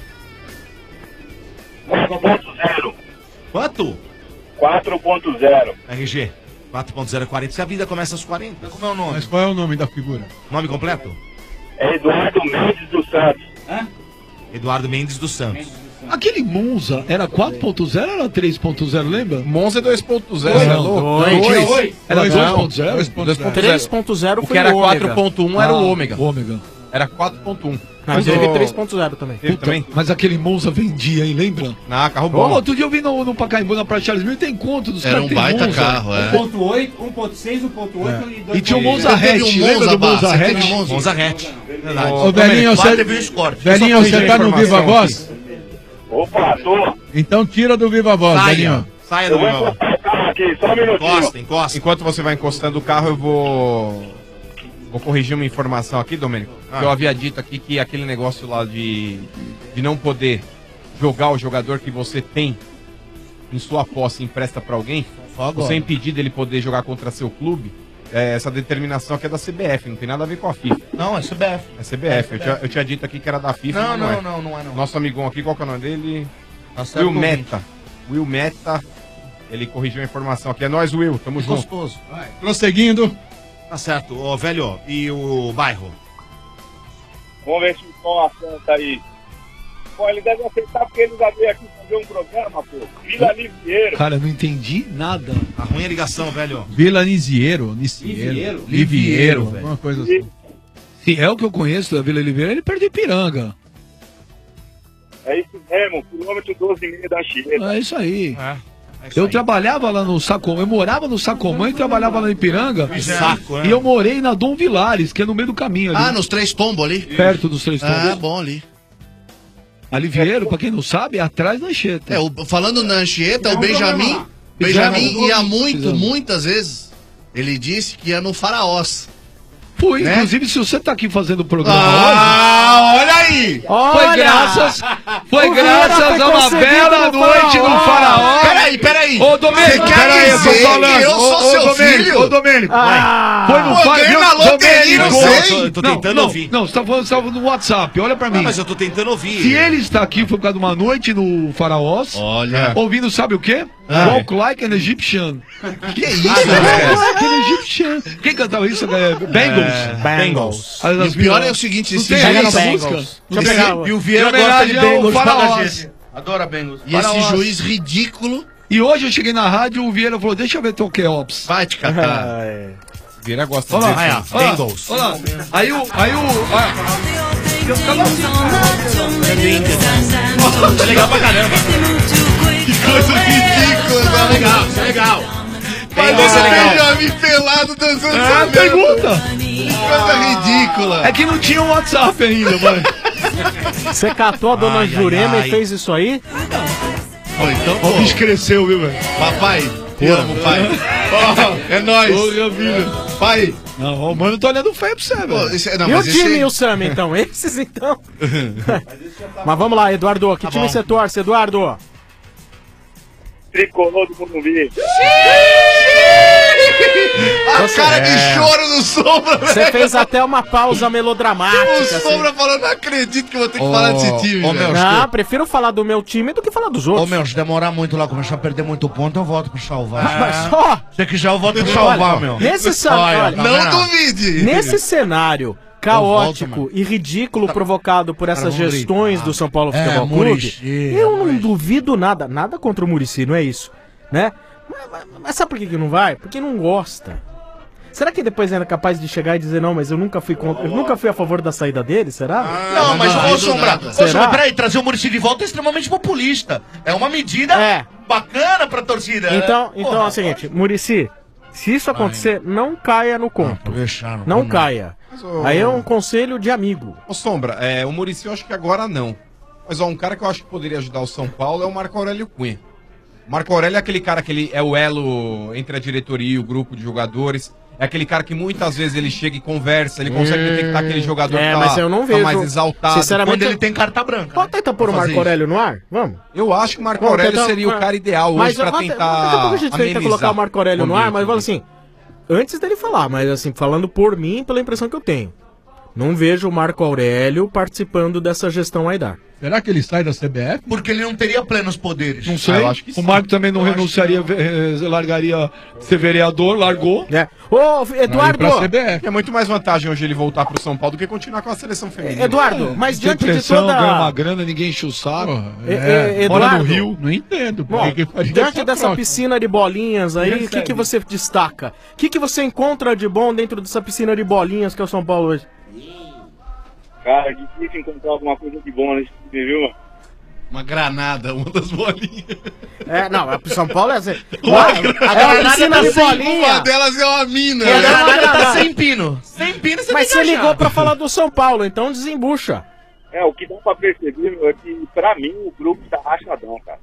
quatro ponto zero. Quanto? quatro ponto zero. R G. quatro ponto zero é quarenta. Se a vida começa aos quarenta. Como é o nome? Mas qual é o nome da figura? Nome completo? É Eduardo Mendes dos Santos. Eduardo Mendes dos Santos. Aquele Monza era quatro ponto zero ou era três ponto zero, lembra? Monza é dois ponto zero, Dois, é não, louco? dois. Dois. Dois. Era Dois. dois ponto zero? dois ponto zero. três ponto zero O foi que era o ômega. quatro ponto um era Ah, o ômega. ômega. Era quatro ponto um. Não, mas teve três ponto zero também. Teve Puta, também? Mas aquele Monza vendia, hein, lembra? Ah, carro Ô, bom. outro dia eu vi no, no Pacaembu, na Praia de Charles Mil, tem conto dos Era caras um que tem baita Monza. carro, é. um ponto oito, um ponto seis, um ponto oito e dois. E tinha o Você Monza teve Hatch, um lembra Monza, do Bá? Monza Você teve Hatch? um Monza? Monza Hatch. Verdade. Ô, Belinho, Lá você, teve um Escort. Belinho, Deixa eu só você tá no corrigir a Viva informação Voz? Opa, tô. Então tira do Viva Voz, Saia. Belinho. Saia Eu do vou meu. encostar o carro aqui, só um minutinho. Encosta, encosta. Enquanto você vai encostando o carro, eu vou. Vou corrigir uma informação aqui, Domênico. Ah. Que eu havia dito aqui que aquele negócio lá de, de não poder jogar o jogador que você tem em sua posse e empresta pra alguém, você impedir dele poder jogar contra seu clube, é, essa determinação aqui é da C B F, não tem nada a ver com a FIFA. Não, é C B F. É C B F. Eu, tinha, eu tinha dito aqui que era da FIFA. Não, mas não, é. não, não é não. Nosso amigão aqui, qual que é o nome dele? Tá certo, Will ouvinte. Meta. Will Meta. Ele corrigiu a informação aqui. É nós, Will. Tamo junto. Gostoso. Prosseguindo. Tá certo. Ô, velho, e o bairro? Vamos ver se o Tom assenta aí. Bom, ele deve aceitar porque ele já veio aqui fazer um programa, pô. Vila Livieiro. Cara, eu não entendi nada. Tá ruim a ligação, velho. Vila Nisiero, Nisiero, Livieiro, velho. Uma coisa assim. Se é o que eu conheço da Vila Oliveira, ele perde Ipiranga. É isso mesmo, quilômetro doze e meio da Chieta. É isso aí. É. é isso Eu aí. trabalhava lá no Sacomã, eu morava no Sacomã e trabalhava lá em Ipiranga. Saco, né? E eu morei na Dom Vilares, que é no meio do caminho ali. Ah, nos Três Tombos ali? Perto dos Três Tombos. Ah, bom ali. Alivieiro, pra quem não sabe, é atrás da Anchieta. É, o- falando na Anchieta, o Benjamin, Benjamin ia muito, muitas vezes. Ele disse que ia no Faraós. Fui, né? inclusive, se você tá aqui fazendo o programa Ah, olha aí! hoje, foi graças, foi O graças Vieira foi a uma concebido bela no noite no Faraó. Faraó. Peraí, peraí. Ô, Domênico, Você quer peraí, eu tô dizer falando. que eu Ô, sou ô, seu Domênico, filho? Ô, Domênico, Ah. foi no Pô, Faraó. ganhei na loteria, não sei. Tô tentando não, ouvir. Não, você tá falando, você tá no WhatsApp, olha pra mim. Ah, mas eu tô tentando ouvir. Se ele está aqui foi por causa de uma noite no Faraós, Olha. ouvindo sabe o quê? Ah. Walk Like an Egyptian. Que isso, Walk velho? Like an Egyptian. Quem cantava isso? É, Bengals. Bengals. As- E as o pior meninas- é o seguinte, Não esse tem juiz- essa Bengals. música? Deixa eu pegar. E o Vieira Em gosta de homenagem ao Bengals, paga Faraós. gente. Adora Bengals. E esse Faraós. juiz ridículo E hoje eu cheguei na rádio, o Vieira falou, deixa eu ver teu Keops. vai te catar. Vieira gosta Olha de lá, Olha lá, olha lá, Bengals. olha lá. Aí o... Aí o... olha. Eu ficava assim. Tá legal pra caramba. Que coisa ridícula, tá legal? Isso é legal. Mas Bengals é legal. Benjamin pelado dançando É, essa merda. pergunta. Coisa ridícula. É que não tinha um WhatsApp ainda, mano. Você catou a dona Ai, Jurema ai, ai. e fez isso aí? Pô, então, O bicho pô, cresceu, viu, velho? papai, te amo, pai. Ó, é nóis. Porra, vida. Pai. Não, o mano tá olhando feio pra você, Pô, velho. esse, não, E o mas time esse... e o Sam, então? Esses, então? Mas vamos lá, Eduardo. Que time bom. você torce, Eduardo? Tricolor do Morumbi. A cara de choro do Sombra, Você velho. fez até uma pausa O melodramática. assim. Sombra falando, não acredito que eu vou ter que falar desse time, ô, velho. meu, Não, prefiro falar do meu time do que falar dos outros. Ô, meu, se demorar muito lá, começar a perder muito ponto, eu volto pro salvar. Mas só, Se você quiser, eu volto pro salvar, meu. nesse cenário, tá Não vendo? duvide. nesse cenário caótico volto, e ridículo provocado por essas vamos gestões gritar. do São Paulo É, Futebol Muricy, Clube, eu não duvido nada, nada contra o Muricy, não é isso, né? Mas, mas- mas sabe por que que não vai? Porque não gosta. Será que depois ainda é capaz de chegar e dizer, não, mas eu nunca fui contra, eu nunca fui a favor da saída dele, será? Não, mas, ô, Sombra, nada. ô, Será? Sombra, peraí, trazer o Muricy de volta é extremamente populista. É uma medida É. bacana pra torcida. Então, né? então é Porra, o seguinte, Muricy, se isso acontecer, não caia no conto. Deixaram. Não caia. ô- Aí é um conselho de amigo. Ô, Sombra, é, o Muricy eu acho que agora não. Mas ó, um cara que eu acho que poderia ajudar o São Paulo é o Marco Aurélio Cunha. O Marco Aurélio é aquele cara que ele é o elo entre a diretoria e o grupo de jogadores. É aquele cara que muitas vezes ele chega e conversa, ele consegue Hum, detectar aquele jogador é, que tá, mas eu não tá vejo. mais exaltado. Sinceramente, Quando ele eu- tem carta branca. Pode tentar pôr o pra fazer Marco Aurélio no ar? Vamos. Eu acho que o Marco Vamos Aurélio tentar- seria o cara ideal Mas hoje pra eu- até- tentar Daqui a pouco a gente tenta amenizar colocar o Marco Aurélio no ar, ambiente mas fala assim, antes dele falar, mas assim, falando por mim, pela impressão que eu tenho, não vejo o Marco Aurélio participando dessa gestão Aidar. Será que ele sai da C B F? Porque ele não teria plenos poderes. Não sei. o Marco também não renunciaria, eh, largaria ser vereador, largou. É. Ô, Eduardo! É muito mais vantagem hoje ele voltar pro São Paulo do que continuar com a seleção feminina. Eduardo, mas Tem diante de pressão, toda... ganha uma grana, ninguém enche o saco. É, é, Mora Eduardo, no Rio. Não entendo. Bom, que faria diante essa dessa troca? piscina de bolinhas aí, o que, Recebe. que você destaca? O que, que você encontra de bom dentro dessa piscina de bolinhas que é o São Paulo hoje? Cara, é difícil encontrar alguma coisa de bom nesse time, viu, mano? Uma granada, uma das bolinhas. É, não, a São Paulo é assim. Uma- a a granada piscina tá de sem- bolinha. uma delas é uma mina. É, A granada uma tá granada. sem pino. Sem pino você Mas tem você que ligou achar. pra falar do São Paulo, então desembucha. É, o que dá pra perceber, meu, é que pra mim o grupo tá rachadão, cara.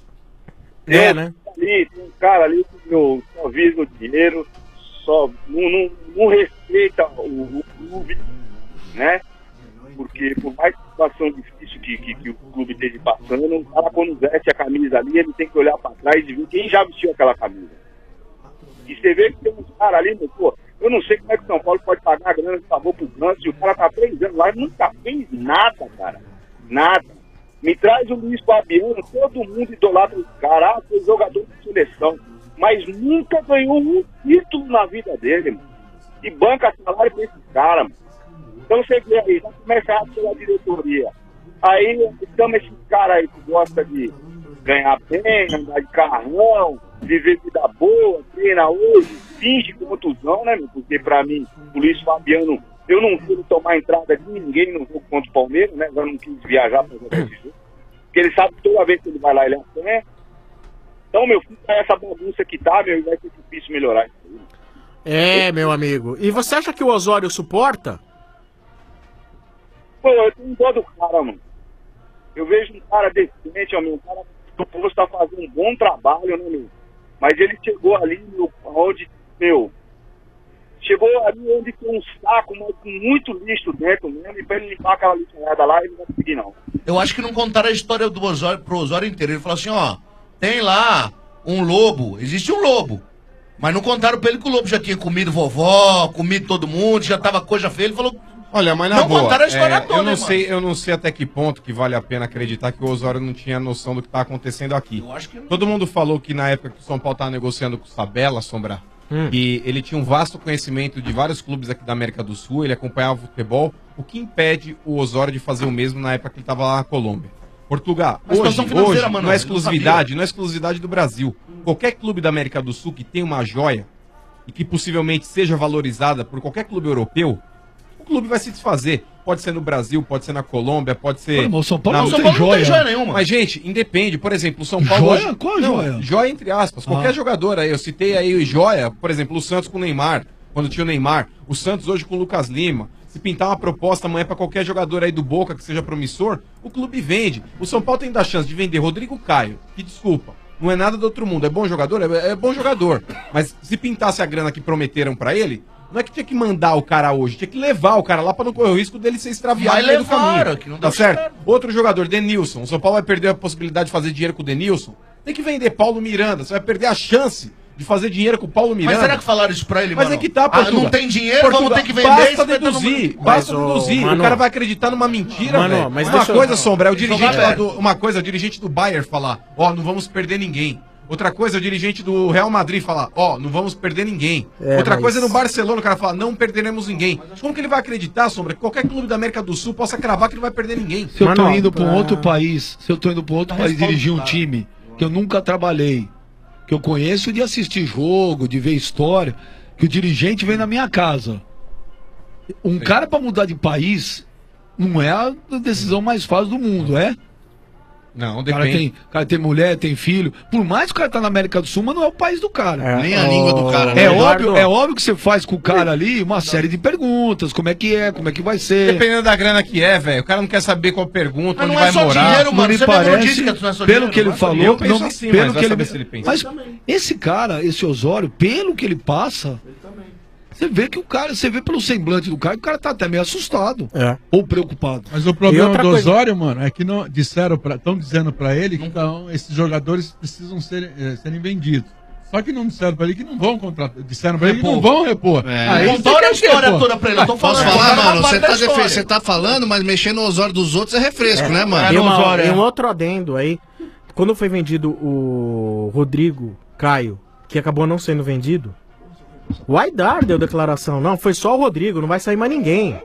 É, né? Ali, tem um cara ali que meu, só visa o dinheiro, só não, não, não respeita o, o clube, né? Porque por mais situação difícil que, que, que o clube esteja passando, o cara quando veste a camisa ali, ele tem que olhar pra trás e ver quem já vestiu aquela camisa. E você vê que tem uns caras ali, meu, pô, eu não sei como é que o São Paulo pode pagar a grana que pagou pro Ganso, e o cara tá três anos lá e nunca fez nada, cara. Nada. Me traz o Luiz Fabiano, todo mundo idolatra o cara, ah, foi jogador de seleção, mas nunca ganhou um título na vida dele, mano. E banca salário pra esse cara, mano. Então você vê aí, já começa a pela diretoria. Aí chama esse cara aí que gosta de ganhar bem, andar de carrão, viver vida boa, treina hoje, finge contusão, né, meu? Porque pra mim, o Luiz Fabiano, eu não vi ele tomar entrada de ninguém no jogo contra o Palmeiras, né? Eu não quis viajar pra jogar esse jogo. Porque ele sabe que toda vez que ele vai lá, ele apanha. Então, meu filho, tá essa bagunça que tá, meu, vai ser difícil melhorar isso aí. É, meu amigo. E você acha que o Osório suporta? Pô, eu tenho dó do cara, mano. Eu vejo um cara decente, ó, meu, um cara do posto tá fazendo um bom trabalho, né, meu? Mas ele chegou ali, meu, onde, meu, chegou ali onde tem um saco, mas com muito lixo dentro mesmo, e pra ele limpar aquela lixada lá, ele não vai conseguir, não. Eu acho que não contaram a história do Osório pro Osório inteiro. Ele falou assim, ó, tem lá um lobo, existe um lobo. Mas não contaram pra ele que o lobo já tinha comido vovó, comido todo mundo, já tava coisa feia. Ele falou, Olha, mas na não boa, contaram a história é, toda, eu não hein, sei, eu não sei até que ponto que vale a pena acreditar que o Osório não tinha noção do que tá acontecendo aqui. Eu acho que não. Todo mundo falou que na época que o São Paulo tava negociando com o Sabella, Sombra, Hum. que ele tinha um vasto conhecimento de vários clubes aqui da América do Sul, ele acompanhava o futebol, o que impede o Osório de fazer o mesmo na época que ele tava lá na Colômbia. Portugal, Mas hoje, situação financeira, hoje mano, não é eu não exclusividade, sabia. não é exclusividade do Brasil. Qualquer clube da América do Sul que tem uma joia e que possivelmente seja valorizada por qualquer clube europeu, o clube vai se desfazer. Pode ser no Brasil, pode ser na Colômbia, pode ser. Olha, mas o São Paulo na- não São tem Paulo não tem joia. joia nenhuma. Mas, gente, independe. Por exemplo, o São Paulo. Joia? hoje- Qual é Não, joia? Joia entre aspas. Qualquer Ah. jogador aí. Eu citei aí o joia, por exemplo, o Santos com o Neymar, quando tinha o Neymar. O Santos hoje com o Lucas Lima. Se pintar uma proposta amanhã pra qualquer jogador aí do Boca que seja promissor, o clube vende. O São Paulo tem da chance de vender Rodrigo Caio, que desculpa. Não é nada do outro mundo. É bom jogador? É, é bom jogador. Mas se pintasse a grana que prometeram pra ele, não é que tinha que mandar o cara hoje, tinha que levar o cara lá pra não correr o risco dele ser extraviado Mas no meio do levaram, caminho. que não Tá deu certo? certo. Outro jogador, Denilson. O São Paulo vai perder a possibilidade de fazer dinheiro com o Denilson. Tem que vender Paulo Miranda. Você vai perder a chance de fazer dinheiro com o Paulo Miranda. mas será que falaram isso pra ele, Mas mano? é que tá, Ah, Portuga. não tem dinheiro, Portuga, vamos ter que vender Basta isso, vai todo deduzir, mundo- basta Mas, ô, deduzir. Mano, o cara vai acreditar numa mentira, Mano, velho. mas Uma deixa eu- coisa, Sombra, é o dirigente Jogar lá aberto. do, uma coisa, é o dirigente do Bayern falar, ó, não vamos perder ninguém. Outra coisa é o dirigente do Real Madrid falar, ó, não vamos perder ninguém. É, Outra mas- coisa é no Barcelona, o cara fala, não perderemos ninguém. Como que ele vai acreditar, Sombra, que qualquer clube da América do Sul possa cravar que não vai perder ninguém? Se eu tô Mano, indo pra um ah. outro país, se eu tô indo pra um outro Tá país dirigir um respaldado. time que eu nunca trabalhei, que eu conheço de assistir jogo, de ver história, que o dirigente vem na minha casa. Um cara pra mudar de país não é a decisão mais fácil do mundo, é? Não, O cara depende. tem, o cara tem mulher, tem filho. Por mais que o cara tá na América do Sul, mas não é o país do cara. É. Nem a língua do cara, né, É Eduardo? óbvio, é óbvio que você faz com o cara ali uma série de perguntas. Como é que é, como é que vai ser. Dependendo da grana que é, velho. O cara não quer saber qual pergunta, Mas onde não vai é só morar. dinheiro, mano. Não me Você mesmo parece, disse que não é só pelo dinheiro, que ele não é? falou, Eu penso não- assim, pelo mas vai que ele- saber se ele pensa. Mas esse cara, esse Osório, pelo que ele passa, você vê que o cara, você vê pelo semblante do cara, que o cara tá até meio assustado. É. Ou preocupado. Mas o problema do Osório, mano, é que não disseram pra, estão dizendo pra ele que então, esses jogadores precisam ser, eh, serem vendidos. Só que não disseram pra ele que não vão contratar. Disseram pra ele que não vão repor. É. Aí Contaram você quer a história o quê, pô? toda pra ele. Eu tô falando, Posso falar, falar, mano, você da tá, história. defe- você tá falando, mas mexendo no Osório dos outros é refresco, né, mano? E, uma- é. e um outro adendo aí. Quando foi vendido o Rodrigo Caio, que acabou não sendo vendido, o Aidar deu declaração. Não, foi só o Rodrigo, não vai sair mais ninguém.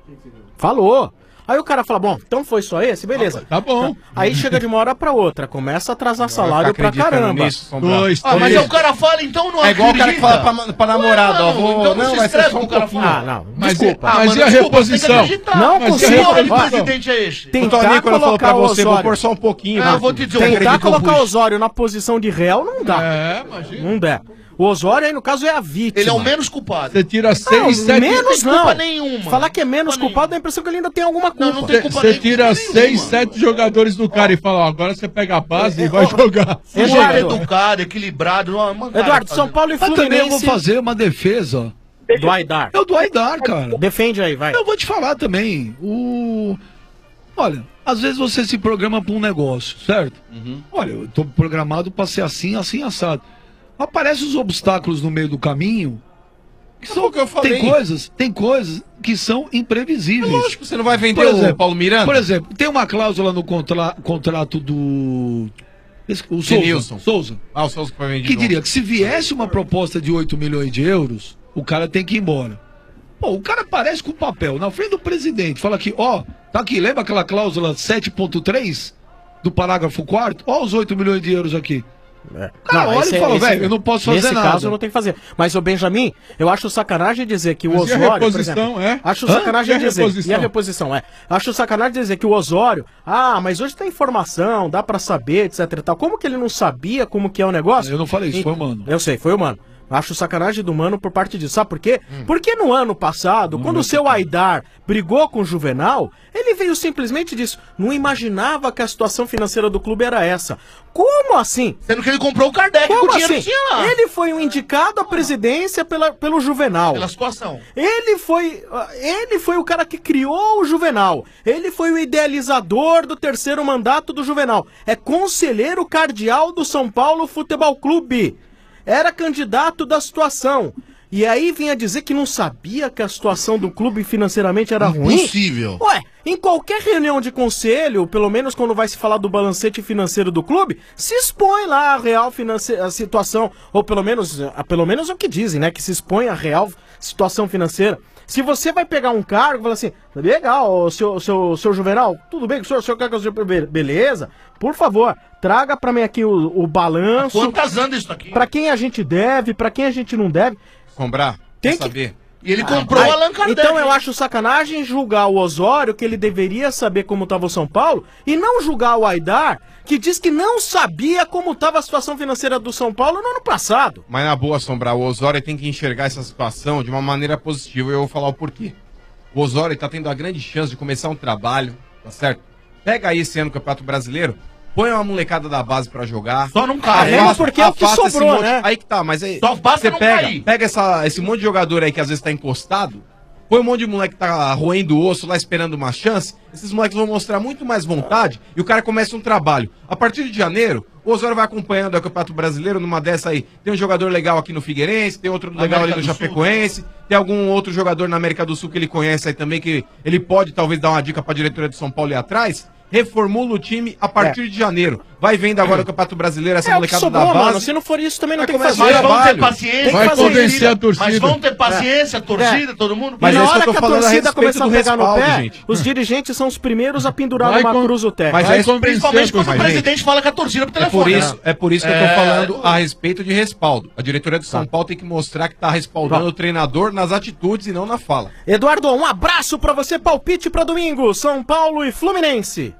Falou. Aí o cara fala, bom, então foi só esse? Beleza. Tá bom. Aí chega de uma hora pra outra, começa a atrasar salário ficar pra acreditando caramba. nisso, Sombra. Dois, Ah, mas três. aí o cara fala, então não É igual o cara que acredita. fala pra, pra namorada, ó, vou, então não, se vai ser estressa só um com o cara pouquinho. fala. Ah, não, Mas desculpa. e- mas Ah, e mano, a desculpa, reposição? tem que acreditar. Não Mas consigo. que porra de Olha, presidente é esse? O Tentar Tonico falou colocar pra o você, vou Osório- pôr só um pouquinho. Ah, vai. eu vou te dizer, eu Tentar acredito que eu colocar o pus. Osório na posição de réu não dá. É, imagina. Não dá. O Osório aí, no caso, é a vítima. Ele é o menos culpado. Você tira Não, seis, sete... menos Não tem não. culpa nenhuma. Falar que é menos culpado dá a impressão que ele ainda tem alguma culpa. Não, não tem culpa Você nenhuma. tira seis, sete jogadores do cara e fala, ó, agora você pega a base e vai ó, jogar. Sujeito Eduardo. educado, equilibrado. Não, mano, cara, Eduardo, fazer- São Paulo e Mas também eu vou Fluminense fazer uma defesa. do Aidar. É o do Aidar, cara. Defende aí, vai. Eu vou te falar também. O... Olha, às vezes você se programa para um negócio, certo? Olha, eu tô programado para ser assim, assim, assado. Aparecem os obstáculos no meio do caminho. Que são, o que eu falei. tem coisas, tem coisas que são imprevisíveis. É lógico, você não vai vender Por exemplo, o Paulo Miranda? Por exemplo, tem uma cláusula no contra- contrato do esse- o Denilson. Souza, Souza, Ah, o Souza que foi vendido. que diria que se viesse uma proposta de oito milhões de euros, o cara tem que ir embora. Pô, o cara aparece com o papel na frente do presidente, fala aqui, ó, tá aqui, lembra aquela cláusula sete ponto três do parágrafo quarto? Ó os oito milhões de euros aqui. Cara, olha esse e é- fala, esse- velho, eu não posso fazer nesse nada. caso eu não tenho que fazer. Mas o Benjamin, eu acho sacanagem dizer que o Mas e a Osório, por reposição, exemplo, é? acho Hã? sacanagem E a dizer, reposição? e a reposição é, acho sacanagem dizer que o Osório, ah, mas hoje tem informação, dá pra saber, etc e tal. Como que ele não sabia como que é o negócio? Eu não falei isso, E- foi o Mano. Eu sei, foi o Mano. Acho sacanagem do Mano por parte disso. Sabe por quê? Hum. Porque no ano passado, quando o seu Aidar brigou com o Juvenal, ele veio simplesmente disso. Não imaginava que a situação financeira do clube era essa. Como assim? Sendo que ele comprou o Kardec com Como o dinheiro assim? que tinha lá. Ele foi um indicado à presidência pela, pelo Juvenal. Pela situação. Ele foi, ah, ele foi o cara que criou o Juvenal. Ele foi o idealizador do terceiro mandato do Juvenal. É conselheiro cardeal do São Paulo Futebol Clube. Era candidato da situação. E aí vinha dizer que não sabia que a situação do clube financeiramente era ruim. Impossível. Ué, em qualquer reunião de conselho, pelo menos quando vai se falar do balancete financeiro do clube, se expõe lá a real finance... a situação, ou pelo menos, a- pelo menos é o que dizem, né, que se expõe a real situação financeira. Se você vai pegar um cargo e falar assim, legal, o seu, seu, seu Juvenal, tudo bem, o senhor, o senhor quer que eu seja- be- beleza? Por favor, traga pra mim aqui o, o balanço. Quantas anda isso aqui? Pra quem a gente deve, pra quem a gente não deve. Comprar? Tem Quer que- saber? E ele comprou Aí, o Allan Kardec. Então eu acho sacanagem julgar o Osório, que ele deveria saber como estava o São Paulo, e não julgar o Aidar, que diz que não sabia como estava a situação financeira do São Paulo no ano passado. Mas na boa, Sombra, o Osório tem que enxergar essa situação de uma maneira positiva e eu vou falar o porquê. O Osório tá tendo a grande chance de começar um trabalho, tá certo? Pega aí esse ano o Campeonato Brasileiro, põe uma molecada da base pra jogar. Só não cai. Mesmo Afasta- porque é o que afasta esse sobrou, monte- né? Aí que tá, mas aí Só basta você não pega, cair. pega essa, esse monte de jogador aí que às vezes tá encostado, põe um monte de moleque que tá roendo o osso lá esperando uma chance, esses moleques vão mostrar muito mais vontade e o cara começa um trabalho. A partir de janeiro, o Osório vai acompanhando o Campeonato Brasileiro numa dessa aí. Tem um jogador legal aqui no Figueirense, tem outro legal América ali no do Sul. Chapecoense, tem algum outro jogador na América do Sul que ele conhece aí também, que ele pode talvez dar uma dica pra diretoria de São Paulo ir atrás. Reformula o time a partir de janeiro. Vai vendo agora o Campeonato Brasileiro, essa É o que molecada da sobrou, base. mano. Se não for isso, também não Vai tem que começar fazer. Mas vão ter trabalho. paciência. Tem que Vai fazer convencer isso. a torcida. Mas vão ter paciência, a torcida, todo mundo. Mas e é na isso que hora eu que, tô a falando a torcida respeito começar a do pegar no respaldo, pé, gente. os dirigentes são os primeiros a pendurar Vai numa com- cruz o teto. Mas Vai é isso, convencer Principalmente a quando o torcida. presidente fala com a torcida pro É por telefone. isso, é por isso que eu tô É. falando a respeito de respaldo. A diretoria do São Paulo tem que mostrar que tá respaldando Tá. o treinador nas atitudes e não na fala. Eduardo, um abraço pra você, palpite pra domingo, São Paulo e Fluminense.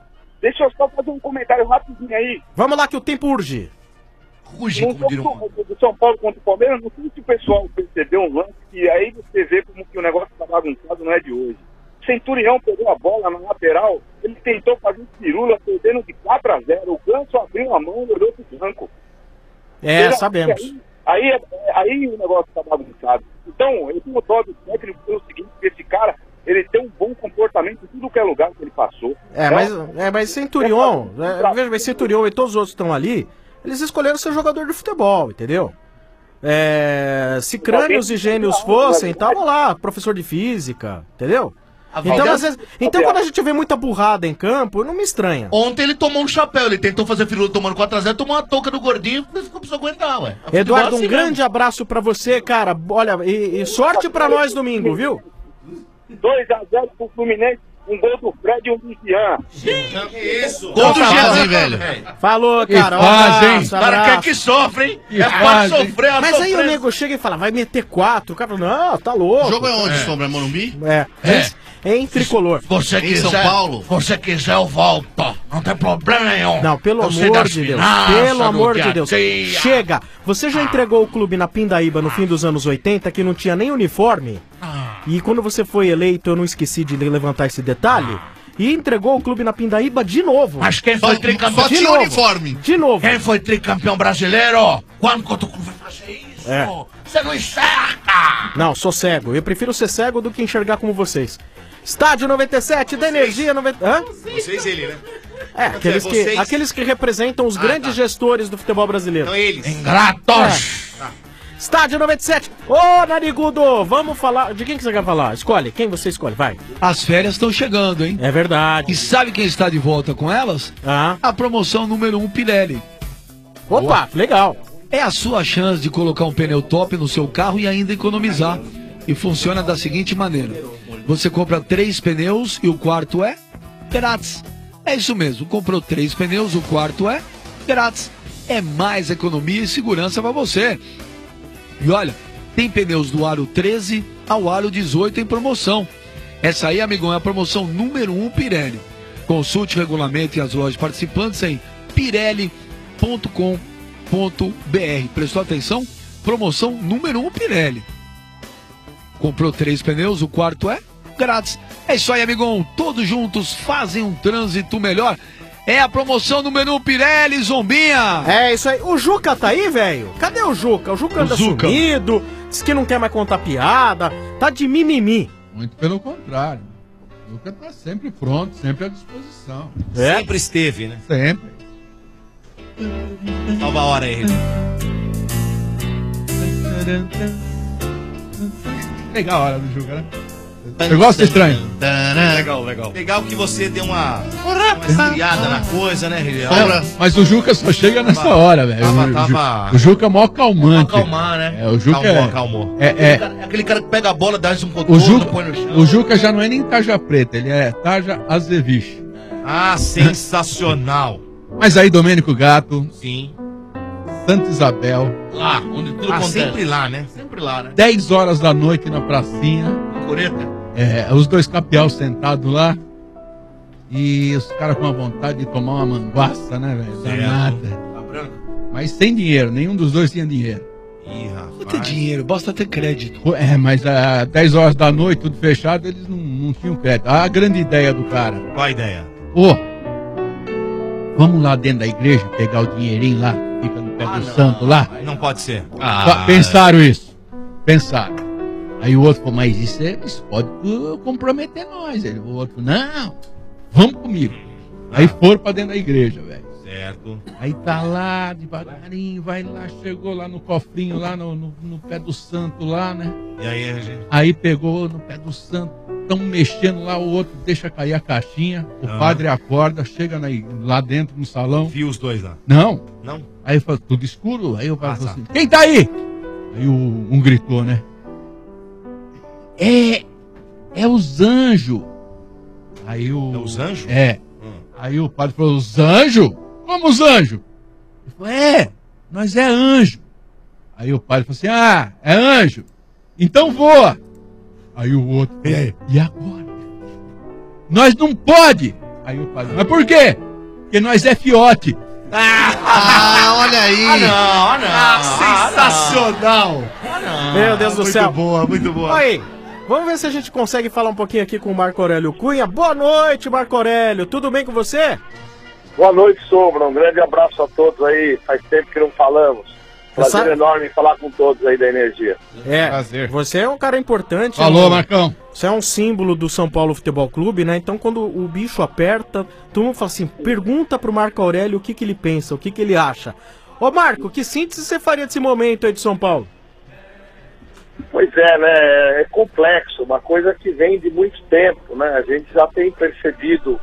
deixa eu só fazer um comentário rapidinho aí. Vamos lá que o tempo urge. Urge, como diram. Do São Paulo contra o Palmeiras, não sei se o pessoal percebeu um lance e aí você vê como que o negócio tá bagunçado, não é de hoje. Centurião pegou a bola na lateral, ele tentou fazer um pirula, perdendo de quatro a zero. O Ganso abriu a mão e olhou pro banco. É, Será sabemos. que Aí, aí, aí o negócio tá bagunçado. Então, eu tenho dó do técnico pelo seguinte, que esse cara, ele tem um bom comportamento em tudo que é lugar que ele passou. É, mas, é, mas Centurion, é, veja bem, Centurion e todos os outros que estão ali, eles escolheram ser jogador de futebol, entendeu? É, se crânios e gênios fossem, estavam lá, professor de física, entendeu? Então, às vezes, então quando a gente vê muita burrada em campo, não me estranha. Ontem ele tomou um chapéu, ele tentou fazer firula tomando quatro a zero, tomou uma touca do gordinho e ficou precisando aguentar, ué. A Eduardo, futebol é um assim grande mesmo. abraço pra você, cara. Olha, e, e sorte pra nós domingo, viu? dois a zero pro Fluminense, um gol do Fred e um do Jean. Que isso? Gol do Jean, hein, velho? Falou, Que cara. Um fase, hein? abraço, O cara abraço. quer que sofre, hein? Que É pra fase, hein? sofrer, a Mas aí o sofrência. nego chega e fala, vai meter quatro. O cara fala, não, tá louco. O jogo é onde, Sombra? É Morumbi? É. É. Em tricolor. Você Em quiser, São Paulo. você quiser, eu volto. Não tem problema nenhum. Não, pelo Eu sei amor das de Deus. finanças, Pelo do amor dia de a Deus. dia. Chega. Você já entregou o clube na Pindaíba no fim dos anos oitenta, que não tinha nem uniforme? E quando você foi eleito, eu não esqueci de levantar esse detalhe. E entregou o clube na Pindaíba de novo. Mas quem foi tricampeão? Só De tinha novo. uniforme. De novo. Quem foi tricampeão brasileiro? Quando que o clube vai fazer isso? É. Você não enxerga! Não, sou cego. Eu prefiro ser cego do que enxergar como vocês. Estádio noventa e sete, da Energia noventa... Hã? Vocês ele, né? É, aqueles que, vocês. aqueles que representam os Ah, grandes tá. gestores do futebol brasileiro. Então eles. Ingratos! É. Estádio noventa e sete. Ô, Narigudo, vamos falar... De quem que você quer falar? Escolhe. Quem você escolhe? Vai. As férias estão chegando, hein? É verdade. E sabe quem está de volta com elas? Ah. A promoção número um Pirelli. Opa, legal. É a sua chance de colocar um pneu top no seu carro e ainda economizar. E funciona da seguinte maneira. Você compra três pneus e o quarto é grátis. É isso mesmo, comprou três pneus, o quarto é grátis. É mais economia e segurança para você. E olha, tem pneus do aro treze ao aro dezoito em promoção. Essa aí, amigão, é a promoção número um Pirelli. Consulte o regulamento e as lojas participantes em pirelli ponto com ponto br. Prestou atenção? Promoção número um Pirelli. Comprou três pneus, o quarto é grátis. É isso aí, amigão. Todos juntos fazem um trânsito melhor. É a promoção número um Pirelli, Zombinha. É isso aí. O Juca tá aí, velho? Cadê o Juca? O Juca anda Zuca. sumido, diz que não quer mais contar piada, tá de mimimi. Muito pelo contrário. O Luca tá sempre pronto, sempre à disposição. É? Sempre esteve, né? Sempre. Salva a hora aí. Legal a hora do Juca, né? Eu gosto estranho. Legal, legal. Legal que você deu uma, uma esfriada na coisa, né, Rio? É, mas o Juca só chega nessa hora, velho. Tava- O Ju- tava- O Juca é mó calmante. Pra acalmar, né? É, o Juca Acalmou, é, acalmou. é, é- É aquele cara que pega a bola, dá um o, contorno, Juca, põe no chão. o Juca já não é nem tarja preta, ele é tarja azeviche. Ah, sensacional. Mas aí, Domênico Gato, Sim. Santa Isabel, Lá, onde tudo Ah, acontece. sempre lá, né? Sempre lá, né? dez horas da noite na pracinha, Coreta. é, os dois capial sentados lá, e os caras com a vontade de tomar uma manguaça, né, velho? Danada. Tá branco? Mas sem dinheiro, nenhum dos dois tinha dinheiro. Ih, Não tem rapaz. dinheiro, basta ter crédito. Pô, É, mas às dez horas da noite, tudo fechado, eles não, não tinham crédito. A grande ideia do cara. Qual a ideia? Ô, vamos lá dentro da igreja pegar o dinheirinho lá, fica no pé do santo lá. Não pode ser. Fa- Pensaram isso. Pensaram. Aí o outro falou, mas isso, é, isso pode uh, comprometer nós. Ele, o outro, não, vamos comigo. Aí foram pra dentro da igreja, velho. Certo. Aí tá lá, devagarinho, vai lá, chegou lá no cofrinho, lá no, no, no pé do santo lá, né? E aí, gente? Aí pegou no pé do santo, estão mexendo lá, o outro deixa cair a caixinha, o Ah. padre acorda, chega na, lá dentro no salão. Viu os dois lá? Não. Não? Aí fala, tudo escuro. Aí eu falo Ah, tá. assim, quem tá aí? Aí o, um gritou, né? É, é os anjos. Aí o... É os anjos? É. Hum. Aí o padre falou, os anjos? Como os anjos? Ele falou, é, nós é anjo. Aí o padre falou assim, ah, é anjo? Então voa. Aí o outro, é, e agora? Nós não pode. Aí o padre, mas por quê? porque nós é fiote. Ah, olha aí. Ah, não, ah, não. Ah, sensacional. Meu Deus do muito céu. boa, muito boa. Aí, vamos ver se a gente consegue falar um pouquinho aqui com o Marco Aurélio Cunha. Boa noite, Marco Aurélio. Tudo bem com você? Boa noite, Sombra. Um grande abraço a todos aí. Faz tempo que não falamos. Prazer Sabe- enorme falar com todos aí da Energia. É, você é um cara importante. Falou, é um- Marcão. Você é um símbolo do São Paulo Futebol Clube, né? Então, quando o bicho aperta, todo mundo fala assim, pergunta pro Marco Aurélio o que que ele pensa, o que que ele acha. Ô, Marco, que síntese você faria desse momento aí de São Paulo? Pois é, né? É complexo, uma coisa que vem de muito tempo, né? A gente já tem percebido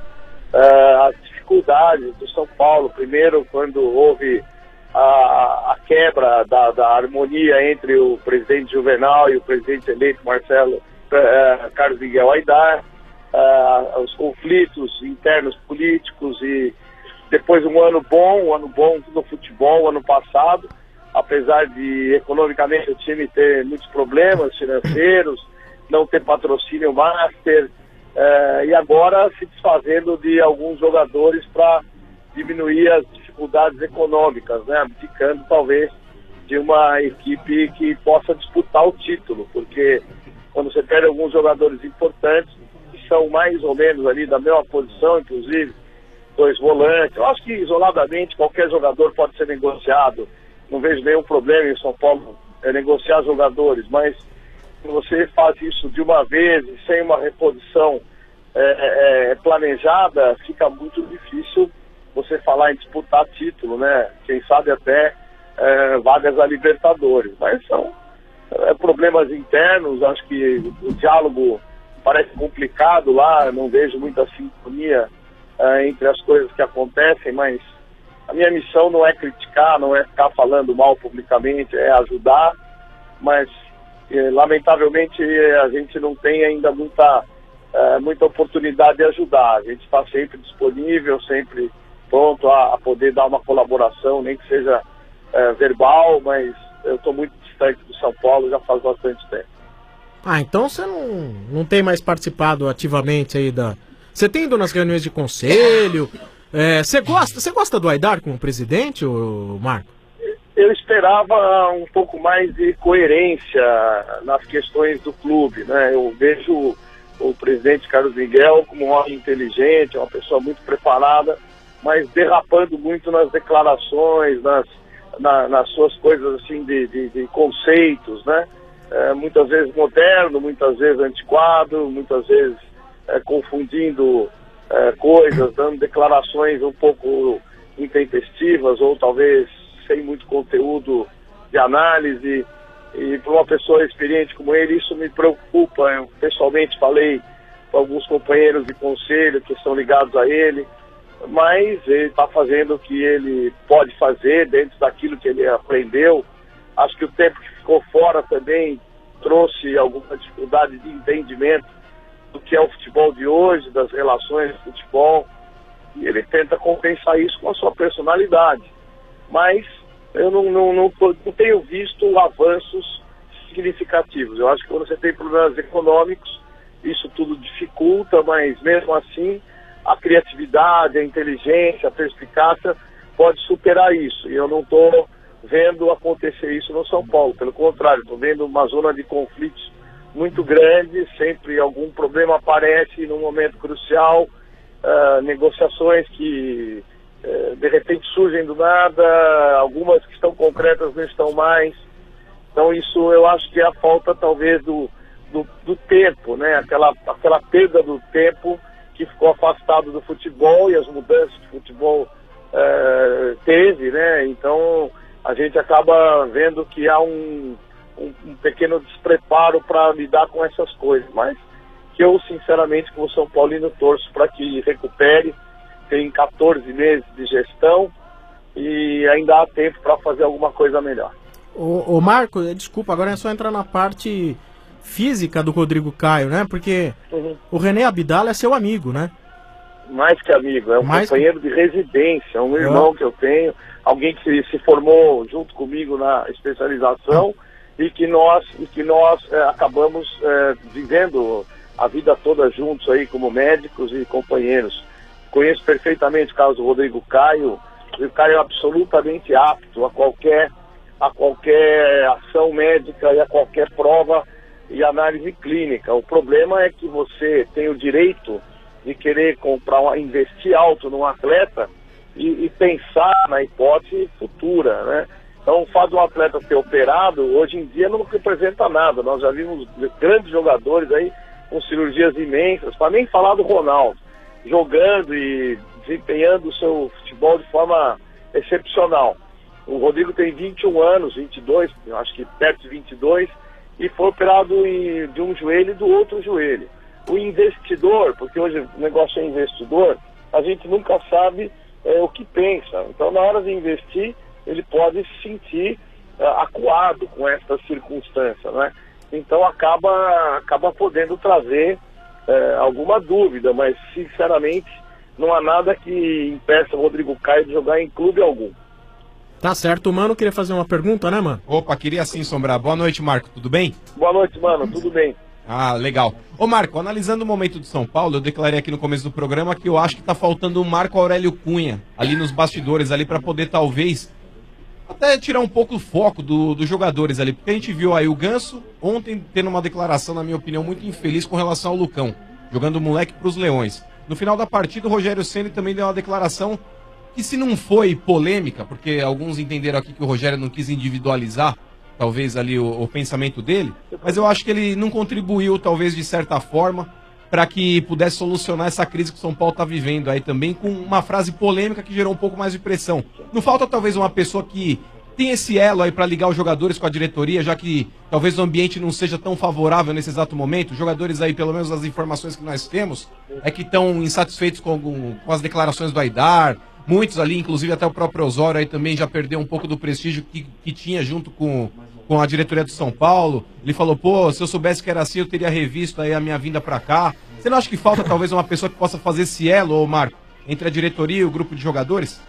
ah, as dificuldades do São Paulo. Primeiro, quando houve a, a quebra da, da harmonia entre o presidente Juvenal e o presidente eleito Marcelo eh, Carlos Miguel Aidar, ah, os conflitos internos políticos e depois um ano bom, um ano bom no futebol, ano passado, apesar de economicamente o time ter muitos problemas financeiros, não ter patrocínio master, eh, e agora se desfazendo de alguns jogadores para diminuir as dificuldades econômicas, né, abdicando talvez de uma equipe que possa disputar o título, porque quando você perde alguns jogadores importantes, que são mais ou menos ali da mesma posição, inclusive, dois volantes, eu acho que isoladamente qualquer jogador pode ser negociado, não vejo nenhum problema em São Paulo é, negociar jogadores, mas se você faz isso de uma vez e sem uma reposição é, é, planejada, fica muito difícil você falar em disputar título, né? Quem sabe até é, vagas a Libertadores, mas são é, problemas internos, acho que o diálogo parece complicado lá, não vejo muita sintonia é, entre as coisas que acontecem, mas a minha missão não é criticar, não é ficar falando mal publicamente, é ajudar, mas eh, lamentavelmente a gente não tem ainda muita, eh, muita oportunidade de ajudar. A gente está sempre disponível, sempre pronto a, a poder dar uma colaboração, nem que seja eh, verbal, mas eu estou muito distante do São Paulo já faz bastante tempo. Ah, então você não, não tem mais participado ativamente aí da... Você tem ido nas reuniões de conselho... É, você gosta, você gosta do Aidar como presidente, ô, Marco? Eu esperava um pouco mais de coerência nas questões do clube, né? Eu vejo o presidente Carlos Miguel como um homem inteligente, uma pessoa muito preparada, mas derrapando muito nas declarações, nas, na, nas suas coisas assim de, de, de conceitos, né? É, muitas vezes moderno, muitas vezes antiquado, muitas vezes é, confundindo É, coisas, dando declarações um pouco intempestivas ou talvez sem muito conteúdo de análise, e para uma pessoa experiente como ele isso me preocupa. Eu pessoalmente falei com alguns companheiros de conselho que estão ligados a ele, mas ele está fazendo o que ele pode fazer dentro daquilo que ele aprendeu. Acho que o tempo que ficou fora também trouxe alguma dificuldade de entendimento do que é o futebol de hoje, das relações do futebol, e ele tenta compensar isso com a sua personalidade. Mas eu não, não, não, não tenho visto avanços significativos. Eu acho que quando você tem problemas econômicos, isso tudo dificulta, mas mesmo assim a criatividade, a inteligência, a perspicácia pode superar isso. E eu não estou vendo acontecer isso no São Paulo. Pelo contrário, estou vendo uma zona de conflitos muito grande, sempre algum problema aparece num momento crucial, uh, negociações que uh, de repente surgem do nada, algumas que estão concretas não estão mais. Então isso eu acho que é a falta talvez do, do, do tempo, né? Aquela, aquela perda do tempo que ficou afastado do futebol e as mudanças que o futebol uh, teve, né? Então a gente acaba vendo que há um Um, um pequeno despreparo para lidar com essas coisas, mas que eu sinceramente como São Paulino torço para que recupere. Tem quatorze meses de gestão e ainda há tempo para fazer alguma coisa melhor. Ô, ô Marco, desculpa, agora é só entrar na parte física do Rodrigo Caio, né? Porque uhum. o René Abdala é seu amigo, né? Mais que amigo, é um Mais companheiro que... de residência, um irmão é. que eu tenho, alguém que se formou junto comigo na especialização. Ah. E que nós, e que nós é, acabamos é, vivendo a vida toda juntos aí como médicos e companheiros. conheço perfeitamente o caso do Rodrigo Caio. O Rodrigo Caio é absolutamente apto a qualquer, a qualquer ação médica e a qualquer prova e análise clínica. O problema é que você tem o direito de querer comprar, uma, investir alto num atleta e, e pensar na hipótese futura, né? Então, o fato de um atleta ser operado, hoje em dia não representa nada. Nós já vimos grandes jogadores aí com cirurgias imensas, para nem falar do Ronaldo, jogando e desempenhando o seu futebol de forma excepcional. O Rodrigo tem vinte e um anos, vinte e dois, acho que perto de vinte e dois, e foi operado em, de um joelho e do outro joelho. O investidor, porque hoje o negócio é investidor, a gente nunca sabe é, o que pensa. Então, na hora de investir, ele pode se sentir uh, acuado com essa circunstância, né? Então acaba, acaba podendo trazer uh, alguma dúvida, mas sinceramente não há nada que impeça o Rodrigo Caio de jogar em clube algum. Tá certo, mano. Queria fazer uma pergunta, né, mano? Opa, queria sim, Sombrar. Boa noite, Marco. Tudo bem? Boa noite, mano. Tudo bem. Ah, legal. Ô, Marco, analisando o momento do São Paulo, eu declarei aqui no começo do programa que eu acho que tá faltando um Marco Aurélio Cunha ali nos bastidores, ali para poder talvez até tirar um pouco o foco do, dos jogadores ali, porque a gente viu aí o Ganso ontem tendo uma declaração, na minha opinião, muito infeliz com relação ao Lucão, jogando o moleque pros Leões. No final da partida, o Rogério Ceni também deu uma declaração que, se não foi polêmica, porque alguns entenderam aqui que o Rogério não quis individualizar, talvez ali o, o pensamento dele, mas eu acho que ele não contribuiu, talvez de certa forma, para que pudesse solucionar essa crise que o São Paulo está vivendo aí também, com uma frase polêmica que gerou um pouco mais de pressão. Não falta talvez uma pessoa que tem esse elo aí para ligar os jogadores com a diretoria, já que talvez o ambiente não seja tão favorável nesse exato momento. Os jogadores aí, pelo menos as informações que nós temos, é que estão insatisfeitos com, com as declarações do Aidar. Muitos ali, inclusive até o próprio Osório aí também já perdeu um pouco do prestígio que, que tinha junto com, com a diretoria do São Paulo. Ele falou, pô, se eu soubesse que era assim, eu teria revisto aí a minha vinda pra cá. Você não acha que falta talvez uma pessoa que possa fazer esse elo, ô Marco, entre a diretoria e o grupo de jogadores?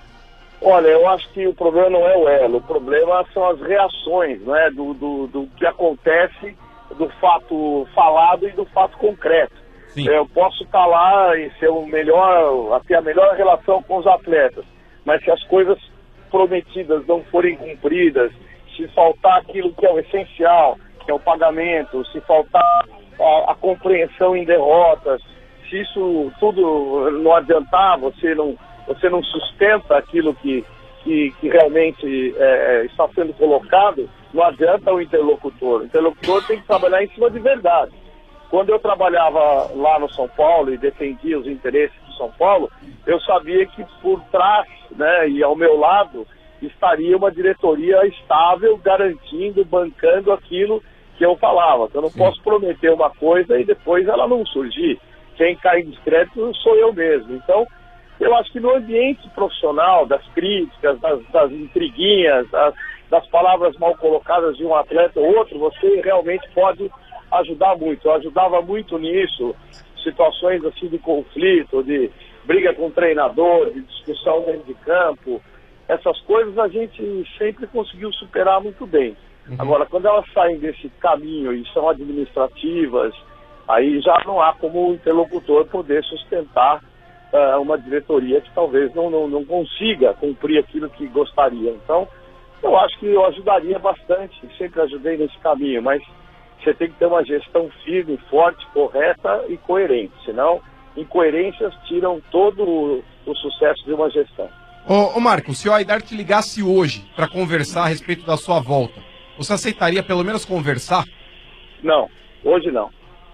Olha, eu acho que o problema não é o elo, o problema são as reações, né, do, do, do que acontece, do fato falado e do fato concreto. Sim. Eu posso estar lá e ser o melhor, ter a melhor relação com os atletas, mas se as coisas prometidas não forem cumpridas, se faltar aquilo que é o essencial, que é o pagamento, se faltar a, a compreensão em derrotas, se isso tudo não adiantar, você não, você não sustenta aquilo que, que, que realmente é, está sendo colocado, não adianta o interlocutor. O interlocutor tem que trabalhar em cima de verdade. Quando eu trabalhava lá no São Paulo e defendia os interesses do São Paulo, eu sabia que por trás, né, e ao meu lado, estaria uma diretoria estável, garantindo, bancando aquilo que eu falava. Eu não Sim. posso prometer uma coisa e depois ela não surgir. Quem cai em descrédito sou eu mesmo. Então, eu acho que no ambiente profissional, das críticas, das, das intriguinhas, das, das palavras mal colocadas de um atleta ou outro, você realmente pode ajudar muito. Eu ajudava muito nisso, situações assim de conflito, de briga com o treinador, de discussão dentro de campo. Essas coisas a gente sempre conseguiu superar muito bem. Uhum. Agora, quando elas saem desse caminho e são administrativas, aí já não há como o interlocutor poder sustentar uh, uma diretoria que talvez não, não, não consiga cumprir aquilo que gostaria. Então, eu acho que eu ajudaria bastante, sempre ajudei nesse caminho, mas você tem que ter uma gestão firme, forte, correta e coerente, senão incoerências tiram todo o, o sucesso de uma gestão. Ô, ô Marco, se o Aidar te ligasse hoje para conversar a respeito da sua volta, você aceitaria pelo menos conversar? Não, hoje não.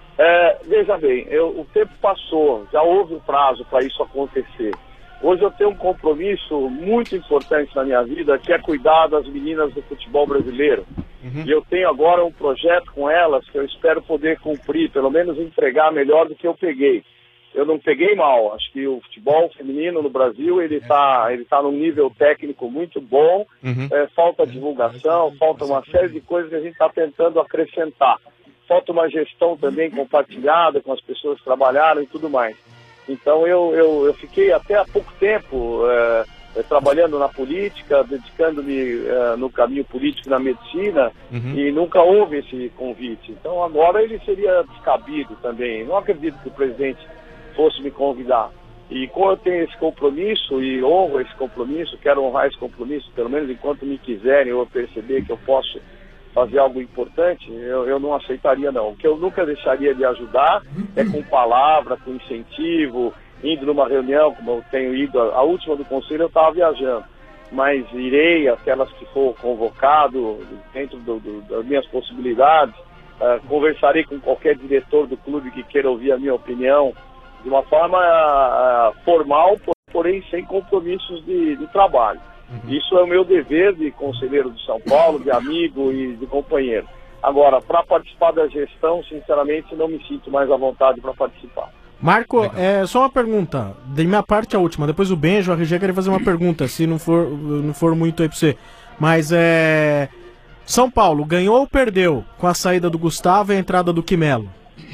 É, veja bem, eu, o tempo passou, já houve um prazo para isso acontecer. Hoje eu tenho um compromisso muito importante na minha vida, que é cuidar das meninas do futebol brasileiro. Uhum. E eu tenho agora um projeto com elas que eu espero poder cumprir, pelo menos entregar melhor do que eu peguei. Eu não peguei mal, acho que o futebol feminino no Brasil, ele está ele tá num nível técnico muito bom, uhum. é, falta divulgação, falta uma série de coisas que a gente está tentando acrescentar. Falta uma gestão também compartilhada com as pessoas que trabalharam e tudo mais. Então eu, eu, eu fiquei até há pouco tempo é, é, trabalhando na política, dedicando-me é, no caminho político e na medicina, uhum. e nunca houve esse convite. Então agora ele seria descabido também. Não acredito que o presidente fosse me convidar. E como eu tenho esse compromisso e honro esse compromisso, quero honrar esse compromisso, pelo menos enquanto me quiserem ou eu perceber que eu posso fazer algo importante, eu, eu não aceitaria não. O que eu nunca deixaria de ajudar é com palavra, com incentivo, indo numa reunião, como eu tenho ido, a, a última do conselho eu estava viajando, mas irei, aquelas que for convocado, dentro do, do, das minhas possibilidades, uh, conversarei com qualquer diretor do clube que queira ouvir a minha opinião, de uma forma uh, formal, porém sem compromissos de, de trabalho. Isso é o meu dever de conselheiro do São Paulo, de amigo e de companheiro. Agora, para participar da gestão, sinceramente, não me sinto mais à vontade para participar. Marco, é, só uma pergunta. Da minha parte, a última. Depois o Benjo, a R G queria fazer uma pergunta, se não for, não for muito aí para você. Mas é... São Paulo, ganhou ou perdeu com a saída do Gustavo e a entrada do Quimelo?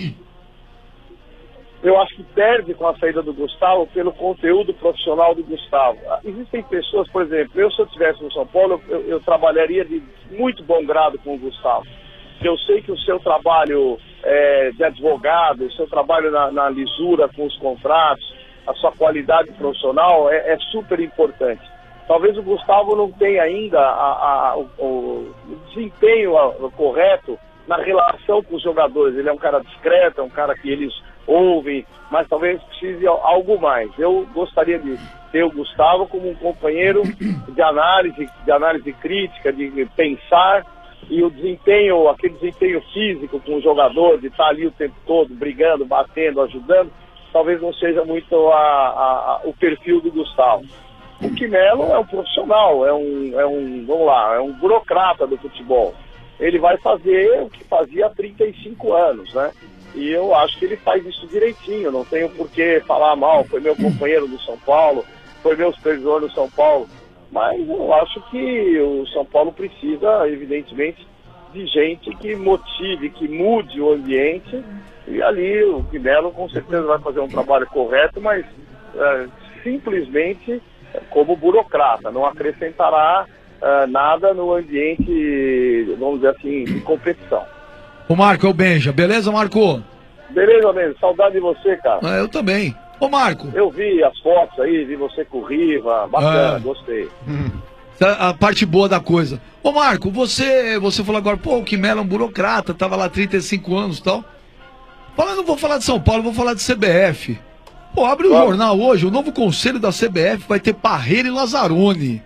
Eu acho que perde com a saída do Gustavo pelo conteúdo profissional do Gustavo. Existem pessoas, por exemplo, eu se eu estivesse no São Paulo, eu, eu trabalharia de muito bom grado com o Gustavo. Eu sei que o seu trabalho é, de advogado, o seu trabalho na, na lisura com os contratos, a sua qualidade profissional é, é super importante. Talvez o Gustavo não tenha ainda a, a, o, o desempenho a, o correto na relação com os jogadores. Ele é um cara discreto, é um cara que eles ouvem, mas talvez precise algo mais. Eu gostaria de ter o Gustavo como um companheiro de análise, de análise crítica, de pensar, e o desempenho, aquele desempenho físico com o jogador, de estar ali o tempo todo, brigando, batendo, ajudando, talvez não seja muito a, a, a, o perfil do Gustavo. O Quimelo é um profissional, é um, é um, vamos lá, é um burocrata do futebol. Ele vai fazer o que fazia há trinta e cinco anos, né? E eu acho que ele faz isso direitinho, não tenho por que falar mal, foi meu companheiro do São Paulo, foi meu supervisor no São Paulo, mas eu acho que o São Paulo precisa, evidentemente, de gente que motive, que mude o ambiente, e ali o Quimelo com certeza vai fazer um trabalho correto, mas é, simplesmente como burocrata, não acrescentará é, nada no ambiente, vamos dizer assim, de competição. O Marco é o Benja, beleza, Marco? Beleza, mesmo. Saudade de você, cara. Ah, eu também. Ô, Marco. Eu vi as fotos aí, vi você com o Riva, bacana, Ah. gostei. A parte boa da coisa. Ô, Marco, você, você falou agora, pô, o Quimelo é um burocrata, tava lá trinta e cinco anos e tal. Fala, não vou falar de São Paulo, vou falar de C B F. Pô, abre o Vamos. jornal hoje, o novo conselho da C B F vai ter Parreira e Lazzaroni.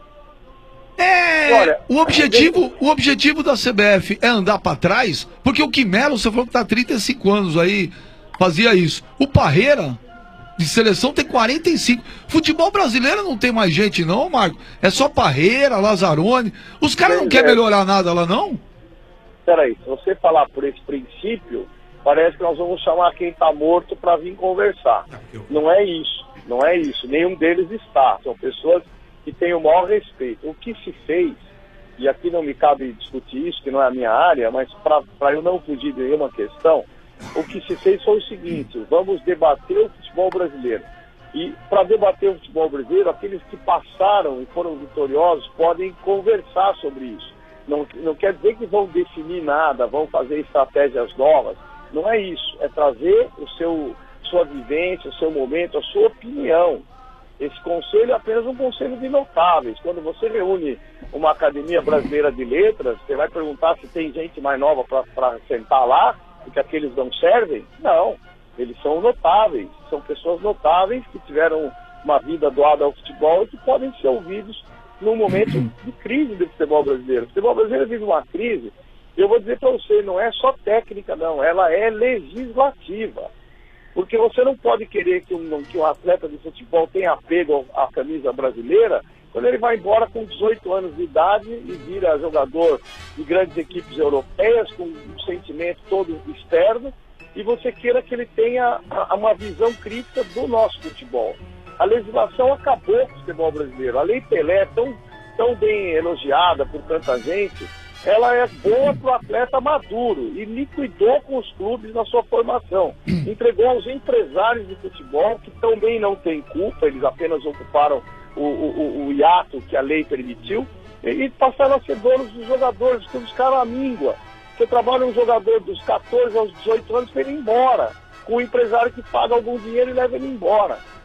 É, Olha, o objetivo, o objetivo da C B F é andar pra trás, porque o Quimelo, você falou que tá há trinta e cinco anos aí, fazia isso. O Parreira, de seleção, tem quarenta e cinco. Futebol brasileiro não tem mais gente não, Marco. É só Parreira, Lazzaroni. Os caras não Pois querem é. melhorar nada lá, não? Peraí, se você falar por esse princípio, parece que nós vamos chamar quem tá morto para vir conversar. Não é isso, não é isso. Nenhum deles está. São pessoas que têm o maior respeito. O que se fez, e aqui não me cabe discutir isso, que não é a minha área, mas para eu não fugir de nenhuma questão, o que se fez foi o seguinte: vamos debater o futebol brasileiro. E para debater o futebol brasileiro, aqueles que passaram e foram vitoriosos podem conversar sobre isso. Não, não quer dizer que vão definir nada, vão fazer estratégias novas. Não é isso. É trazer o seu, sua vivência, o seu momento, a sua opinião. Esse conselho é apenas um conselho de notáveis. Quando você reúne uma Academia Brasileira de Letras, você vai perguntar se tem gente mais nova para sentar lá, porque aqueles não servem? Não. Eles são notáveis. São pessoas notáveis que tiveram uma vida doada ao futebol e que podem ser ouvidos num momento de crise do futebol brasileiro. O futebol brasileiro vive uma crise, eu vou dizer para você, não é só técnica, não. Ela é legislativa. Porque você não pode querer que um, que um atleta de futebol tenha apego à camisa brasileira quando ele vai embora com dezoito anos de idade e vira jogador de grandes equipes europeias, com um sentimento todo externo, e você queira que ele tenha a, a uma visão crítica do nosso futebol. A legislação acabou com o futebol brasileiro. A Lei Pelé, tão, tão bem elogiada por tanta gente, ela é boa para o atleta maduro e liquidou com os clubes na sua formação. Entregou aos empresários de futebol, que também não têm culpa, eles apenas ocuparam o, o, o hiato que a lei permitiu, e passaram a ser donos dos jogadores, que os caras à míngua. Você trabalha um jogador dos catorze aos dezoito anos para ele ir embora, com um empresário que paga algum dinheiro e leva ele embora.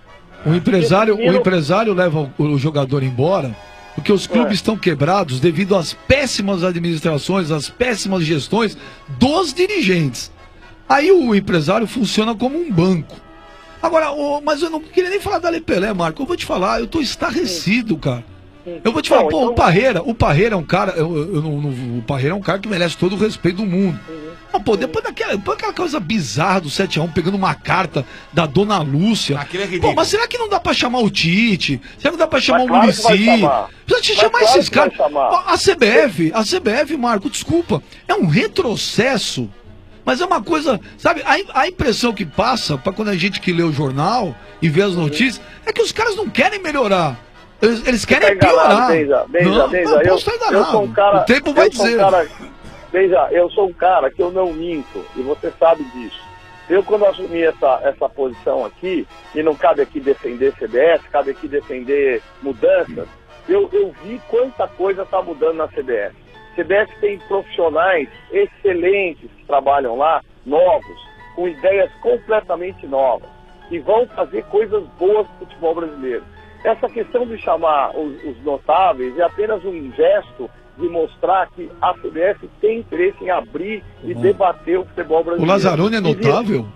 O empresário, Esse menino- o empresário leva o, o jogador embora porque os clubes É. estão quebrados devido às péssimas administrações, às péssimas gestões dos dirigentes. Aí o empresário funciona como um banco. Agora, ô, mas eu não queria nem falar da Lei Pelé, Marco. Eu vou te falar, eu tô estarrecido, cara. Eu vou te falar, Não, pô, então- o Parreira, o Parreira é um cara, eu, eu não, não- o Parreira é um cara que merece todo o respeito do mundo. Mas, pô, depois daquela, depois daquela coisa bizarra do sete a um, pegando uma carta da Dona Lúcia. Pô, mas será que não dá pra chamar o Tite? Será que não dá pra chamar Mas o claro que vai Muricy? chamar. Precisa te Mas chamar claro esses que vai caras. chamar. A C B F, a C B F, Marco, desculpa, é um retrocesso. Mas é uma coisa, sabe, a, a impressão que passa para quando a gente que lê o jornal e vê as notícias é que os caras não querem melhorar. Eles, eles querem Tá enganado, piorar. Benja, Benja, não, Benja, não, eu, posso estar enganado. eu sou um cara, O tempo vai eu sou um dizer. cara, Benja, eu sou um cara que eu não minto, e você sabe disso. Eu, quando assumi essa, essa posição aqui, e não cabe aqui defender C B F, cabe aqui defender mudanças, eu, eu vi quanta coisa está mudando na C B F. C B F tem profissionais excelentes que trabalham lá, novos, com ideias completamente novas, e vão fazer coisas boas para o futebol brasileiro. Essa questão de chamar os, os notáveis é apenas um gesto de mostrar que a C B F tem interesse em abrir e debater o futebol O brasileiro. Lazzaroni é E- notável?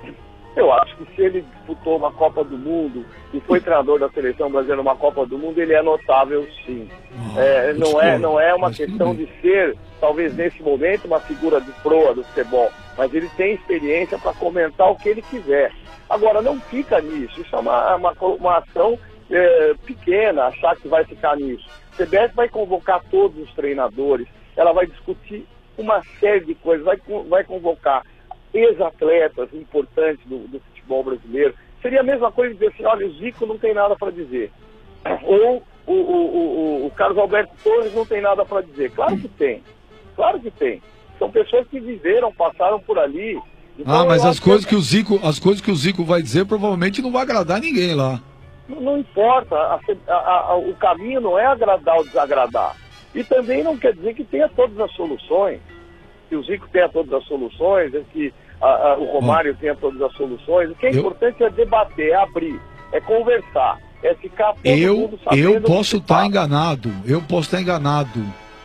Eu acho que se ele disputou uma Copa do Mundo e foi treinador da seleção brasileira numa Copa do Mundo, ele é notável, sim. É, não, é, não é uma questão de ser, talvez nesse momento, uma figura de proa do futebol, mas ele tem experiência para comentar o que ele quiser. Agora, não fica nisso. Isso é uma, uma, uma ação é, pequena, achar que vai ficar nisso. A C B F vai convocar todos os treinadores, ela vai discutir uma série de coisas, vai, vai convocar ex-atletas importantes do, do futebol brasileiro. Seria a mesma coisa dizer assim, olha, o Zico não tem nada para dizer. Ou o, o, o, o Carlos Alberto Torres não tem nada para dizer. Claro que tem. Claro que tem. São pessoas que viveram, passaram por ali. Então, Ah, mas eu as acho coisas que o Zico, as coisas que o Zico vai dizer provavelmente não vai agradar ninguém lá. Não, não importa, a, a, a, o caminho não é agradar ou desagradar. E também não quer dizer que tenha todas as soluções, que o Zico tenha todas as soluções, que a, a, o Romário tenha todas as soluções. O que é Eu- importante é debater, é abrir, é conversar, é ficar todo Eu, mundo sabendo eu o que posso se estar fala. enganado, eu posso estar enganado.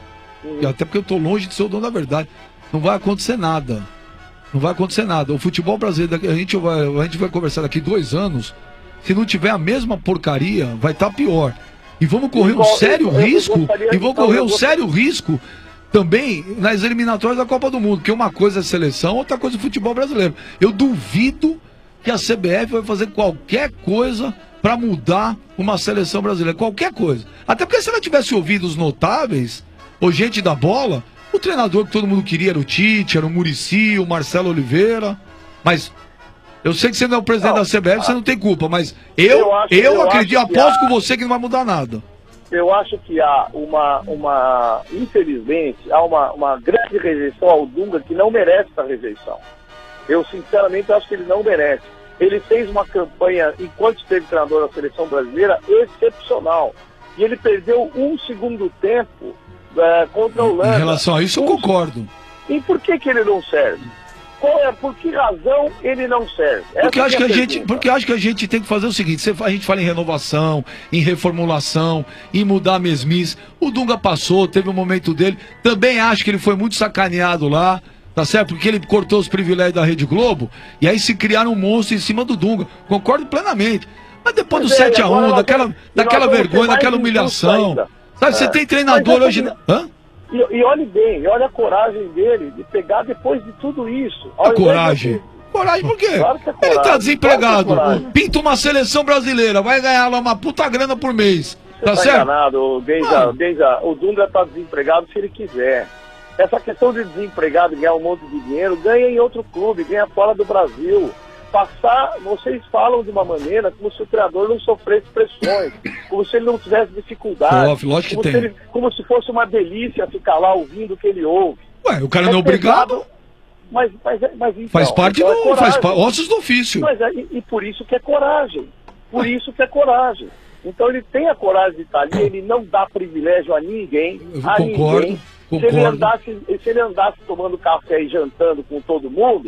E Até porque eu estou longe de ser o dono da verdade. Não vai acontecer nada. Não vai acontecer nada. O futebol brasileiro, a gente vai, a gente vai conversar daqui dois anos. Se não tiver a mesma porcaria, vai estar pior. E vamos correr um Igual, sério eu- eu risco. gostaria E de- vamos então, correr eu um gost- sério risco também nas eliminatórias da Copa do Mundo. Porque uma coisa é seleção, outra coisa é futebol brasileiro. Eu duvido que a C B F vai fazer qualquer coisa para mudar uma seleção brasileira. Qualquer coisa. Até porque se ela tivesse ouvido os notáveis, ou gente da bola, o treinador que todo mundo queria era o Tite, era o Muricy, o Marcelo Oliveira. Mas eu sei que você não é o presidente da C B F, você não tem culpa, mas eu, Eu eu, acho- eu acredito, acho que aposto há- com você que não vai mudar nada. Eu acho que há uma, uma infelizmente, há uma, uma grande rejeição ao Dunga que não merece essa rejeição. Eu, sinceramente, acho que ele não merece. Ele fez uma campanha, enquanto esteve treinador da seleção brasileira, excepcional. E ele perdeu um segundo tempo eh, contra a Holanda. Em relação a isso, eu concordo. E por que, que ele não serve? Qual é, por que razão ele não serve? Porque Essa acho que é a gente, pergunta. porque acho que a gente tem que fazer o seguinte, você- a gente fala em renovação, em reformulação, em mudar a mesmice. O Dunga passou, teve um momento dele. Também acho que ele foi muito sacaneado lá, tá certo? Porque ele cortou os privilégios da Rede Globo e aí se criaram um monstro em cima do Dunga. Concordo plenamente. Mas depois do Pois é, sete a agora um, nós daquela, vamos- daquela nós vamos vergonha, ser mais daquela injustos humilhação. ainda. Sabe, você É. tem treinador Mas hoje. essa- Hã? E, e olhe bem, e olha a coragem dele de pegar depois de tudo isso. Ao A invés de- coragem. Coragem por quê? Claro que é Ele coragem, tá desempregado. claro que é coragem. Pinta uma seleção brasileira, vai ganhar lá uma puta grana por mês. Você Tá tá certo? enganado, Benja, Benja, o Dunga tá desempregado se ele quiser. Essa questão de desempregado ganhar um monte de dinheiro, ganha em outro clube, ganha fora do Brasil. Passar, vocês falam de uma maneira como se o treinador não sofresse pressões, como se ele não tivesse dificuldade, Sofre, lógico que como, tem. se ele- como se fosse uma delícia ficar lá ouvindo o que ele ouve. Ué, o cara não é obrigado. Mas, mas, é- mas então, Faz parte então é do. coragem. Faz pa- ossos do ofício. Mas é, e, e por isso que é coragem. Por isso que é coragem. Então ele tem a coragem de estar ali, ele não dá privilégio a ninguém. Eu a concordo, ninguém. Se ele, concordo. andasse, se ele andasse tomando café e jantando com todo mundo,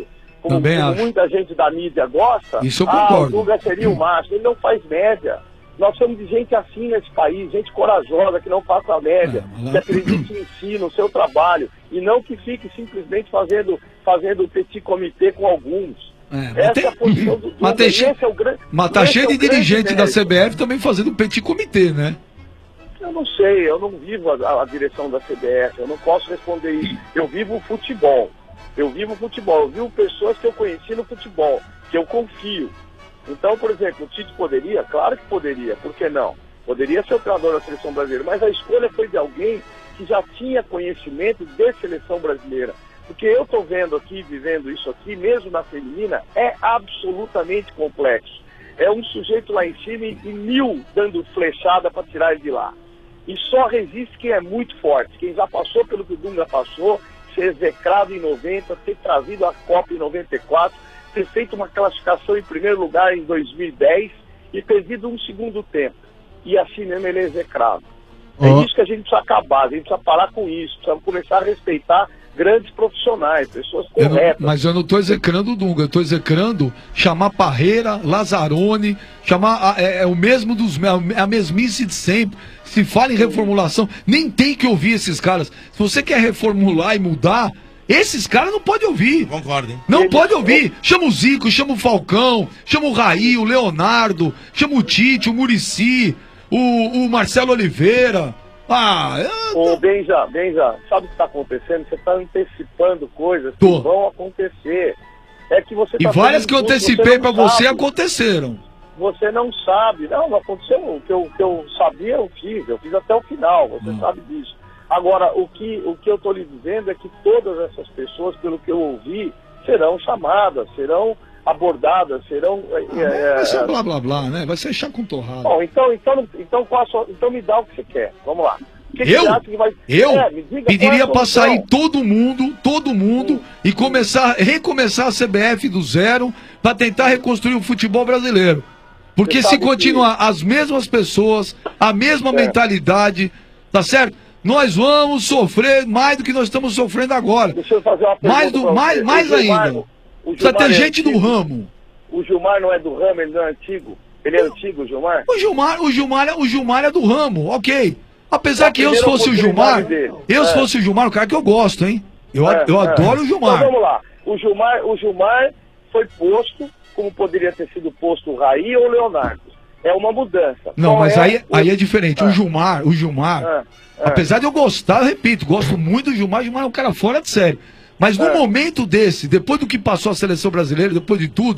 como, Também como acho. muita gente da mídia gosta, Isso eu ah, o concordo. Dunga seria o macho. Ele não faz média. Nós somos de gente assim nesse país, gente corajosa, que não faça média, que acredite em si, no seu trabalho, e não que fique simplesmente fazendo, fazendo petit comitê com alguns. É, Essa tem- é a posição do Dunga, Mas, tem e che- esse é o grande- mas tá esse cheio é o de grande dirigente da mérito. C B F também fazendo petit comitê, né? Eu não sei, eu não vivo a, a direção da C B F, eu não posso responder isso. Eu vivo o futebol, eu vivo o futebol, eu vivo pessoas que eu conheci no futebol, que eu confio. Então, por exemplo, o Tite poderia? Claro que poderia, por que não? Poderia ser o treinador da seleção brasileira, mas a escolha foi de alguém que já tinha conhecimento de seleção brasileira. Porque eu estou vendo aqui, vivendo isso aqui, mesmo na feminina, é absolutamente complexo. É um sujeito lá em cima e, e mil dando flechada para tirar ele de lá. E só resiste quem é muito forte, quem já passou pelo que o Dunga passou, ser execrado em noventa, ter trazido a Copa em noventa e quatro, ter feito uma classificação em primeiro lugar em dois mil e dez e perdido um segundo tempo. E assim mesmo ele é execrado. É Ó. isso que a gente precisa acabar, a gente precisa parar com isso, precisa começar a respeitar grandes profissionais, pessoas Eu não- corretas. mas eu não tô execrando o Dunga, eu tô execrando chamar Parreira, Lazzaroni, chamar a- é, é o mesmo dos é a mesmice de sempre. Se fala em reformulação, nem tem que ouvir esses caras. Se você quer reformular e mudar, esses caras não pode ouvir. Concordo, hein? Não pode ouvir. Chama o Zico, chama o Falcão, chama o Raí, o Leonardo, chama o Tite, o Muricy, o, o Marcelo Oliveira. Ah, eu... Ô, Benja, Benja, sabe o que está acontecendo? Você está antecipando coisas Tô. que vão acontecer. É que você E tá várias sendo que eu injusto, antecipei não pra você sabe. aconteceram. Você não sabe. Não, não aconteceu. O que eu, que eu sabia, eu fiz. Eu fiz até o final. Você Hum. sabe disso. Agora, o que, o que eu estou lhe dizendo é que todas essas pessoas, pelo que eu ouvi, serão chamadas, serão abordadas, serão... é, é, Vai ser é, blá blá blá, né? Vai ser chá com torrada. Bom, então, então, então, qual a sua- então me dá o que você quer. Vamos lá. O que que Eu? você acha que vai... Eu É, me diga qual é pediria a pra solução. sair todo mundo, todo mundo, e começar, recomeçar a C B F do zero pra tentar reconstruir o futebol brasileiro. Porque Você se sabe que- continuar as mesmas pessoas, a mesma Certo. mentalidade, tá certo? Nós vamos sofrer mais do que nós estamos sofrendo agora. Deixa eu fazer uma pergunta Mais, do, pra mais, você. mais O Gilmar- ainda. o Precisa Gilmar ter é gente do antigo? ramo. O Gilmar não é do ramo, ele não é antigo. Ele é antigo, o Gilmar? O Gilmar, o Gilmar, é- o Gilmar é do ramo, ok. Apesar É a que eu, se primeira fosse o Gilmar, oportunidade dele. eu, se É. fosse o Gilmar, o cara que eu gosto, hein? Eu, É, eu é. adoro o Gilmar. Então vamos lá. O Gilmar, o Gilmar foi posto, como poderia ter sido posto o Raí ou o Leonardo. É uma mudança. Não, Qual mas é aí, o- aí é diferente. Ah. O Gilmar, o Gilmar, Ah, ah. apesar de eu gostar, eu repito, gosto muito do Gilmar, o Gilmar é um cara fora de série. Mas no Ah. momento desse, depois do que passou a seleção brasileira, depois de tudo,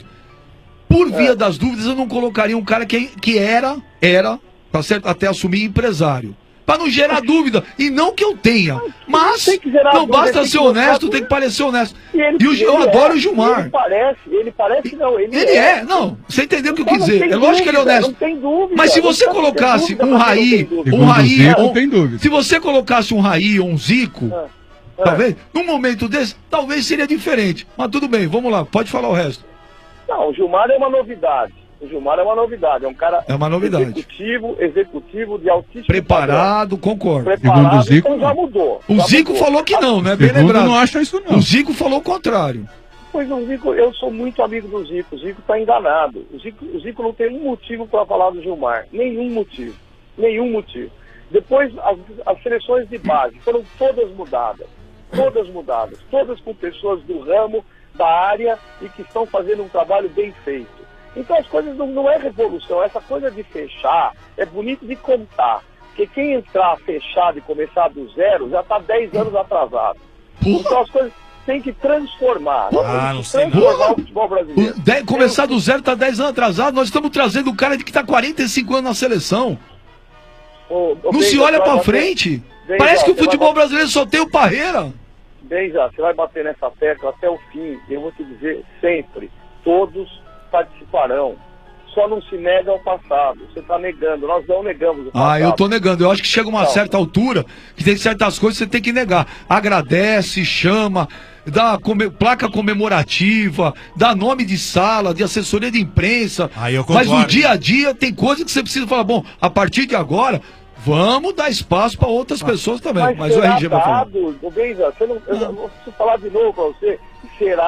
por via Ah. das dúvidas, eu não colocaria um cara que, que era, era, tá certo, até assumir empresário. Pra não gerar dúvida. E não que eu tenha. Mas tem que gerar não dúvida, basta tem que ser mostrar honesto, tudo. tem que parecer honesto. E ele- E o, eu ele adoro é, o Gilmar. Ele parece, ele parece não, ele, Ele é, não, você entendeu o que eu Então quis não dizer. tem É lógico que ele é dúvida, honesto. não tem dúvida, Mas se não você tem colocasse dúvida, um mas não Raí, tem dúvida. um Segundo o Raí, Zico, um- tem dúvida. se você colocasse um Raí ou um Zico, Ah, talvez, num momento desse, talvez seria diferente. Mas tudo bem, vamos lá, pode falar o resto. Não, o Gilmar é uma novidade. O Gilmar é uma novidade. É um cara É uma novidade. executivo, executivo de altíssimo Preparado, concordo. padrão. Preparado, Segundo o Zico, então já não. mudou. O já Zico mudou. falou que não, né? Bem Segundo lembrado. não acha isso não. O Zico falou o contrário. Pois o Zico, eu sou muito amigo do Zico. O Zico está enganado. O Zico, o Zico não tem um motivo para falar do Gilmar. Nenhum motivo. Nenhum motivo. Depois, as, as seleções de base foram todas mudadas. Todas mudadas. Todas com pessoas do ramo, da área e que estão fazendo um trabalho bem feito. Então as coisas não, não é revolução. Essa coisa de fechar é bonito de contar. Porque quem entrar fechado e começar do zero já está dez anos atrasado. Então as coisas têm que transformar. Nós Ah, temos não que sei não. transformar o futebol brasileiro. O de- começar do zero, tá dez anos atrasado. Nós estamos trazendo o cara de que tá quarenta e cinco anos na seleção. Ô, ô, Não se Benja, olha você pra vai bater- frente. Benja, Parece que o você vai futebol bater- brasileiro só tem o Parreira. Benja, você vai bater nessa tecla até o fim. Eu vou te dizer sempre, todos participarão. Só não se nega ao passado. Você está negando, nós não negamos o passado. Ah, eu tô negando. Eu acho que chega uma Não. certa altura que tem certas coisas que você tem que negar. Agradece, chama, dá come- placa comemorativa, dá nome de sala, de assessoria de imprensa. Ah, eu Mas no concordo. dia a dia tem coisas que você precisa falar, bom, a partir de agora, vamos dar espaço para outras pessoas também. Mas, o será R G vai falar. dado, ô, Benja, você não, eu não vou preciso falar de novo para você, será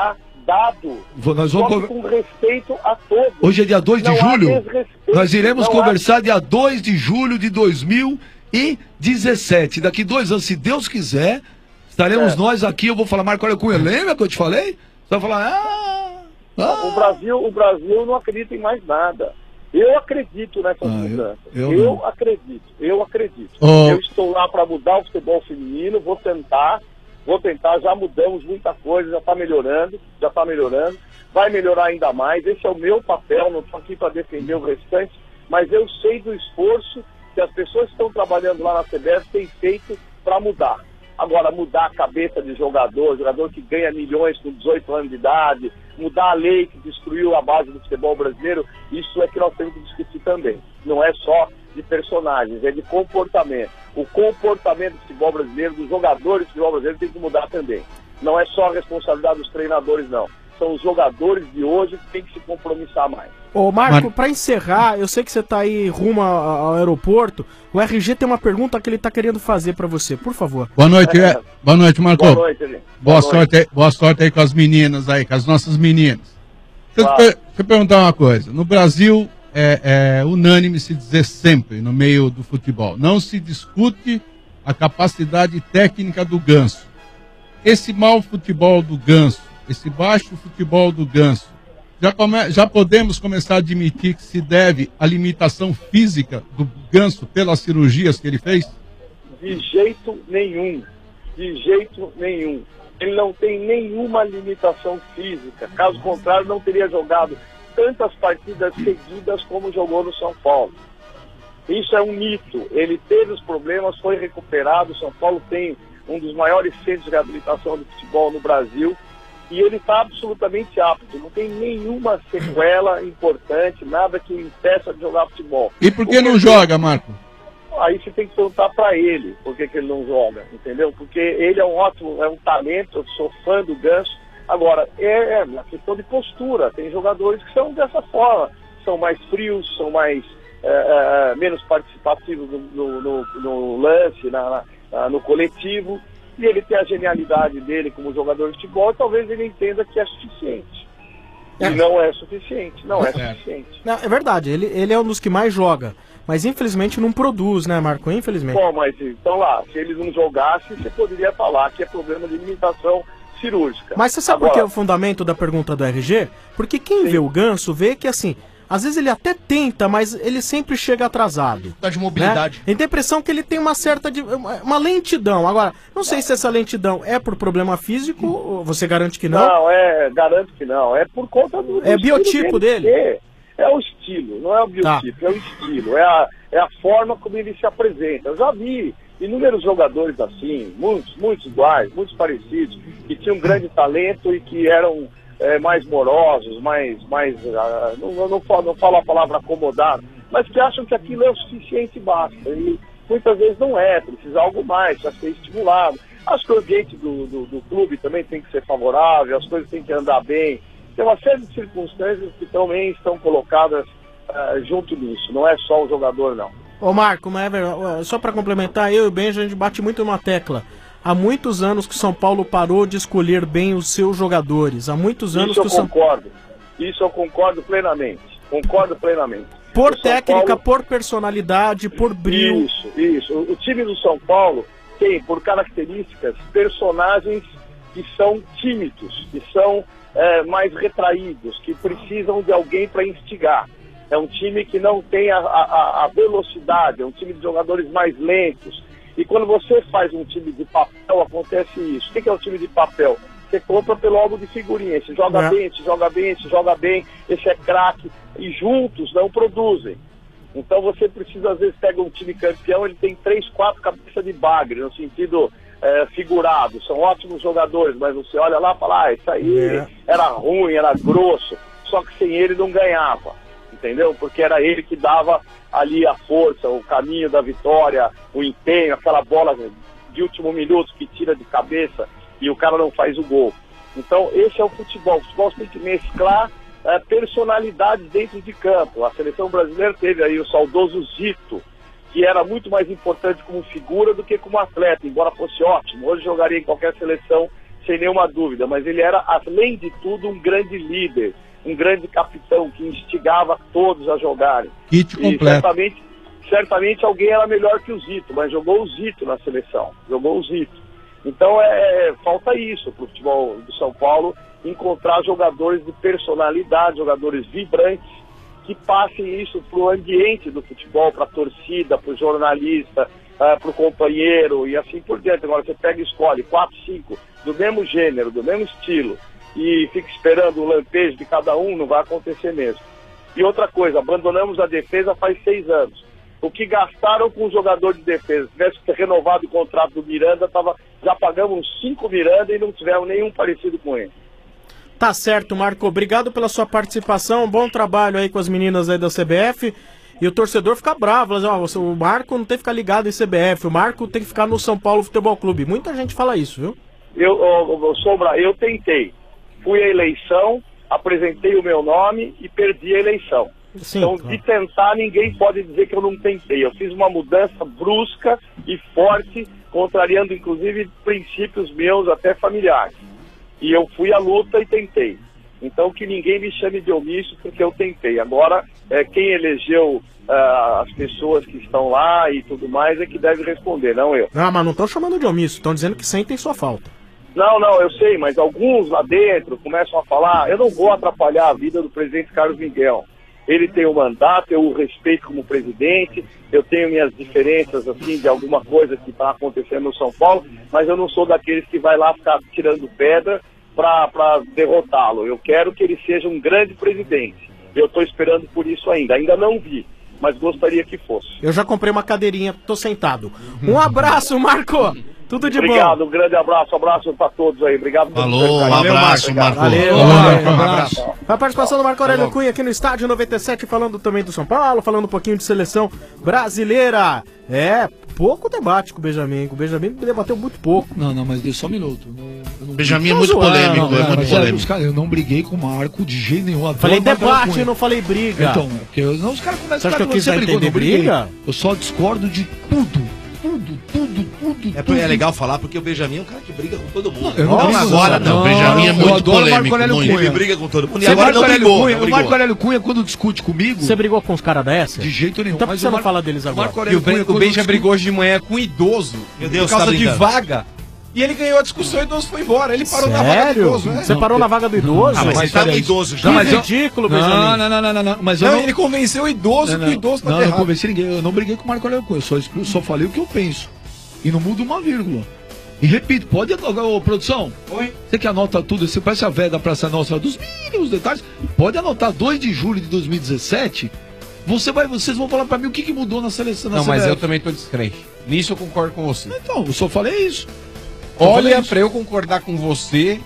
dado. Vou- nós vamos só que conver- com respeito a todos. Hoje é dia dois de Não há julho. desrespeito, Nós iremos não há- conversar dia dois de julho de dois mil e dezessete. Daqui dois anos, se Deus quiser, estaremos É. nós aqui. Eu vou falar, Marco, olha com o lembra que eu te falei? Você vai falar, ah, ah. O Brasil, o Brasil não acredita em mais nada. Eu acredito nessas mudanças. eu Eu, não. acredito, eu acredito. Ô. Eu estou lá para mudar o futebol feminino, vou tentar, vou tentar, já mudamos muita coisa, já está melhorando, já está melhorando, vai melhorar ainda mais. Esse é o meu papel, não estou aqui para defender o restante, mas eu sei do esforço que as pessoas que estão trabalhando lá na C B F têm feito para mudar. Agora, mudar a cabeça de jogador, jogador que ganha milhões com dezoito anos de idade, mudar a lei que destruiu a base do futebol brasileiro, isso é que nós temos que discutir também. Não é só de personagens, é de comportamento. O comportamento do futebol brasileiro, dos jogadores do futebol brasileiro, tem que mudar também. Não é só a responsabilidade dos treinadores, não. São os jogadores de hoje que têm que se compromissar mais. Ô, Marco, pra encerrar, eu sei que você tá aí rumo ao, ao aeroporto. O R G tem uma pergunta que ele tá querendo fazer pra você, por favor. Boa noite, é. Boa noite, Marco. Boa noite, gente. Boa, Boa sorte aí, boa sorte aí com as meninas aí, com as nossas meninas. Deixa eu, Claro. te, per- deixa eu perguntar uma coisa. No Brasil, é, é unânime se dizer sempre, no meio do futebol, não se discute a capacidade técnica do Ganso. Esse mau futebol do Ganso, esse baixo futebol do Ganso, já, come, já podemos começar a admitir que se deve à limitação física do Ganso pelas cirurgias que ele fez? De jeito nenhum. De jeito nenhum. Ele não tem nenhuma limitação física. Caso contrário, não teria jogado tantas partidas seguidas como jogou no São Paulo. Isso é um mito. Ele teve os problemas, foi recuperado. O São Paulo tem um dos maiores centros de reabilitação do futebol no Brasil. E ele está absolutamente apto. Não tem nenhuma sequela importante, nada que o impeça de jogar futebol. E por que O não joga, Marco? Aí você tem que perguntar para ele por que, que ele não joga, entendeu? Porque ele é um ótimo, é um talento, eu sou fã do Ganso. Agora, é, é uma questão de postura. Tem jogadores que são dessa forma, são mais frios, são mais é, é, menos participativos no, no, no, no lance, na, na, no coletivo. E ele tem a genialidade dele como jogador de futebol, e talvez ele entenda que é suficiente. E não é suficiente, não é suficiente. Não, é verdade, ele, ele é um dos que mais joga. Mas infelizmente não produz, né, Marco? Infelizmente. Bom, mas então lá, se ele não jogasse, você poderia falar que é problema de limitação cirúrgica. Mas você sabe Agora, por que é o fundamento da pergunta do R G? Porque quem vê o Ganso vê que, assim, às vezes ele até tenta, mas ele sempre chega atrasado. Tá de mobilidade. Né? Ele tem a impressão que ele tem uma certa... de- uma uma lentidão. Agora, não sei se essa lentidão é por problema físico, ou você garante que não? Não, é, garanto que não. É por conta do. do É estilo biotipo dele? É, é o estilo, não é o biotipo, é o estilo, é a, é a forma como ele se apresenta. Eu já vi inúmeros jogadores assim, muitos, muitos iguais, muitos parecidos, que tinham grande talento e que eram é, mais morosos, mais. mais ah, não, eu não, falo, não falo a palavra acomodado, mas que acham que aquilo é o suficiente e basta. E muitas vezes não é, precisa algo mais, precisa ser estimulado. Acho que o ambiente do, do, do clube também tem que ser favorável, as coisas têm que andar bem. Tem uma série de circunstâncias que também estão colocadas uh, junto nisso, não é só o jogador, não. Ô Marco, mas é verdade, só pra complementar, eu e o Benja, a gente bate muito numa tecla. Há muitos anos que o São Paulo parou de escolher bem os seus jogadores. Há muitos anos Isso que eu o São concordo, isso eu concordo plenamente, concordo plenamente. Por O São técnica, Paulo- por personalidade, por brilho. Isso, isso. O, o time do São Paulo tem, por características, personagens que são tímidos, que são é, mais retraídos, que precisam de alguém para instigar. É um time que não tem a, a, a velocidade, é um time de jogadores mais lentos. E quando você faz um time de papel, acontece isso. O que é um time de papel? Você compra pelo álbum de figurinha. Esse joga É. bem, esse joga bem, esse joga bem, esse é craque. E juntos não produzem. Então você precisa, às vezes, pega um time campeão, ele tem três, quatro cabeças de bagre, no sentido é, figurado. São ótimos jogadores, mas você olha lá e fala, ah, isso aí É. era ruim, era grosso. Só que sem ele não ganhava, entendeu? Porque era ele que dava ali a força, o caminho da vitória, o empenho, aquela bola de último minuto que tira de cabeça e o cara não faz o gol. Então esse é o futebol. O futebol tem que mesclar é, personalidades dentro de campo. A seleção brasileira teve aí o saudoso Zito, que era muito mais importante como figura do que como atleta, embora fosse ótimo. Hoje jogaria em qualquer seleção sem nenhuma dúvida, mas ele era, além de tudo, um grande líder, um grande capitão que instigava todos a jogarem. Kit E completo. certamente, certamente alguém era melhor que o Zito, mas jogou o Zito na seleção, jogou o Zito. Então é, falta isso para o futebol do São Paulo, encontrar jogadores de personalidade, jogadores vibrantes, que passem isso para o ambiente do futebol, para a torcida, para o jornalista, uh, para o companheiro e assim por diante. Agora você pega e escolhe quatro, cinco do mesmo gênero, do mesmo estilo, e fica esperando o lampejo de cada um, não vai acontecer mesmo. E outra coisa, abandonamos a defesa faz seis anos. O que gastaram com o jogador de defesa? Se tivesse renovado o contrato do Miranda, tava, já pagamos cinco Miranda e não tivemos nenhum parecido com ele. Tá certo, Marco. Obrigado pela sua participação. Bom trabalho aí com as meninas aí da C B F. E o torcedor fica bravo. Fala assim, ó, o Marco não tem que ficar ligado em C B F. O Marco tem que ficar no São Paulo Futebol Clube. Muita gente fala isso, viu? Eu, eu, eu, Sombra, eu tentei. Fui à eleição, apresentei o meu nome e perdi a eleição. Sim, então, claro. de tentar, ninguém pode dizer que eu não tentei. Eu fiz uma mudança brusca e forte, contrariando inclusive princípios meus, até familiares. E eu fui à luta e tentei. Então que ninguém me chame de omisso, porque eu tentei. Agora, é, quem elegeu uh, as pessoas que estão lá e tudo mais é que deve responder, não eu. Não, mas não estão chamando de omisso, estão dizendo que sentem sua falta. Não, não, eu sei, mas alguns lá dentro começam a falar, eu não vou atrapalhar a vida do presidente Carlos Miguel. Ele tem um mandato, eu o respeito como presidente, eu tenho minhas diferenças, assim, de alguma coisa que está acontecendo no São Paulo, mas eu não sou daqueles que vai lá ficar tirando pedra para derrotá-lo. Eu quero que ele seja um grande presidente. Eu estou esperando por isso ainda. Ainda não vi, mas gostaria que fosse. Eu já comprei uma cadeirinha, tô sentado. Um abraço, Marco! Tudo de Obrigado, bom. um grande abraço, abraço para todos aí. Obrigado por Falou, terem um carinho. abraço, Obrigado. Marco. Valeu, Falou, valeu, Marco, um abraço. A participação do Marco Aurélio Cunha aqui no Estádio noventa e sete, falando também do São Paulo, falando um pouquinho de seleção brasileira. É, pouco debate com o Benjamin. O Benjamin debateu muito pouco. Não, não, mas deixa só um minuto. Benjamin é muito polêmico, é muito mas, polêmico. os caras, eu não briguei com o Marco de jeito nenhum. adoro Falei o Marco debate, Cunha. eu não falei briga. Então, porque eu- não, os caras começam Você a acha que eu quis você dar a brigou, entender não briguei. briga? Eu só discordo de tudo. Tudo, tudo, tudo. É, tudo. é legal falar porque o Benjamin é um cara que briga com todo mundo. Eu não Não, brigo, agora não. não, O Benjamin é eu muito adoro o Marco polêmico. Aurélio muito. Cunha. Ele briga com todo mundo. E Você agora Marco não Aurélio brigou. Cunha, não o brigou. Marco Aurélio Cunha, quando discute comigo. Você brigou com os caras dessa? De jeito nenhum. Então por que Mas você o não Mar- fala deles o agora? Marco E Aurélio o Ben, Cunha, o quando Ben já discute- brigou hoje de manhã com um idoso. Meu Deus, por causa tá de brincando. vaga. E ele ganhou a discussão e o idoso foi embora. Ele parou na vaga do Sério? idoso, né? Você parou na vaga do idoso? Ah, mas ele tava peraí. idoso já. Não, mas Que eu- ridículo, Não, Benjamin. não, não, não, não, não. Mas eu Não, não... ele convenceu o idoso Não, que não, o idoso não, tava eu não errado. convenci ninguém. Eu não briguei com o Marco Aurélio Cunha. Eu só, eu só falei o que eu penso. E não mudo uma vírgula. E repito, pode anotar, ô, produção. Oi? Você que anota tudo, você parece a velha da Praça Nossa dos mínimos detalhes. Pode anotar dois de julho de dois mil e dezessete. Você vai, vocês vão falar pra mim o que, que mudou na seleção. Na Não, mas C B F. eu também tô descrente. Nisso eu concordo com você. Então, eu só falei isso. Só falei Olha, isso. pra eu concordar com você.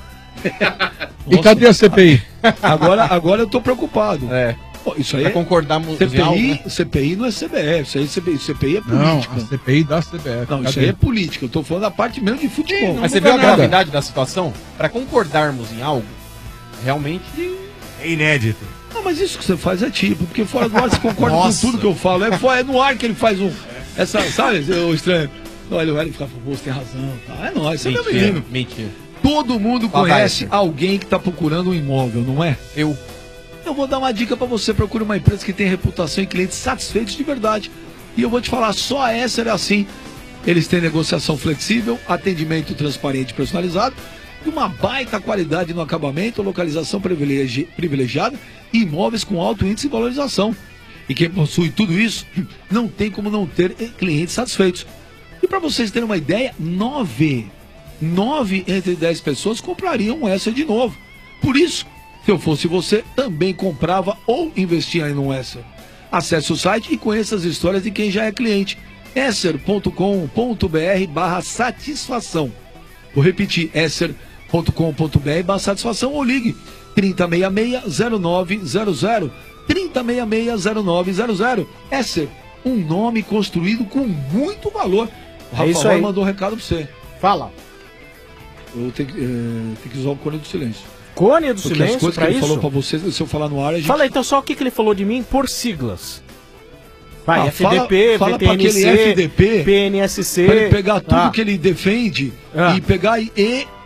E cadê a C P I? Agora, agora eu tô preocupado. É. Pô, isso aí Pra é concordarmos C P I, em algo, né? C P I não é C B F, isso aí é C P I, C P I é Não, política. a C P I da C B F. Não, isso Cadê? aí é política. Eu tô falando da parte mesmo de futebol. Mas você viu a gravidade da situação? Pra concordarmos em algo, realmente É inédito. Não, mas isso que você faz é tipo, porque fora do ar você concorda com Nossa. tudo que eu falo. É, fora- é no ar que ele faz um. Essa, sabe, o estranho. Olha, o Hélio fica famoso, tem razão. Tá? É nóis, você é meu menino. mentira. Mentira. Todo mundo Fala, conhece Hélio. alguém que tá procurando um imóvel, não é? Eu. Eu vou dar uma dica pra você, procure uma empresa que tem reputação e clientes satisfeitos de verdade. E eu vou te falar, só a Esser é assim. Eles têm negociação flexível, atendimento transparente e personalizado, e uma baita qualidade no acabamento, localização privilegi- privilegiada e imóveis com alto índice de valorização. E quem possui tudo isso, não tem como não ter clientes satisfeitos. E para vocês terem uma ideia, nove, nove entre dez pessoas comprariam um Esser de novo. Por isso, se eu fosse você, também comprava ou investia em um Esser. Acesse o site e conheça as histórias de quem já é cliente. esser ponto com ponto br barra satisfação. Vou repetir, esser ponto com ponto br barra satisfação ou ligue trinta sessenta e seis, zero nove zero zero. trinta sessenta e seis, zero nove zero zero. Esser, um nome construído com muito valor. O É isso Rafael aí. mandou um recado pra você. Fala. Eu tenho, que, eh, tenho que usar o cone do silêncio. Cone do Porque silêncio as coisas que pra ele isso? falou pra você, se eu falar no ar, a gente... Fala então só o que, que ele falou de mim por siglas. Vai, Ah, F D P, fala- fala pra V P N C, aquele F D P, P N S C. Pra ele pegar tudo Ah. que ele defende Ah. e pegar e, e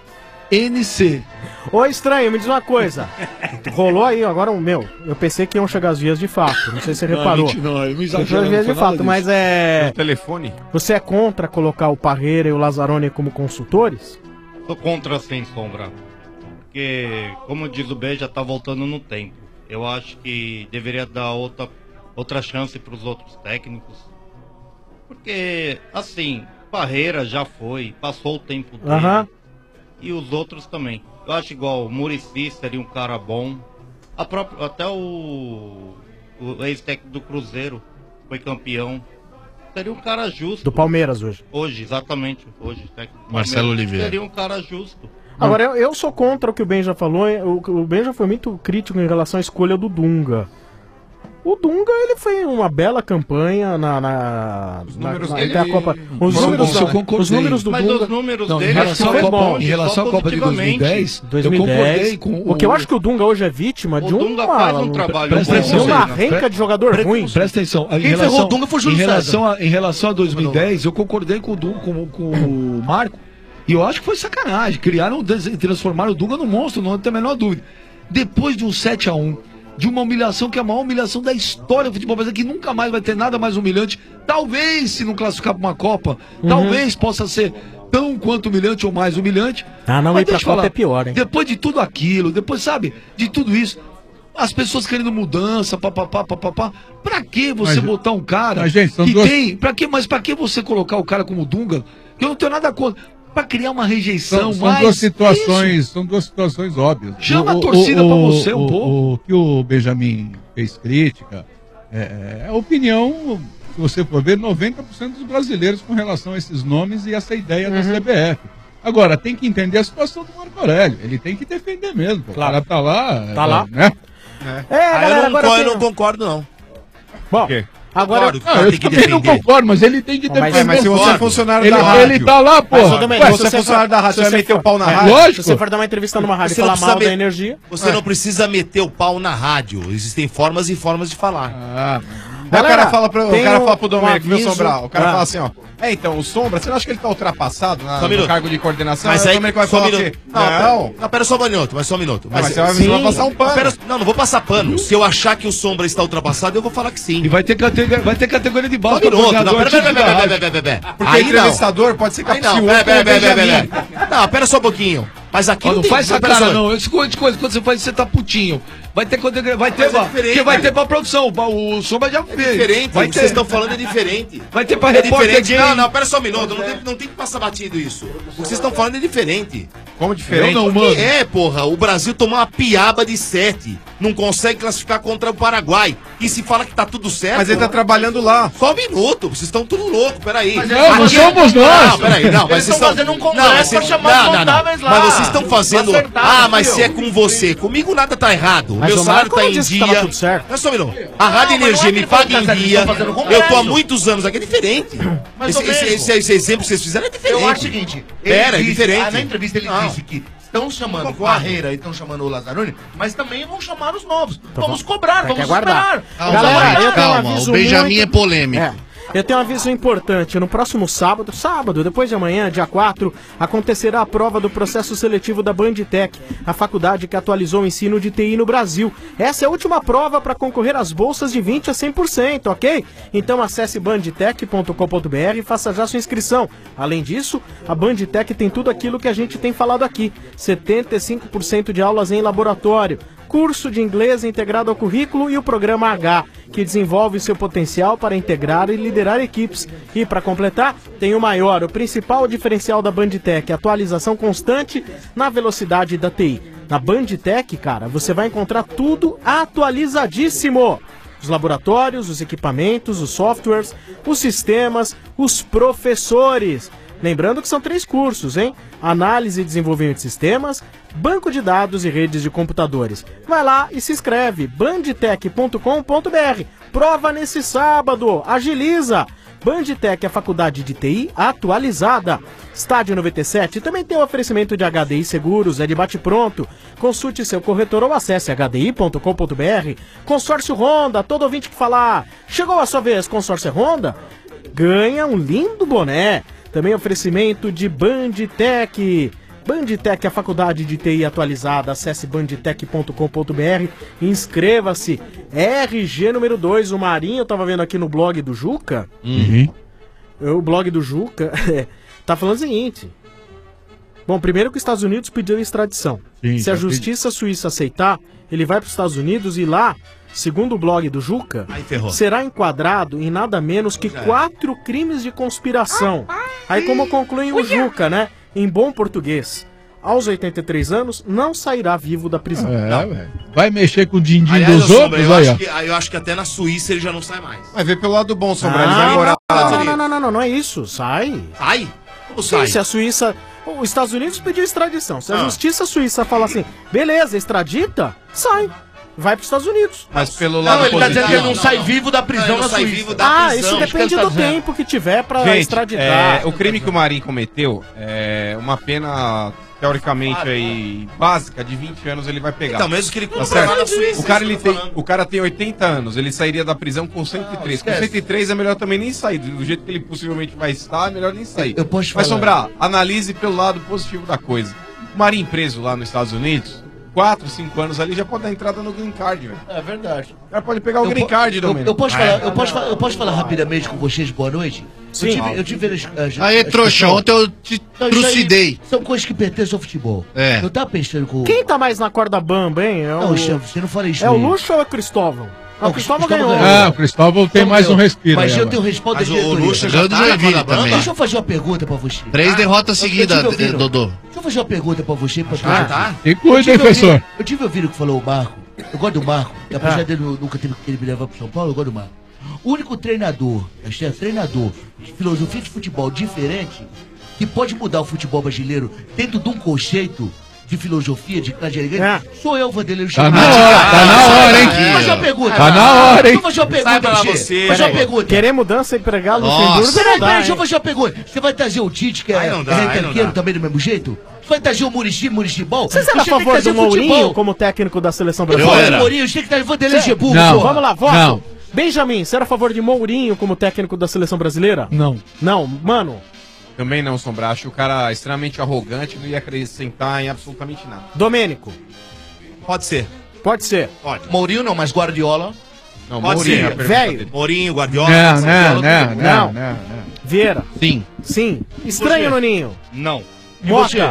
N C. Ô, estranho, me diz uma coisa. Rolou aí, agora o meu. Eu pensei que iam chegar as vias de fato. Não sei se você Não, reparou. gente, não, eu não exagero, Chegou as não vias de foi nada fato, disso. mas é. No telefone? Você é contra colocar o Parreira e o Lazzaroni como consultores? Sou contra sem sombra. Porque, como diz o B, já tá voltando no tempo. Eu acho que deveria dar outra, outra chance pros outros técnicos. Porque, assim, Parreira já foi, passou o tempo dele. Aham. E os outros também. Eu acho igual o Muricy seria um cara bom. A própria, até o, o ex-técnico do Cruzeiro foi campeão. Seria um cara justo. Do Palmeiras hoje. Hoje, exatamente. Hoje, técnico do Marcelo Palmeiras. Oliveira. Seria um cara justo. Agora, eu, eu sou contra o que o Ben já falou. O, o Ben já foi muito crítico em relação à escolha do Dunga. O Dunga, ele fez uma bela campanha na, na, na, números na dele até a Copa. Os foram números, bons, da- eu concordei. os números do Mas Dunga. os números Não, em dele relação, foi à Copa, bom, em relação só à Copa de dois mil e dez, dois mil e eu dez. concordei com O que eu acho que o Dunga hoje é vítima de O uma, Dunga faz um trabalho Presta bom. atenção, uma Pre- renca de jogador pre- ruim. Presta atenção. Em Quem relação, ferrou o Dunga foi o Júlio em César. relação a, Em relação a dois mil e dez, eu concordei com o Dunga, com, com o Marco. E eu acho que foi sacanagem. Criaram, des- transformaram o Dunga num monstro, não tem a menor dúvida. Depois de um sete a um, de uma humilhação que é a maior humilhação da história do futebol brasileiro, que nunca mais vai ter nada mais humilhante. Talvez, se não classificar para uma Copa, Uhum. talvez possa ser tão quanto humilhante ou mais humilhante. Ah, não, Mas ir pra deixa eu Copa falar, é pior, hein? depois de tudo aquilo, depois, sabe, de tudo isso, as pessoas querendo mudança, papapá, papapá. Pra que você Mas- botar um cara mas, gente, são que duas- tem. Pra que, mas pra que você colocar o cara como Dunga? Que eu não tenho nada contra. Pra criar uma rejeição, São, são mais duas situações, isso. são duas situações óbvias. Chama a torcida pra você um o, pouco. O que o Benjamin fez crítica é, é a opinião, se você for ver, noventa por cento dos brasileiros com relação a esses nomes e essa ideia da C B F. Agora, tem que entender a situação do Marco Aurélio. Ele tem que defender mesmo. pô. Claro. O cara tá lá. Tá lá. Né? É, Ah, galera, eu, não, agora eu tem- não concordo, não. Bom, agora Concordo que Ah, o cara eu tem que também não defender. concordo, mas ele tem que Mas- defender. mas se você é funcionário ele, da rádio. ele tá lá, pô. Mas, ô, Domênico, Ué, se você é for- funcionário da rádio, se você vai você meter for- o pau na é, rádio? Lógico. Se você for dar uma entrevista numa rádio e Você falar não mal da precisa me- energia... Você não precisa meter o pau na rádio. Existem formas e formas de falar. Ah, Aí o cara fala, pro, o tem cara um- fala pro Domênico, um viu, aviso- Sobral? O cara Ah. fala assim, ó. É, então, o Sombra, você não acha que ele tá ultrapassado na, Só um no minuto. cargo de coordenação? Mas Aí o aí, Domênico vai só um falar o minuto. quê? Não, Não, pera, não, pera só um minuto, mas só um minuto. mas você vai- você vai passar um pano. Pera- não, não vou passar pano. Se eu achar que o Sombra está ultrapassado, eu vou falar que sim. E vai ter categoria, vai ter categoria de Só base. um minuto. Não, coordenador pera, pera, típico pera, da pera, rádio. pera, pera, pera. Porque Aí não. entrevistador pode ser Aí não, capcioso pera, pera, como pera, pera, Benjamin. pera. Não, pera só um pouquinho. Mas aqui Ó, não tem- faz essa pera cara, só- não. Eu escuto coisa. Quando você faz isso, você tá putinho. Vai ter categoria. Vai ter, Mas é pra- diferente, porque vai né? ter pra produção. O Sombra já fez. É diferente. Vai O que ter. vocês estão falando é diferente. Vai ter pra É repórter diferente. gay. Não, não, pera só um minuto. Não tem, não tem que passar batido isso. O que vocês estão falando é diferente. Como diferente? Eu não, Porque mano. é, porra, o Brasil tomou uma piaba de sete. Não consegue classificar contra o Paraguai. E se fala que tá tudo certo. Mas ele tá trabalhando lá. Só um minuto, vocês estão tudo louco, peraí. Mas não, não Aqui- somos nós. Não, peraí, não, mas Eles vocês estão estão fazendo um congresso Não, mas pra vocês- chamar os não, não, não. contábeis lá. Mas vocês estão fazendo. Acertado, Ah, mas viu? se é com você. Comigo nada tá errado. O Mas meu o salário Marco tá não em disse que dia. tava tudo certo. Não, só um minuto. A Rádio Não, mas não Energia é que me ele falou paga que tá em certo, eles dia. estão fazendo Eu tô há congresso. muitos anos aqui, é diferente. Mas, Esse, esse, Domênico, esse, esse exemplo que vocês fizeram é diferente. Eu acho o seguinte, ele Pera, é disse- diferente. ah, na entrevista ele Não. disse que estão chamando o Concordo. Parreira e estão chamando o Lazzaroni, mas também vão chamar os novos. vamos cobrar, Tem vamos que aguardar. esperar. Calma, Vamos galera, aguardar. eu tenho um Calma, aviso o Benjamin muito- é polêmico. É. Eu tenho um aviso importante. No próximo sábado, sábado, depois de amanhã, dia quatro, acontecerá a prova do processo seletivo da Banditec, a faculdade que atualizou o ensino de T I no Brasil. Essa é a última prova para concorrer às bolsas de vinte a cem por cento, ok? Então acesse banditec ponto com ponto b r e faça já sua inscrição. Além disso, a Banditec tem tudo aquilo que a gente tem falado aqui: setenta e cinco por cento de aulas em laboratório, curso de inglês integrado ao currículo e o programa H, que desenvolve seu potencial para integrar e liderar equipes. E para completar, tem o maior, o principal diferencial da Banditec, atualização constante na velocidade da T I. Na Banditec, cara, você vai encontrar tudo atualizadíssimo. Os laboratórios, os equipamentos, os softwares, os sistemas, os professores. Lembrando que são três cursos, hein? Análise e desenvolvimento de sistemas, banco de dados e redes de computadores. Vai lá e se inscreve, banditec ponto com ponto b r. Prova nesse sábado, agiliza! Banditec, a faculdade de T I atualizada. Estádio noventa e sete também tem o oferecimento de H D I Seguros, é de bate-pronto. Consulte seu corretor ou acesse h d i ponto com ponto b r. Consórcio Honda, todo ouvinte que falar, chegou a sua vez, Consórcio Honda, ganha um lindo boné. Também oferecimento de Banditec. Banditec, a faculdade de T I atualizada. Acesse banditec ponto com ponto b r e inscreva-se. R G número dois, o Marinho, eu tava vendo aqui no blog do Juca. Uhum. O blog do Juca tá falando o seguinte. Bom, primeiro que os Estados Unidos pediu extradição. Sim, Se a já justiça suíça aceitar, ele vai para os Estados Unidos e lá, segundo o blog do Juca, ferrou. será enquadrado em nada menos que quatro crimes de conspiração. Aí como conclui o Juca, né? Em bom português, aos oitenta e três anos, não sairá vivo da prisão. É, Não. velho. Vai mexer com o din-din Aliás, dos ô, outros, Sombra, eu, aí, ó. acho que, eu acho que até na Suíça ele já não sai mais. Mas vê pelo lado bom, Sombra. Ah, Ele vai morar lá. não, não, não, não, não, não é isso. Sai. Sai? Como Sim, sai? se a Suíça... Os Estados Unidos pediu extradição. Se a Ah. justiça suíça falar assim, beleza, extradita, sai. Vai para os Estados Unidos. Mas pelo Não, ele tá dizendo que ele não sai vivo da prisão Não, ele na não sai Suíça. vivo da Ah, prisão. isso acho que depende ele tá do dizendo. tempo que tiver pra Gente, extraditar. é, o crime que o Marinho cometeu é uma pena, teoricamente, aí, básica, de vinte anos ele vai pegar. Então, mesmo que ele Tá cumpra certo? lá na Suíça, o, cara, isso ele que eu tem, tô falando. o cara tem oitenta anos, ele sairia da prisão com cento e três. Com esquece. cento e três é melhor também nem sair. Do jeito que ele possivelmente vai estar, é melhor nem sair. Eu posso Mas, falar. Sombrar, analise pelo lado positivo da coisa. O Marinho preso lá nos Estados Unidos, quatro, cinco anos ali, já pode dar entrada no Green Card, velho. É verdade. O cara pode pegar o Eu Green po- Card, eu, Domênico. eu posso Ah, falar, é? eu posso, fa- eu posso falar rapidamente com vocês, boa noite? Sim. Eu tive, eu tive as- as- Aí, as trouxa, questões- ontem eu te Não, isso aí trucidei. São coisas que pertencem ao futebol. É. Eu tava pensando com... Quem tá mais na corda bamba, hein? É Não, o... chefe, você não fala isso É o aí. Luxo ou é o Cristóvão? Ah, Não, o Cristóvão Cristóvão ganhou. ganhou. Ah, o Cristóvão tem Então, mais um eu- respiro Mas aí eu agora. tenho respaldo da Mas o diretoria. Luxa Ganhou do tá na Joinville corda bamba? também. Deixa eu fazer uma pergunta pra você. Três derrotas Eu seguidas, tive ouvindo- eh, Dodô. Deixa eu fazer uma pergunta pra você. Pra Ah, tá? E Eu cuida, tive hein, professor? ouvindo- Eu tive ouvido que falou o Marco. Eu gosto do Marco. E apesar Ah. dele nunca teve que ele me levar pro São Paulo, eu gosto do Marco. O único treinador, tá certo? Treinador de filosofia de futebol diferente que pode mudar o futebol brasileiro dentro de um conceito de filosofia, de classe elegante, É. sou eu, Vanderlei Tá na Luxemburgo. hora, tá na hora, hein? Deixa eu fazer uma pergunta. Tá na hora, hein? Deixa eu fazer uma pergunta Sai pra lá pra você, você. Fazer uma peraí. pergunta. Querer mudança e pregar Nossa. Luxemburgo Peraí, não dá, peraí, deixa eu hein? fazer uma pergunta. Você vai trazer o Tite, que é Aí não dá, aí não retranqueiro dá. também do mesmo jeito? Você vai trazer o Muricy, Muricy bom? Vocês eram a Você tem que favor trazer do Mourinho futebol. como técnico da seleção Eu brasileira? falo era. do Mourinho, você tem que trazer o Vanderlei Luxemburgo, Não. porra. Vamos lá, voto. Não. Benjamin, você era a favor de Mourinho como técnico da seleção brasileira? Não. Não, mano. Também não, Sombra. Acho o cara extremamente arrogante, não ia acrescentar em absolutamente nada. Domênico, Pode ser. pode ser. Pode. Mourinho não, mas Guardiola. Não, Pode Mourinho, ser. a pergunta Velho. dele. Mourinho, Guardiola. Não, São não, Paulo, não, tudo. não, Não. não, não. Vieira, Sim. sim. Estranho, Nuninho. Não. Mota.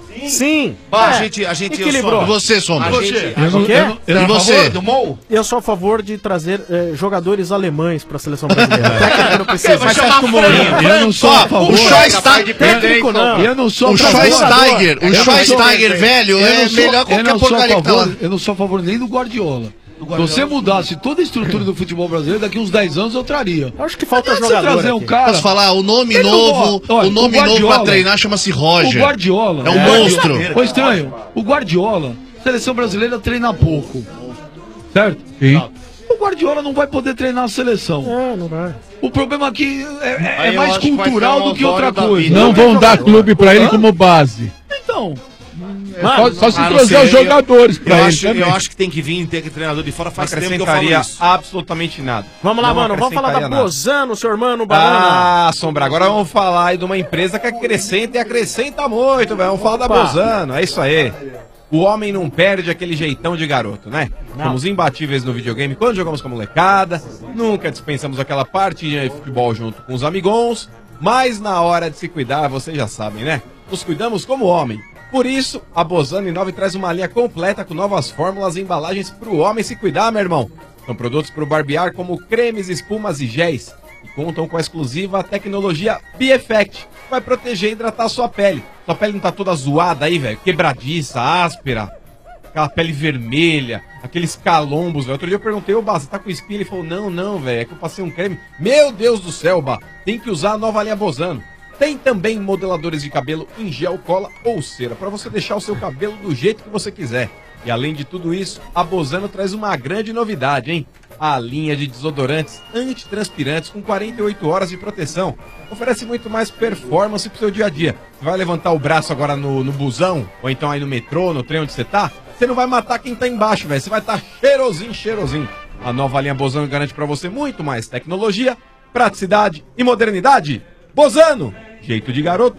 Sim. Bah, a É. gente, a gente Equilibrou. E você, Sombra? A gente, a Eu não- O quê? eu não- eu E não- você? Do Mou? Eu sou a favor de trazer eh, jogadores alemães pra seleção brasileira. Técnico não precisa. Vai Mas chamar acho que o Mourinho. Eu não sou a favor. O Schweinsteiger, Técnico não. Eu não sou o a favor. Schweinsteiger, o Eu não Schweinsteiger sou- velho eu é não sou- melhor eu qualquer não sou a porcaria que tá lá. favor- Eu não sou a favor nem do Guardiola. Se você mudasse toda a estrutura do futebol brasileiro, daqui uns dez anos eu traria. Acho que falta Não adianta jogador você trazer um aqui. cara... Posso falar? O nome Ele não novo, gosta. Olha, o nome o novo pra Guardiola- treinar chama-se O Roger. Guardiola. É um o monstro. Ô, estranho. O Guardiola, seleção brasileira treina pouco. Certo? Sim. O Guardiola não vai poder treinar a seleção. É, não vai. O problema aqui é, é- Aí é eu mais acho que vai cultural ser um do que outra Osório da coisa. vida. Não vão dar clube pra ele Hã? como base. Então. Mano, Só, só se Ah, não trouxer sei, os jogadores eu, pra eu ele acho, também. eu acho que tem que vir, tem que treinador de fora. Não Faz tempo que eu falo acrescentaria isso. absolutamente nada. Vamos lá, Não mano. Vamos falar da acrescentaria nada. Bozano, seu irmão, Banana. Ah, Sombra, agora vamos falar aí de uma empresa que acrescenta e acrescenta muito, velho. Vamos falar da Opa. Bozano, é isso aí. O homem não perde aquele jeitão de garoto, né? Não. Somos imbatíveis no videogame quando jogamos com a molecada, nunca dispensamos aquela partidinha de futebol junto com os amigons, mas na hora de se cuidar, vocês já sabem, né? Nos cuidamos como homem. Por isso, a Bozano Inove traz uma linha completa com novas fórmulas e embalagens para o homem se cuidar, meu irmão. São produtos para o barbear como cremes, espumas e géis. E contam com a exclusiva tecnologia B-Effect, que vai proteger e hidratar a sua pele. Sua pele não tá toda zoada aí, velho, quebradiça, áspera, aquela pele vermelha, aqueles calombos, velho. Outro dia eu perguntei, ô, Bá, você tá com espinha? Ele falou, não, não, velho, é que eu passei um creme. Meu Deus do céu, Bá, tem que usar a nova linha Bozano. Tem também modeladores de cabelo em gel, cola ou cera, para você deixar o seu cabelo do jeito que você quiser. E além de tudo isso, a Bozano traz uma grande novidade, hein? A linha de desodorantes antitranspirantes com quarenta e oito horas de proteção. Oferece muito mais performance pro seu dia a dia. Você vai levantar o braço agora no, no busão, ou então aí no metrô, no trem onde você tá, você não vai matar quem tá embaixo, velho. Você vai estar tá cheirosinho, cheirosinho. A nova linha Bozano garante para você muito mais tecnologia, praticidade e modernidade. Bozano, jeito de garoto,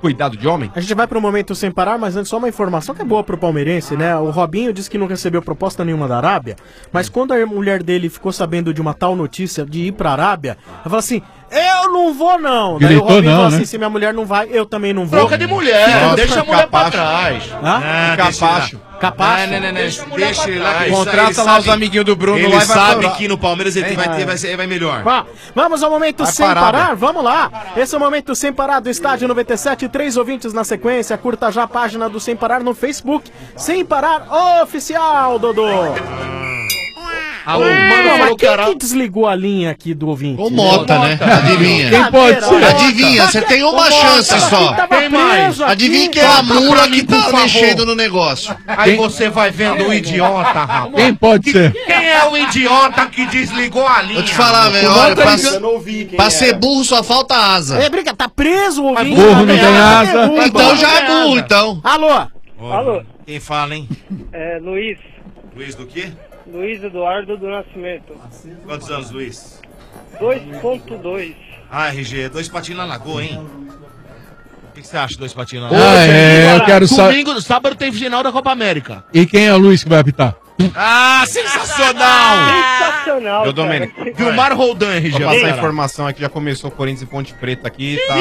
cuidado de homem? A gente vai para um momento sem parar, mas antes só uma informação que é boa pro palmeirense, né? O Robinho disse que não recebeu proposta nenhuma da Arábia, mas quando a mulher dele ficou sabendo de uma tal notícia de ir pra Arábia, ela falou assim, eu não vou não. Daí o Gritou Robinho não, falou né? assim, se minha mulher não vai, eu também não vou. Troca de mulher, Nossa, deixa a mulher pra capacho. trás. Hã? Ah, deixa Capacho. Capacho? Ah, não, não, não. Deixa a mulher Deixa pra ele lá. trás. que Contrata ele lá sabe- os amiguinhos do Bruno Ele lá e vai sabe pra- que no Palmeiras ele É. vai, ter, vai, ser, vai melhor. Vá, vamos ao momento Vai sem parar, parar, velho. vamos lá. Esse é o momento sem parar do Estádio noventa e sete, três ouvintes na sequência, curta já a página do Sem Parar no Facebook. Sem Parar Oficial, Dodô. Alô, Mano, mano, mas falou que quem era... que desligou a linha aqui do ouvinte? O Mota, né? Adivinha. Quem pode ser? Adivinha, você tem uma chance só. Quem mais? Adivinha quem é a mula que tá mexendo no negócio. Aí você vai vendo o idiota, rapaz. Quem pode ser? Quem é o idiota que desligou a linha? Vou te falar, velho. Mota Olha, pra, liga- Eu não ouvi quem pra era. ser burro só falta asa. É, briga, tá preso o ouvinte. burro não Cadê? tem Cadê asa. burro? Então já é burro, então. Alô? Alô, Quem fala, hein? é Luiz, Luiz do quê? Luiz Eduardo do Nascimento. Quantos anos, Luiz? dois ponto dois. Ah, R G, dois patinhos na lagoa, hein? O que, que você acha, dois patinhos na lagoa? Ah, é, eu quero saber. Domingo, sábado tem final da Copa América. E quem é o Luiz que vai apitar? Ah, sensacional! Sensacional, Eu, Domênico. cara. Vilmar Roldan, R G. Vou passar a Cara. informação aqui, já começou o Corinthians e Ponte Preta aqui, tá...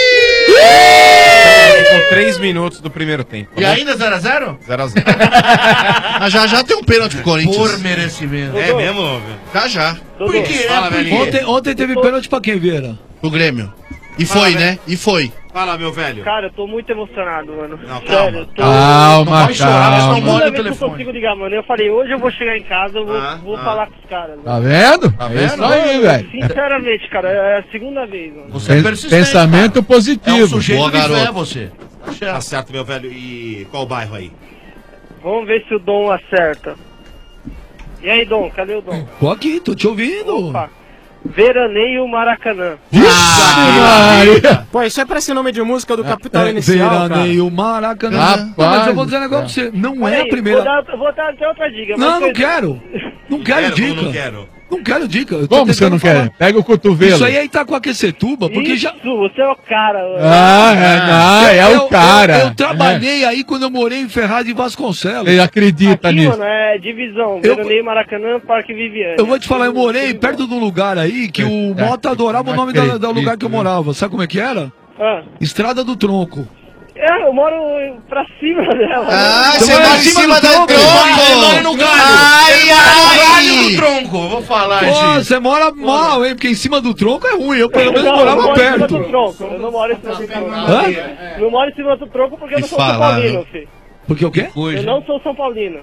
Com três minutos do primeiro tempo. E ainda zero a zero? zero a zero. Mas já já tem um pênalti pro Por Corinthians. merecimento. É mesmo, velho? Já já. Dodô, Por quê? Fala, Por quê? velhinho. Ontem, ontem teve pênalti pra quem, Vieira? Pro Grêmio. E Fala, foi, velho. né? E foi. Fala, meu velho. Cara, eu tô muito emocionado, mano. Não, calma. Sério, eu tô... Calma, vai chorar, mas não calma. molha o Toda vez que eu telefone. consigo ligar, mano, eu falei, hoje eu vou chegar em casa, eu vou, Ah, vou ah. falar com os caras. Tá Mano. vendo? Tá É vendo? isso aí, velho. Sinceramente, cara, é a segunda vez, mano. Você é Pen- persistente, Pensamento cara. É um positivo. sujeito Boa, de fé, garoto. você. Tá certo, meu velho. E qual bairro aí? Vamos ver se o Dom acerta. E aí, Dom, cadê o Dom? Tô aqui, tô te ouvindo. Opa. Veraneio Maracanã. Maria. Pô, isso é pra esse nome de música do Capital É, Inicial, cara. Veraneio Maracanã. Rapaz. Não, mas eu vou dizer um negócio pra você. Não Olha é a aí, primeira. Vou dar, vou dar até outra dica. Não, mas não foi- quero. Não quero Quero, dica. não quero. Não quero dica. Eu tô Como você tentando não falar. quer? Pega o cotovelo. Isso aí aí tá com aquecetuba, porque Isso, já. você é o cara. mano. Ah, é, não, é eu, o cara. Eu, eu trabalhei aí quando eu morei em Ferraz de Vasconcelos. Ele acredita Aqui, nisso. mano, é divisão. Eu- Veraneio Maracanã, Parque Viviane. Eu vou te falar, eu morei perto de um lugar aí que o É, Mota adorava o não nome da, acredito, do lugar que eu né? morava. Sabe como é que era? Ah. Estrada do Tronco. É, eu moro pra cima dela. Ah, Você você mora mora em em cima cima do do tronco? tronco. Ele mora no galho. Ai, Ele mora no galho ai. do tronco. Eu vou falar, Pô, gente. você mora mal, hein? Porque em cima do tronco é ruim. Eu pelo menos Não, eu morava moro em cima perto. do tronco. Eu não moro em cima do tronco. Hã? Não moro em cima do tronco porque eu não Que sou São falar, Paulino, né? filho. Porque o quê? Eu não sou São Paulino.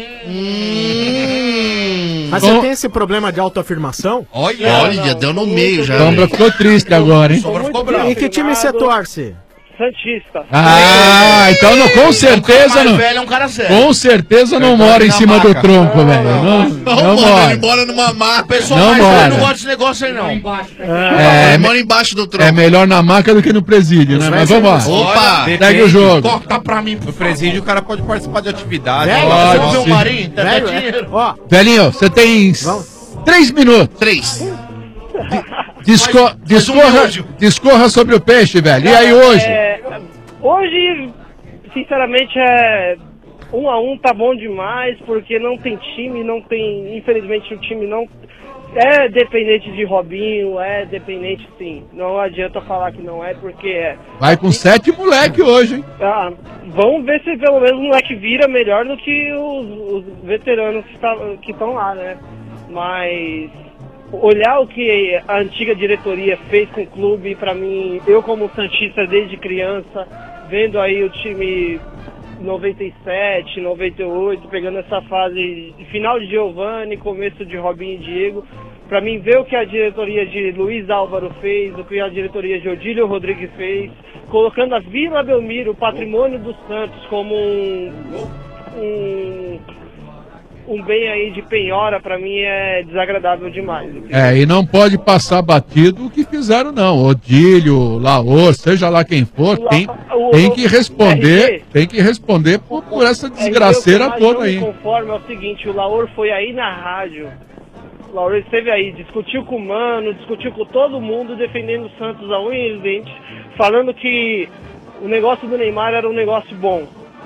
Hum. Mas Bom. você tem esse problema de autoafirmação? Olha, olha, deu no meio já. Sombra ficou triste agora, hein? Sou muito E que time você disciplinado, torce? Santista. Ah, então não, com certeza mais não. velho é um cara sério. Com certeza não mora em cima do tronco, velho. Não, Não, não mano, mora. ele mora numa O maca. pessoal Não mais velho mora. não gosta desse negócio aí, não. É, Ele mora embaixo do é tronco. melhor na maca do que no presídio, né? Mas vamos lá. Opa! Segue o jogo. Corta pra mim, No por presídio o cara pode participar de atividade. Velho, favor. Você Pode não vê o sim. Marinho? Tá Velho, é- dinheiro. ó, Velhinho, você tem três minutos. Três. Disco- Faz- faz um discorra, miojo. discorra sobre o peixe, velho. E aí hoje? É, hoje, sinceramente, é um a um tá bom demais, porque não tem time, não tem. Infelizmente o time não é dependente de Robinho, é dependente sim. Não adianta falar que não é, porque é. Vai com sete moleque hoje, hein? Ah, vamos ver se pelo menos o moleque vira melhor do que os, os veteranos que estão lá, né? Mas olhar o que a antiga diretoria fez com o clube, pra mim, eu como santista desde criança, vendo aí o time noventa e sete, noventa e oito, pegando essa fase final de Giovani, começo de Robinho e Diego, pra mim ver o que a diretoria de Luiz Álvaro fez, o que a diretoria de Odílio Rodrigues fez, colocando a Vila Belmiro, o patrimônio dos Santos, como um, um, um bem aí de penhora, pra mim é desagradável demais. É, e não pode passar batido o que fizeram, não. Odílio, Laor, seja lá quem for, tem, tem que responder, tem que responder por, por essa desgraceira É, eu, toda aí. Conforme é o seguinte, o Laor foi aí na rádio, o Laor esteve aí, discutiu com o Mano, discutiu com todo mundo, defendendo o Santos a unha e os dentes, falando que o negócio do Neymar era um negócio bom.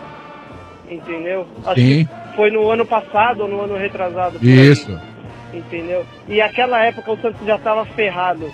Entendeu? Acho Sim. que foi no ano passado ou no ano retrasado. por Isso. aí, Entendeu? E aquela época o Santos já tava ferrado.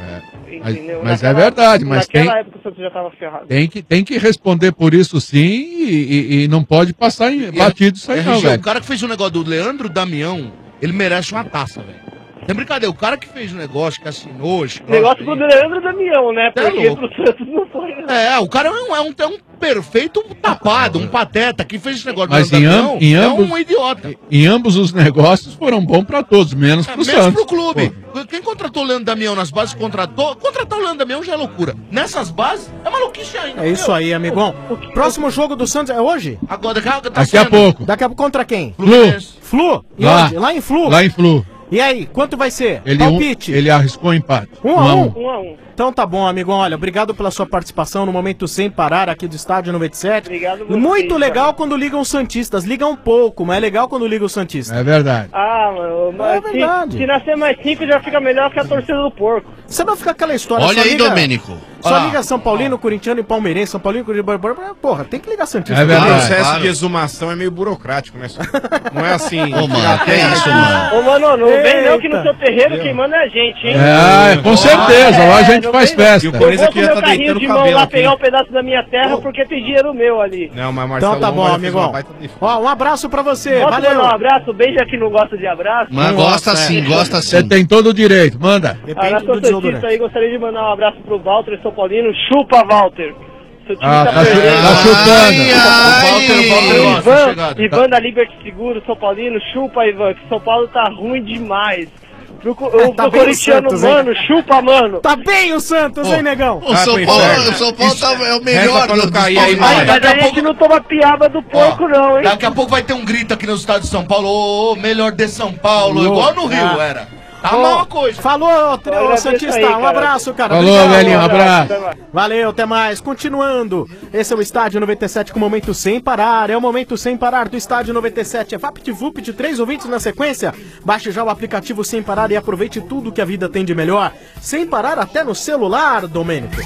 Mas, Entendeu? mas é Naquela- verdade, mas tem, Naquela época o Santos já tava ferrado. tem, que, tem que responder por isso sim e, e- e não pode passar em, batido isso aí não, R G, velho. o cara que fez o negócio do Leandro Damião, ele merece uma taça, velho. Sem brincadeira, o cara que fez o negócio, que assinou... esse Negócio troço do aí- Leandro Damião, né? Cê é Porque louco. pro Santos não foi. né? É, o cara é um, é um, é um perfeito tapado, um pateta, que fez esse negócio Mas do em, Leandro am- Damião, em é ambos, um idiota. em ambos os negócios foram bons pra todos, menos pro Menos Santos. pro clube. Quem contratou o Leandro Damião nas bases, contratou. Contratar o Leandro Damião já é loucura. Nessas bases, é maluquice ainda. É isso aí, amigão. Próximo jogo do Santos é hoje? Agora, daqui a, tá Daqui a saindo. pouco. Daqui a pouco contra quem? Flu. Flu? E Lá. onde? Lá em Flu? Lá em Flu. E aí, quanto vai ser? Ele, um, Palpite. ele arriscou empate. Um a um? Um a um. Então tá bom, amigão. Olha, obrigado pela sua participação no Momento Sem Parar aqui do Estádio noventa e sete. Obrigado vocês, Muito legal cara. quando ligam os Santistas. Ligam um pouco, mas é legal quando ligam os Santistas. É verdade. Ah, mano, mas se- verdade. se, nascer mais cinco já fica melhor que a torcida do porco. Você não fica aquela história... Olha só aí, liga- Domênico. Só Olha lá. liga São Paulino, Corintiano e Palmeirense. São Paulino, Corintiano... Porra, tem que ligar Santista. É verdade. O também. processo de exumação é meio burocrático, né? Não é assim. Ô, mano, que é isso, mano? Ô, mano, não vem não que no Eita. seu terreiro quem manda é a gente, hein? É, com certeza. Lá a gente não faz vem não. festa. E o Eu Corinthians vou aqui com já meu tá carrinho deitando de o mão cabelo lá aqui. pegar um pedaço da minha terra porque tem dinheiro meu ali. Não, mas Marcelo Então tá bom, Lomba já fez uma amigão. baita defesa. Ó, um abraço pra você. Posso Valeu. mandar um abraço? Beijo aqui não gosta de abraço. Mas Não gosta gosta, sim, é. gosta Você sim. tem todo o direito. Manda. Ah, Depende na do sua Santista desodorante. aí, gostaria de mandar um abraço pro Walter São Paulino. Chupa, Walter. Seu time Ah, tá, tá, chu- perdendo. tá chutando. O Walter, o Walter Ô, gosta, Ivan, chegado. Ivan da Liberty Seguro, São Paulino, chupa, Ivan, que São Paulo tá ruim demais. Pro, co- o Tá pro bem o corintiano, Santos, hein? mano, chupa, mano. Tá bem o Santos, hein, negão? O São foi Paulo, inferno. o São Paulo tá, é o Reza melhor pra não do- cair dos aí, Paulistas. Mas, daqui mas a a gente pouco- não toma piaba do porco, não, hein? Daqui a pouco vai ter um grito aqui no estado de São Paulo. Ô, ô, melhor de São Paulo, Alô. igual no Rio Ah. era. Tá Ô, mal a coisa. Falou, tri- ô, agradeço Santista. aí, Um cara. abraço, cara. Falou, Obrigado. velhinho. Um abraço. Valeu, até mais. Continuando, esse é o Estádio noventa e sete com o Momento Sem Parar. É o Momento Sem Parar do Estádio noventa e sete. É VaptVup de três ouvintes na sequência. Baixe já o aplicativo Sem Parar e aproveite tudo que a vida tem de melhor. Sem parar até no celular, Domênico.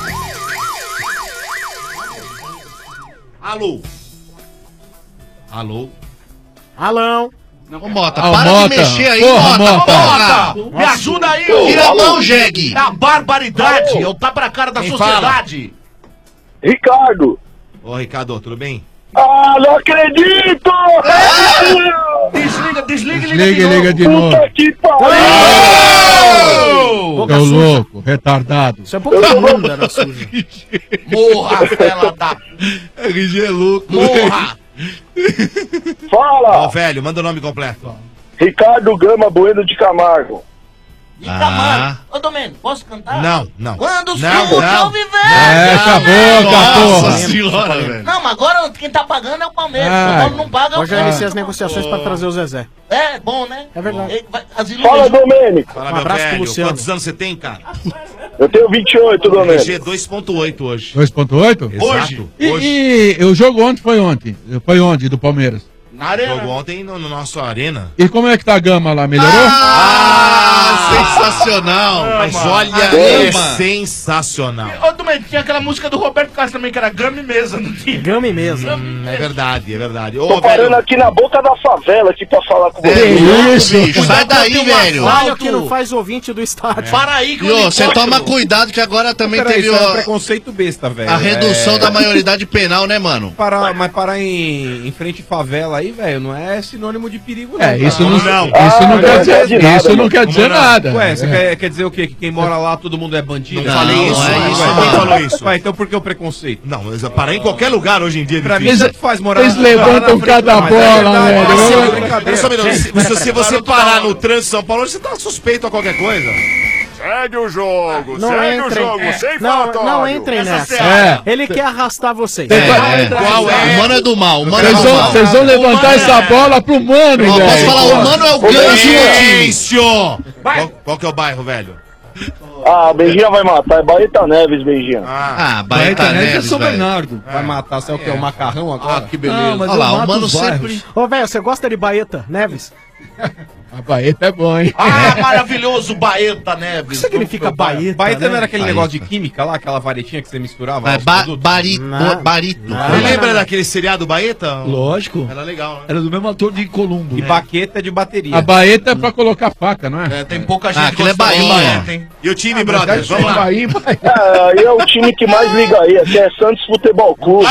Alô? Alô? Alão. Ô, Mota, Ah, o para Mota. de mexer aí, Porra, Mota. Mota. Mota, me ajuda aí, Tira ô. a mão, jegue. É a barbaridade, é o tapa na cara da Quem sociedade. Ricardo! Ô, Ricardo, tudo bem? Ah, não acredito! Desliga, desliga e liga Liga de e novo. liga de novo. Puta que pariu! Boca Seu suja. louco, retardado. Isso é boca imunda na suja. Morra, fela da... R G é louco. Morra! Ó, Fala! velho, manda o nome completo. Ricardo Gama Bueno de Camargo. De Camargo. Ô, Domênico, posso cantar? Não, não. Quando os Não, clubes não. eu viver. Fecha a boca, porra. senhora, velho. Não, mas agora quem tá pagando é o Palmeiras. Ai. O Paulo não paga. Hoje eu iniciei as negociações pra trazer o Zezé. É bom, né? É verdade. Ele vai- As Fala, ilusões. Domênico. Fala, Um meu abraço pro velho. Luciano. Quantos anos você tem, cara? Eu tenho vinte e oito, R G Domênico. dois ponto oito hoje. dois ponto oito? Exato. E, Hoje. e o jogo ontem foi ontem? Foi onde, do Palmeiras? Na arena. Jogou ontem no, no nosso arena. E como é que tá a gama lá? Melhorou? Ah, sensacional. Mas olha, Gama. é sensacional. Ô, Domênico, tinha aquela música do Roberto Carlos também, que era Gama e Mesa, não tinha? Gama e mesa. Hum, é verdade, é verdade. Ô, Tô parando velho, aqui na boca da favela aqui pra falar com É você. isso, bicho. Sai daí, Tem um velho. assalto. Olha que não faz ouvinte do estádio. Para aí que E, eu ô, você toma cuidado que agora também Peraí, teve isso é um ó, preconceito besta, velho. a redução É, da maioridade penal, né, mano? Parar, mas parar em, em frente à favela aí, velho, não é sinônimo de perigo, não. É, isso não, Não. isso não Ah, quer não dizer, quer dizer nada, isso não mano. quer dizer Como não? nada. Ué, você É. quer, quer dizer o quê? Que quem mora lá todo mundo é bandido? Não falei não isso. é Quem isso, falou mano. isso? Ué, então por que o preconceito? Não, mas parar em qualquer lugar hoje em dia é Pra mim, difícil. tanto faz morar Eles na- levantam na frente, cada mas é bola, verdade, velho. mas é Eu- uma brincadeira. Olha só, menino, se, se- se você parar no trânsito de São Paulo, você tá suspeito a qualquer coisa. Segue o jogo, Não entrem, é, não, não entrem nessa. É. Ele quer arrastar vocês. É. Qual O é? mano é do mal, o mano é Vocês do vão, mal. vocês vão levantar essa bola pro mano, Ó, velho. posso falar, o mano é o gancho do time. Silêncio! Qual, qual que é o bairro, velho? Ah, Benjinha vai matar. É Baeta Neves, Benjinha. Ah, Ah, Baeta Neves, São velho. Bernardo. Vai matar, sabe o que é? O macarrão agora? Ah, que beleza. Ah, mas Olha eu lá, o mato mano os sempre... bairros. Ô, velho, você gosta de Baeta Neves? A Baeta é bom, hein? Ah, maravilhoso, Baeta Neves. O que significa Baeta? Baeta né? não era aquele Baeta. negócio de química lá, aquela varetinha que você misturava? É, os ba produtos? barito, Não. barito. Não. Você lembra daquele seriado Baeta? Lógico. Era legal, né? Era do mesmo ator de Columbo. E baqueta de bateria. A Baeta é pra colocar faca, não é? É, tem pouca Ah, gente aquilo é gostando de Bahia. Baeta, hein? E o time, Ah, brother? mas Vamos lá. Bahia, Bahia. É, aí é o time que mais liga aí, aqui é Santos Futebol Clube.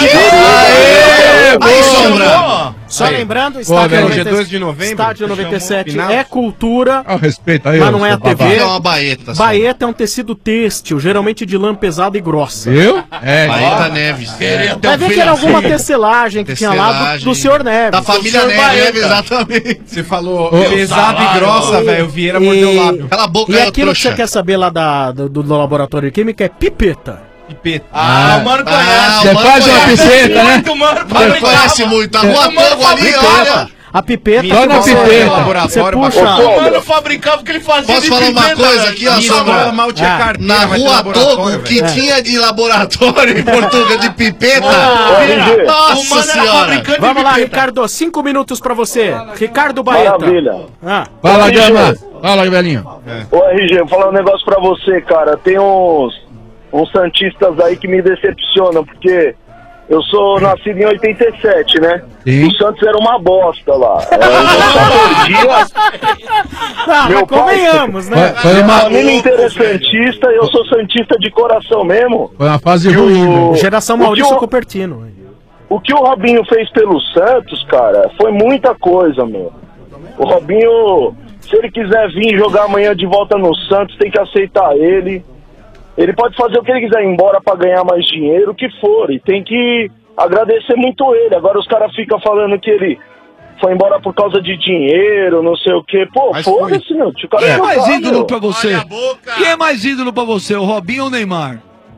Aí, Sombra! Só Aí. lembrando, Pô, estádio, velho, noventa dia dois de novembro, estádio chamou noventa e sete final. é cultura, Ao respeito aí, mas ô, não é a seu T V. babaca. É uma baeta. Baeta é um tecido têxtil, geralmente de lã pesada e grossa. Viu? É, Baeta Neves. Vai ver que era alguma tecelagem que tinha lá do, Tecelagem. do senhor Neves. Da família Do senhor Neves, Baeta. exatamente. Você falou Ô, pesado e grossa, velho. O Vieira mordeu o lábio. Cala a boca, E aí, aquilo que trouxa. você quer saber lá da, do, do laboratório de química é pipeta. Pipeta. Ah, o mano conhece. Ah, Você o mano faz uma conhece. pipeta, né? Muito, mano. Mano conhece muito. A rua toda ali, olha. A pipeta Só que na você, pipeta. você Laboratório, puxa. O mano fabricava o que ele fazia. Posso de falar uma pimenta, coisa velho. aqui, ó, Isso, Sombra? mal tinha Ah, carteira, Na vai ter rua laboratório, Togo, o que velho. tinha de laboratório em Portugal de pipeta. R G. O Nossa mano era senhora. fabricante Vamos de lá, pipeta. Ricardo, cinco minutos pra você. Ricardo Baeta. Maravilha. Ah, Fala, Ô, Gama. R G. Fala, velhinho. Ô R G, vou falar um negócio pra você, cara. Tem uns, uns santistas aí que me decepcionam, porque eu sou nascido em oitenta e sete, né? Sim. O Santos era uma bosta lá. É, eu só perdia. ah Meu mas convenhamos, né? Foi, foi uma, Família interessantista, eu sou santista de coração mesmo. foi uma fase E o- ruim, velho. Geração o que Maurício o- Cupertino. O que o Robinho fez pelo Santos, cara, foi muita coisa, meu. O Robinho, se ele quiser vir jogar amanhã de volta no Santos, tem que aceitar ele. Ele pode fazer o que ele quiser, ir embora pra ganhar mais dinheiro, o que for. E tem que agradecer muito ele. Agora os caras ficam falando que ele foi embora por causa de dinheiro, não sei o quê. Pô, Mas foda-se, meu. O cara Quem é jogar, mais ídolo meu. pra você? Olha a boca. Quem é mais ídolo pra você, o Robinho ou o Neymar?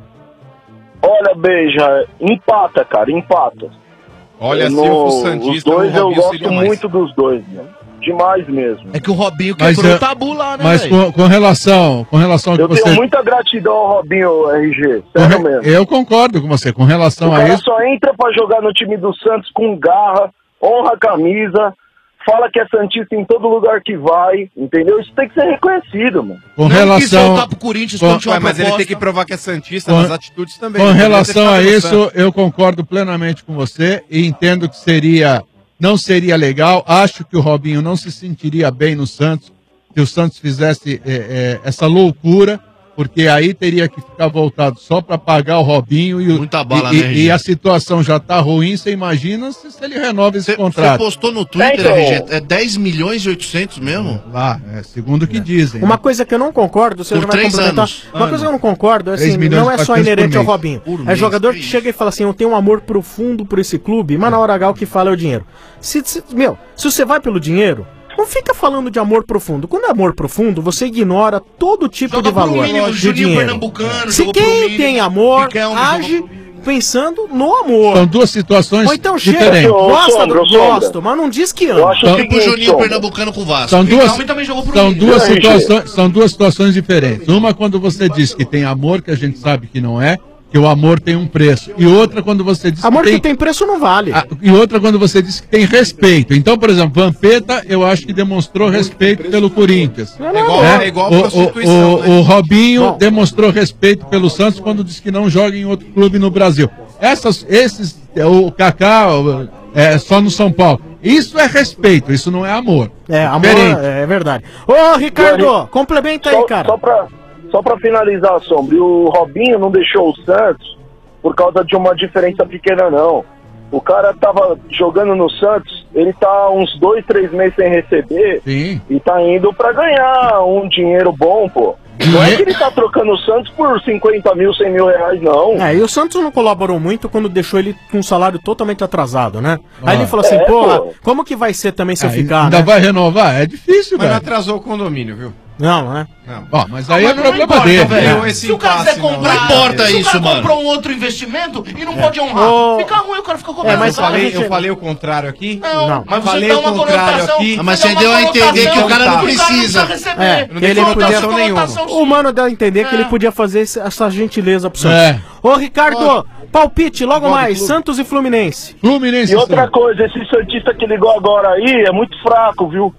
Olha, Beija, empata, cara, empata. Olha, se No- eu fosse Os santista, dois o eu Robinho gosto seria mais. muito dos dois, meu. Demais mesmo. É que o Robinho Mas, quebrou eh, o tabu lá, né, Mas velho? com, com relação, com relação ao que Eu você... tenho muita gratidão ao Robinho, R G. com Sério re- mesmo. Eu concordo com você. Com relação O a cara isso, só entra pra jogar no time do Santos com garra, honra a camisa, fala que é santista em todo lugar que vai, entendeu? Isso tem que ser reconhecido, mano. com relação... pro Corinthians com- quando tinha Ué, uma mas ele proposta. tem que provar que é santista Com- nas atitudes também. Com Ele poderia relação ter a ficado no isso, Santos. eu concordo plenamente com você e entendo que seria, não seria legal. Acho que o Robinho não se sentiria bem no Santos se o Santos fizesse é, é, essa loucura, porque aí teria que ficar voltado só para pagar o Robinho e, o- Muita bala, e, né, e- R G? e a situação já tá ruim. Você imagina se, se ele renova esse Você contrato? postou no Twitter, Então. R G, é dez milhões e oitocentos mesmo? Lá, é, segundo o que dizem. Uma né? coisa que eu não concordo, você Por já vai três complementar. anos. Uma Ano. coisa que eu não concordo, é três assim, milhões não é e só quatrocentos inerente por ao mês. Robinho. Por É mês, jogador que que isso? chega e fala assim, eu tenho um amor profundo por esse clube, mas na hora H o que fala é o dinheiro. Se, se- meu, se você vai pelo dinheiro, não fica falando de amor profundo. Quando é amor profundo, você ignora todo tipo Joga de pro valor mínimo, de Juninho dinheiro. Pernambucano, Se jogou pro quem mínimo, tem amor, Riquelme age jogou pensando no amor. São duas situações Ou então chega, diferentes. Ô, gosta, Sombra, do, Sombra. gosto, mas não diz que Eu ama. acho o Então, Tipo o seguinte, Juninho Sombra. Pernambucano com o Vasco. São duas, Riquelme também jogou pro são, Minas. duas E aí, situações, são duas situações diferentes. Uma quando você diz que tem amor, que a gente sabe que não é, que o amor tem um preço. E outra quando você diz Amor que que tem preço não vale. Ah, e outra quando você diz que tem respeito. Então, por exemplo, Vampeta, eu acho que demonstrou respeito pelo Corinthians. Não, É não, igual, não. é igual O, prostituição, o- né? o Robinho Bom. demonstrou respeito pelo Santos quando disse que não joga em outro clube no Brasil. Essas, esses, o Kaká, o- é só no São Paulo. Isso é respeito, isso não é amor. É, amor, Diferente. é verdade. Ô, Ricardo, complementa aí, Só, cara. só, pra, só pra finalizar, Sombra, e o Robinho não deixou o Santos por causa de uma diferença pequena, não. O cara tava jogando no Santos, ele tá uns dois, três meses sem receber Sim. e tá indo pra ganhar um dinheiro bom, pô. Não é que ele tá trocando o Santos por cinquenta mil, cem mil reais, não. É, e o Santos não colaborou muito quando deixou ele com um salário totalmente atrasado, né? Ah. Aí ele falou assim, É, porra, pô. como que vai ser também se eu Aí ficar, ainda né? vai renovar? É difícil, Mas não velho. atrasou o condomínio, viu? Não, né? Não. Ó, mas aí é Mas não problema importa, dele. velho. né? Esse Se o cara quiser impasse, não. comprar, Não importa se isso, o cara mano. comprou um outro investimento e não pode honrar, Ô. fica ruim, o cara fica cobrando. É, mas Eu a falei, gente- eu falei o contrário aqui? Não, Não. mas você Falei dá o uma contrário conotação. aqui. Ah, mas dá você uma deu a conotação entender que o cara não que precisa. receber. É, não que tem ele conotação podia... nenhuma. O mano deu a entender que É. ele podia fazer esse- essa gentileza pro Santos. É. Ô, Ricardo, palpite, logo Igual do mais, clube. Santos e Fluminense. Fluminense. E outra Santos. coisa, esse Santista que ligou agora aí é muito fraco, viu?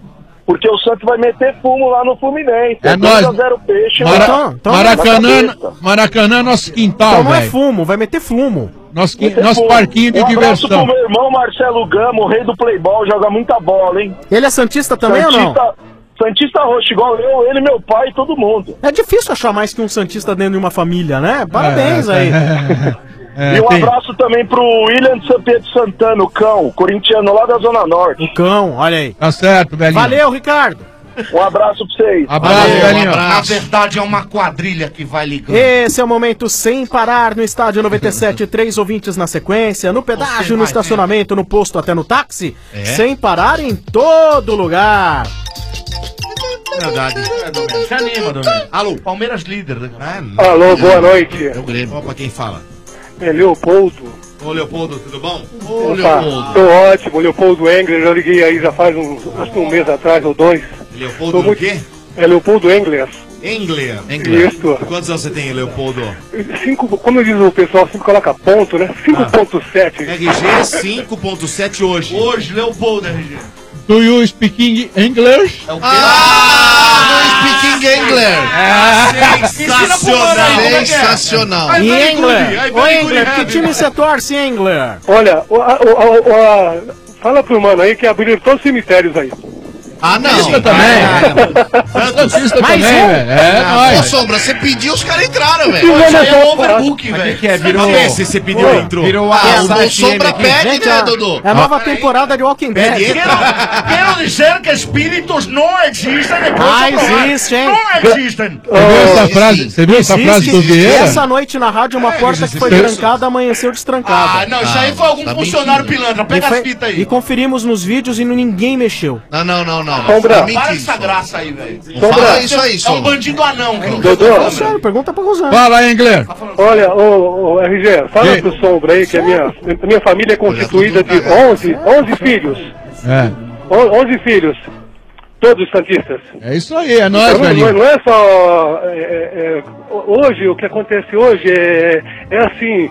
Porque o Santos vai meter fumo lá no Fluminense. É nóis. dois a zero Peixe. Mara- lá. então Maracanã, na cabeça. Maracanã é nosso quintal, Então não é velho. fumo, vai meter fumo. Nosso, Meter nosso fumo. parquinho de um abraço diversão. pro meu irmão Marcelo Gama, o rei do Playboy, joga muita bola, hein? Ele é santista também ou não? Santista, Santista roxo, igual eu, ele, meu pai e todo mundo. É difícil achar mais que um santista dentro de uma família, né? Parabéns É, aí. É, e um tem- abraço também pro William de São Pedro Santana, o cão, corintiano lá da Zona Norte. O cão, olha aí. Tá certo, velhinho. Valeu, Ricardo. Um abraço pra vocês. Abraço, velhinho. Na verdade, é uma quadrilha que vai ligando. Esse é o momento sem parar no estádio noventa e sete, três ouvintes na sequência, no pedágio, no estacionamento, no posto, até no táxi, É? sem parar em todo lugar. Verdade. É, Domênico. Se anima, Domênico. Alô, Palmeiras líder. Né? Alô, boa noite. É o Grêmio. Opa, quem fala? É Leopoldo. Ô, Leopoldo, tudo bom? Ô, Opa, Leopoldo. tô ótimo, Leopoldo Engler, eu liguei aí já faz um, acho que um mês atrás ou dois. Leopoldo Tô o muito- quê? É Leopoldo Engler. Engler. Isso. Quantos anos você tem, Leopoldo? Cinco, como diz o pessoal, sempre coloca ponto, né? cinco ponto sete. R G cinco ponto sete hoje. Hoje, Leopoldo, R G. Do you speak English? É o quê? Ah, no speaking Engler. Sensacional. Sensacional. E Engler? Ô Engler, que time você torce, Engler? Olha, o, a, o, a, o, a, fala pro mano aí que abriram todos os cemitérios aí. Ah, não. Santista também. Santista Mais também, um? velho. É, Ô, nóis. Sombra, você pediu, os caras entraram, Se velho. não, Já não, é não, overbook, Mas velho. que é? Virou- Mas se você pediu, ele entrou. Virou Ah, a o Sombra pede, Gente, né, é, Dudu? é a nova temporada de Walking Dead. Quero dizer que espíritos não existem depois Ah, do programa. existe, hein? Não existem. Você viu essa frase? Você viu essa Existe. frase do Vieira? Essa noite na rádio, uma porta que foi existe. trancada amanheceu destrancada. Ah, não, isso aí foi algum tá funcionário mentindo. pilantra. E, Pega foi- as fitas e aí. conferimos nos vídeos e ninguém mexeu. Não, não, não, não. Sombra. Tá Para mentindo, essa Sombra. graça aí, velho. Não fala isso aí, É um Sombra. bandido anão que não Dodô. É sério, pergunta pra Rosana. Fala, Engler. Olha, ô, ô, R G, fala E- pro Sombra aí que a minha, a minha família é constituída de onze, onze filhos. É. On- onze filhos. Todos santistas. É isso aí, é nóis, Então, não, velhinho. não é só. é, é, hoje, o que acontece hoje é, é assim.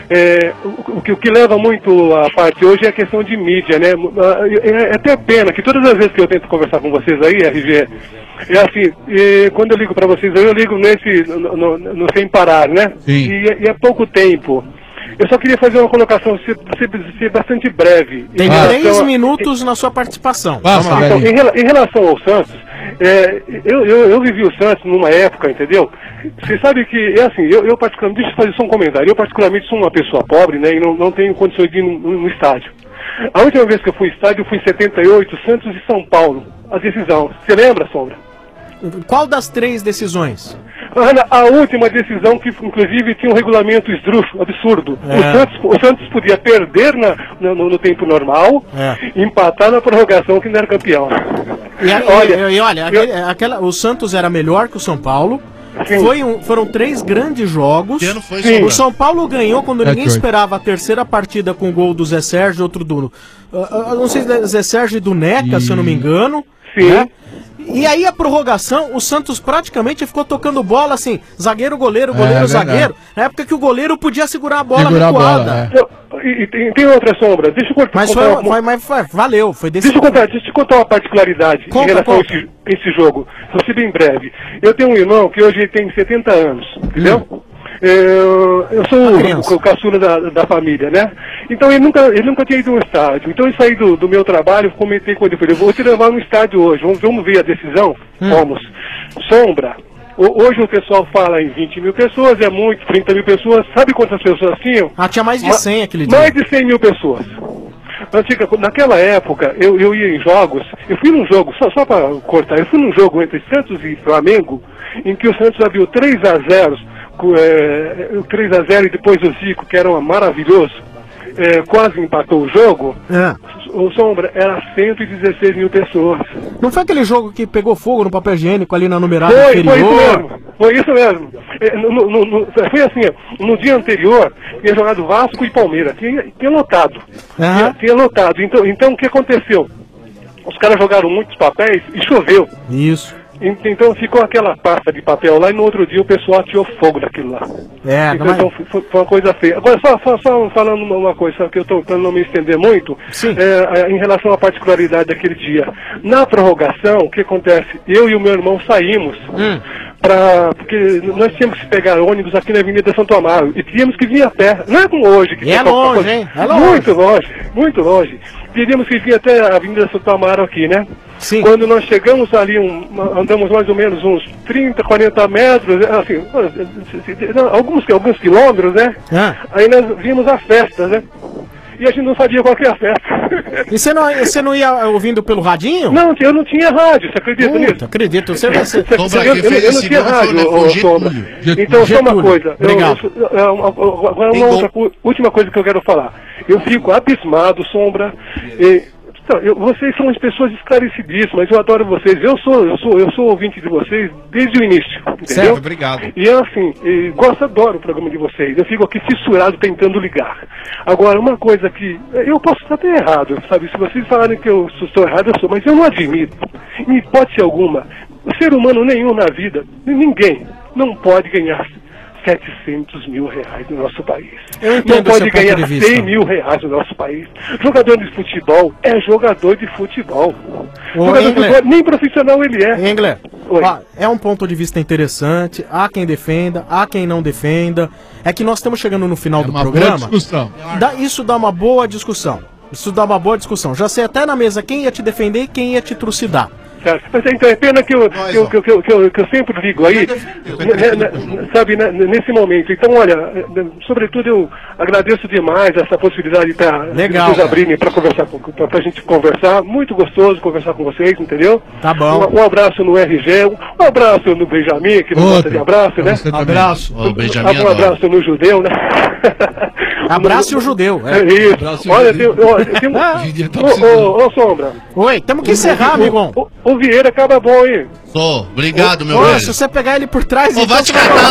é, o, o que, o que leva muito a parte hoje é a questão de mídia, né? É, é até pena que todas as vezes que eu tento conversar com vocês aí, R G, é assim, e quando eu ligo para vocês aí, eu ligo nesse, no, no- no sem parar, né? Sim. E, e é pouco tempo. Eu só queria fazer uma colocação, ser, ser, ser bastante breve. Tem Em relação três a- minutos na sua participação. Passa, Vamos lá. então, velhinho. em, rela- em relação ao Santos, é, eu, eu, eu vivi o Santos numa época, entendeu? Você sabe que, é assim, eu, eu particularmente, deixa eu fazer só um comentário, eu particularmente sou uma pessoa pobre, né, e não, não tenho condições de ir no, no- no estádio. A última vez que eu fui ao estádio, eu fui em setenta e oito, Santos e São Paulo, a decisão. Você lembra, Sombra? Qual das três decisões? Ana, a última decisão que, inclusive, tinha um regulamento esdrúxulo, absurdo. É. O, Santos, o Santos podia perder na, no, no tempo normal, É. empatar na prorrogação que não era campeão. E, a- Olha, e- e olha, aquele- aquela, o Santos era melhor que o São Paulo. Sim. Foi um- foram três grandes jogos. Que ano foi, Sim. Sombra? O São Paulo ganhou quando É, ninguém foi. esperava a terceira partida com o gol do Zé Sérgio e outro do. ah, ah, não sei se é Zé Sérgio e do Neca, se eu não me engano. Sim. né? E aí a prorrogação, o Santos praticamente ficou tocando bola assim, zagueiro, goleiro, É, goleiro, verdade. zagueiro. Na época que o goleiro podia segurar a bola Segurar a recuada. bola, é. Não, E, e tem, tem outra Sombra, deixa eu contar. Mas contar foi, uma- foi, mas foi- valeu, foi desse. Deixa eu contar, deixa eu contar uma particularidade Conta, em relação conta. a esse, esse jogo. Vou ser bem breve. Eu tenho um irmão que hoje tem setenta anos, entendeu? Eu, eu sou Uma o, criança. o caçula da, da família, né? Então ele nunca, ele nunca tinha ido a um estádio. Então eu saí do, do meu trabalho, comentei com ele, falei, vou te levar no estádio hoje, vamos, vamos ver a decisão? Hum. Vamos. Sombra. O- Hoje o pessoal fala em vinte mil pessoas, é muito, trinta mil pessoas. Sabe quantas pessoas tinham? Ah, tinha mais de Ma- cem aquele dia. Mais de cem mil pessoas. Antiga, naquela época, eu, eu ia em jogos, eu fui num jogo, só, só para cortar, eu fui num jogo entre Santos e Flamengo, em que o Santos abriu três a zero, com, é, três a zero e depois o Zico, que era maravilhoso, é, quase empatou o jogo. É. O Sombra era cento e dezesseis mil pessoas. Não foi aquele jogo que pegou fogo no papel higiênico ali na numerada Foi, foi inferior? isso mesmo. Foi isso mesmo. É, no- no- no- foi assim, ó, no dia anterior, tinha jogado Vasco e Palmeiras. Tinha, tinha lotado. Tinha, tinha lotado. Então, então, o que aconteceu? Os caras jogaram muitos papéis e choveu. Isso. Então ficou aquela pasta de papel lá e no outro dia o pessoal atirou fogo daquilo lá. É, então, não é- então foi, foi uma coisa feia. Agora, só, só, só falando uma uma coisa, só que eu estou tentando não me estender muito, é, é, em relação à particularidade daquele dia. Na prorrogação, o que acontece? Eu e o meu irmão saímos. Hum. Pra, porque nós tínhamos que pegar ônibus aqui na Avenida Santo Amaro e tínhamos que vir a pé. Não é como hoje. Que E é tem qualquer longe, coisa- hein? É longe. Muito longe, muito longe. Teríamos que vir até a Avenida Santo Amaro aqui, né? Sim. Quando nós chegamos ali, um, andamos mais ou menos uns trinta, quarenta metros, assim, alguns, alguns quilômetros, né? Ah. Aí nós vimos a festa, né? E a gente não sabia qual que era a festa. E você não, você não ia ouvindo pelo radinho? Não, eu não tinha rádio, você acredita Puta, nisso? acredito. Você, você, Eu, eu, eu, eu não tinha rádio, ô, Sombra. Então, só uma coisa. Eu, Obrigado. eu, eu, eu, agora, uma outra, co- última coisa que eu quero falar. Eu fico abismado, Sombra. E, então, eu- vocês são as pessoas esclarecidíssimas, eu adoro vocês. Eu sou, eu sou, eu sou ouvinte de vocês desde o início, entendeu? Certo, obrigado. E é assim, e gosto, adoro o programa de vocês. Eu fico aqui fissurado tentando ligar. Agora, uma coisa que eu posso estar até errado, sabe? Se vocês falarem que eu estou errado, eu sou, mas eu não admito, em hipótese alguma, ser humano nenhum na vida, ninguém, não pode ganhar setecentos mil reais no nosso país. Eu entendo Não o pode seu ponto ganhar de vista. cem mil reais no nosso país. Jogador de futebol é jogador de futebol. Ô, jogador de Engler. futebol, nem profissional ele é. Engler, Oi. ó, é um ponto de vista interessante. Há quem defenda, há quem não defenda. É que nós estamos chegando no final do uma programa. boa discussão. Dá- isso dá uma boa discussão. Isso dá uma boa discussão. Já sei até na mesa quem ia te defender e quem ia te trucidar. Certo. Mas então é pena que eu, que eu, que eu, que eu, que eu, que eu sempre digo aí, né, né, sabe, né, nesse momento. Então, olha, eh, sobretudo eu agradeço demais essa possibilidade para Legal, vocês abrirem para conversar, para a gente conversar. Muito gostoso conversar com vocês, entendeu? Tá bom. Um, um abraço no R G, um, um abraço no Benjamin, que não Outro. gosta de abraço, né? Você também. Abraço. Um, Ô, Benjamin um adora. abraço no Judeu, né? Abraço o judeu. É isso. Abraço o Olha, judeu. tem, olha, tem um... Ô, ô, ô, Sombra. Oi, temos que encerrar, amigão. O, o, o Vieira acaba bom, hein? Tô, obrigado, meu Ô, velho. se você pegar ele por trás... Ô, vai te você catar,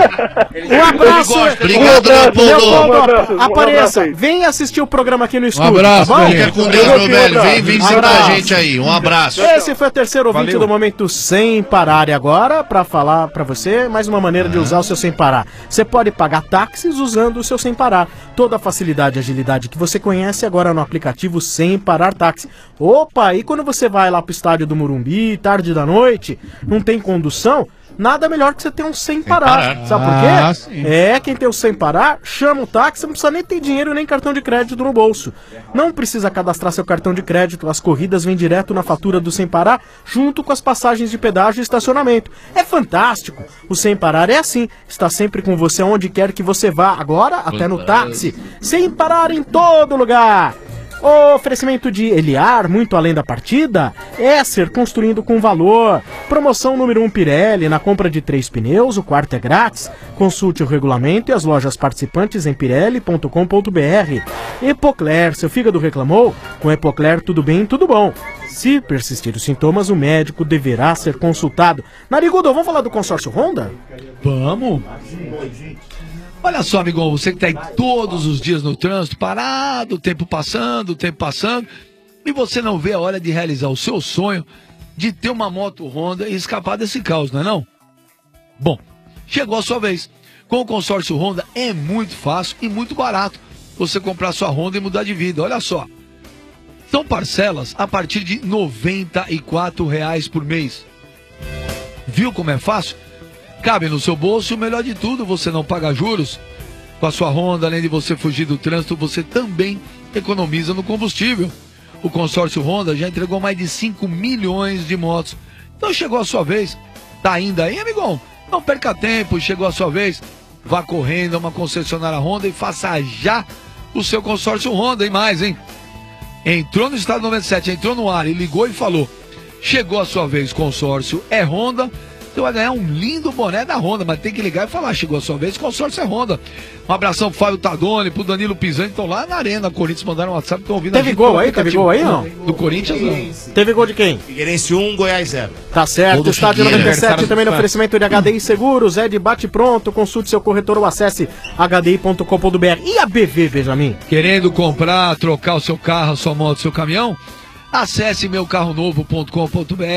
ô! Um abraço! Ele gosta, obrigado, Leopoldo. Leopoldo, Um abraço, um apareça, abraço aí. vem assistir o programa aqui no estúdio, abraço, tá bom? Fica com Deus, meu velho. Vem, vem visitar a gente aí. Um abraço. Esse foi o terceiro ouvinte Valeu. do Momento Sem Parar. E agora, pra falar pra você, mais uma maneira de usar o seu Sem Parar. Você pode pagar táxis usando o seu Sem Parar. Toda a facilidade e agilidade que você conhece agora no aplicativo Sem Parar Táxi. Opa, e quando você vai lá pro estádio do Morumbi, tarde da noite, não tem condução, nada melhor que você ter um Sem Parar. Parar. Sabe por Ah, quê? sim. É, quem tem o Sem Parar, chama o táxi, não precisa nem ter dinheiro nem cartão de crédito no bolso. Não precisa cadastrar seu cartão de crédito, as corridas vêm direto na fatura do Sem Parar, junto com as passagens de pedágio e estacionamento. É fantástico! O Sem Parar é assim, está sempre com você onde quer que você vá, agora até no táxi. Sem Parar em todo lugar! Oferecimento de Eliar, muito além da partida. Esser, construindo com valor. Promoção número um Pirelli, na compra de três pneus, o quarto é grátis. Consulte o regulamento e as lojas participantes em pirelli ponto com ponto br. Epocler, seu fígado reclamou? Com Epocler tudo bem, tudo bom. Se persistir os sintomas, o médico deverá ser consultado. Narigudo, vamos falar do consórcio Honda? Vamos. Olha só, amigão, você que tá aí todos os dias no trânsito, parado, o tempo passando, o tempo passando, e você não vê a hora de realizar o seu sonho de ter uma moto Honda e escapar desse caos, não é não? Bom, chegou a sua vez. Com o consórcio Honda é muito fácil e muito barato você comprar sua Honda e mudar de vida. Olha só, são parcelas a partir de noventa e quatro reais por mês. Viu como é fácil? Cabe no seu bolso e o melhor de tudo, você não paga juros. Com a sua Honda, além de você fugir do trânsito, você também economiza no combustível. O consórcio Honda já entregou mais de cinco milhões de motos. Então chegou a sua vez. Tá ainda aí, amigão? Não perca tempo, chegou a sua vez. Vá correndo a uma concessionária Honda e faça já o seu consórcio Honda e mais, hein? Entrou no estado noventa e sete, entrou no ar e ligou e falou: chegou a sua vez, consórcio é Honda. Você vai ganhar um lindo boné da Honda, mas tem que ligar e falar: chegou a sua vez, consórcio é Honda. Um abração pro Fábio Tadoni, pro Danilo Pisani, estão lá na Arena Corinthians, mandaram um WhatsApp, estão ouvindo Teve gente gol pelo aí? Teve aplicativo. gol aí, não? Do Corinthians, não. Teve gol de quem? Figueirense um, Goiás zero. Tá certo, Gol do estádio Figueira. noventa e sete Aniversário também no do oferecimento de H D I Seguros, é de bate pronto, consulte seu corretor ou acesse h d i ponto com ponto b r. E a B V, Benjamin? Querendo comprar, trocar o seu carro, a sua moto, o seu caminhão? Acesse meu carro novo ponto com ponto b r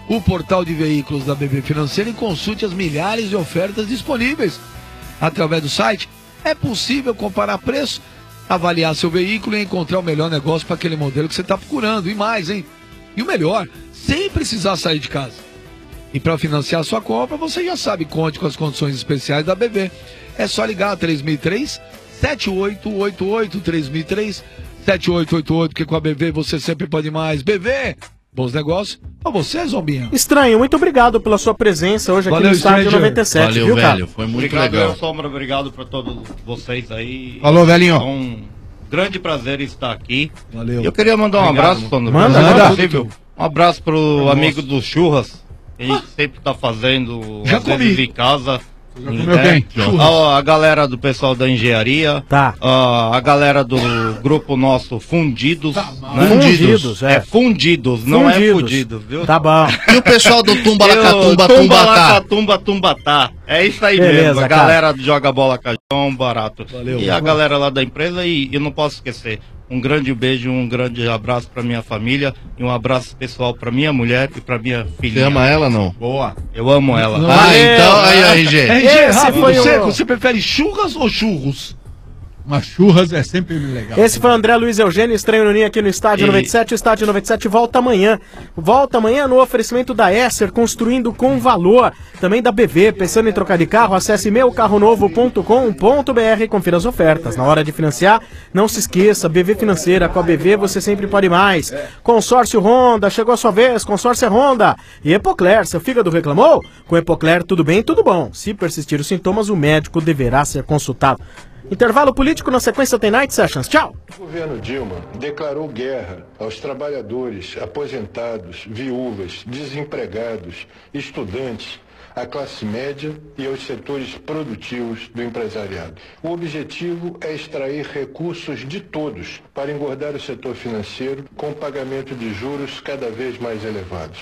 o portal de veículos da B V Financeira e consulte as milhares de ofertas disponíveis. Através do site, é possível comparar preço, avaliar seu veículo e encontrar o melhor negócio para aquele modelo que você está procurando. E mais, hein? E o melhor, sem precisar sair de casa. E para financiar sua compra, você já sabe, conte com as condições especiais da B V. É só ligar três mil e três, sete oito oito oito, três mil e três, sete oito oito oito, que com a B V você sempre pode mais. B V, bons negócios pra você, Zombinha. Estranho, muito obrigado pela sua presença hoje aqui Valeu, no Estádio Stranger. noventa e sete, Valeu, viu, cara? velho. Foi muito obrigado, legal. Meu Sombra, obrigado pra todos vocês aí. Falou, velhinho. É um grande prazer estar aqui. Valeu. Eu queria mandar um Obrigado, abraço, Sombra. manda, se manda. possível. Um abraço pro Nossa. amigo do Churras. A gente sempre tá fazendo, Já às comi. vezes em casa. Já comeu quem? A, a galera do pessoal da engenharia. Tá. A, a galera do grupo nosso Fundidos. Tá, né? Fundidos, é. É Fundidos, não é Fundidos. Fudidos, viu? Tá bom. E o pessoal do Tumbalacatumba, Eu- Tumbatá? Tumbalacatumba, Tumbatá. É isso aí Beleza, mesmo. A cara. galera joga bola cajão, barato. Valeu. E a galera lá da empresa, e eu não posso esquecer. Um grande beijo, um grande abraço pra minha família e um abraço especial pra minha mulher e pra minha filha. Você ama ela, não? Boa. Eu amo ela. Ah, Valeu. então aí, R G. R G, Esse rápido, foi você, o- você prefere churras ou churros? Mas churras é sempre legal. Esse foi o André Luiz Eugênio, Estranho no Ninho aqui no Estádio E- noventa e sete. O Estádio noventa e sete volta amanhã. Volta amanhã no oferecimento da Esser, construindo com valor. Também da B V, pensando em trocar de carro, acesse meu carro novo ponto com ponto b r e confira as ofertas. Na hora de financiar, não se esqueça, B V Financeira, com a B V você sempre pode mais. Consórcio Honda, chegou a sua vez, Consórcio Honda. E Epocler, seu fígado reclamou? Com Epocler tudo bem, tudo bom. Se persistir os sintomas, o médico deverá ser consultado. Intervalo político, na sequência tem Night Sessions. Tchau! O governo Dilma declarou guerra aos trabalhadores, aposentados, viúvas, desempregados, estudantes, à classe média e aos setores produtivos do empresariado. O objetivo é extrair recursos de todos para engordar o setor financeiro com o pagamento de juros cada vez mais elevados.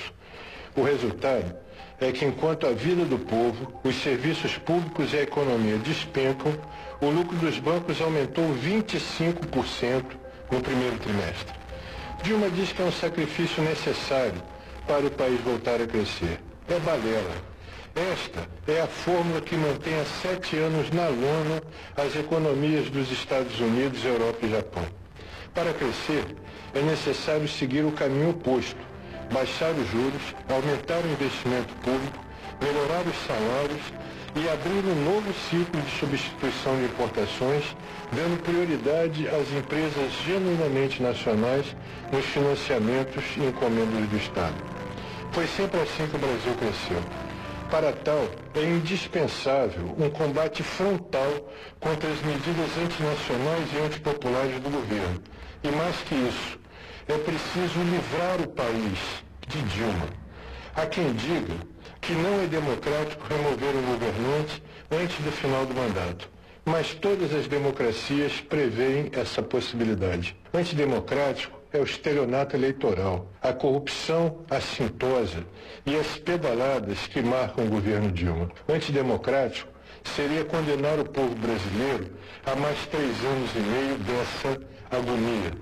O resultado é que, enquanto a vida do povo, os serviços públicos e a economia despencam, o lucro dos bancos aumentou vinte e cinco por cento no primeiro trimestre. Dilma diz que é um sacrifício necessário para o país voltar a crescer. É balela. Esta é a fórmula que mantém há sete anos na lona as economias dos Estados Unidos, Europa e Japão. Para crescer, é necessário seguir o caminho oposto, baixar os juros, aumentar o investimento público, melhorar os salários e abrir um novo ciclo de substituição de importações, dando prioridade às empresas genuinamente nacionais nos financiamentos e encomendas do Estado. Foi sempre assim que o Brasil cresceu. Para tal, é indispensável um combate frontal contra as medidas antinacionais e antipopulares do governo. E mais que isso, é preciso livrar o país de Dilma. Há quem diga que não é democrático remover um governante antes do final do mandato. Mas todas as democracias preveem essa possibilidade. Antidemocrático é o estelionato eleitoral, a corrupção assintosa e as pedaladas que marcam o governo Dilma. Antidemocrático seria condenar o povo brasileiro a mais três anos e meio dessa agonia.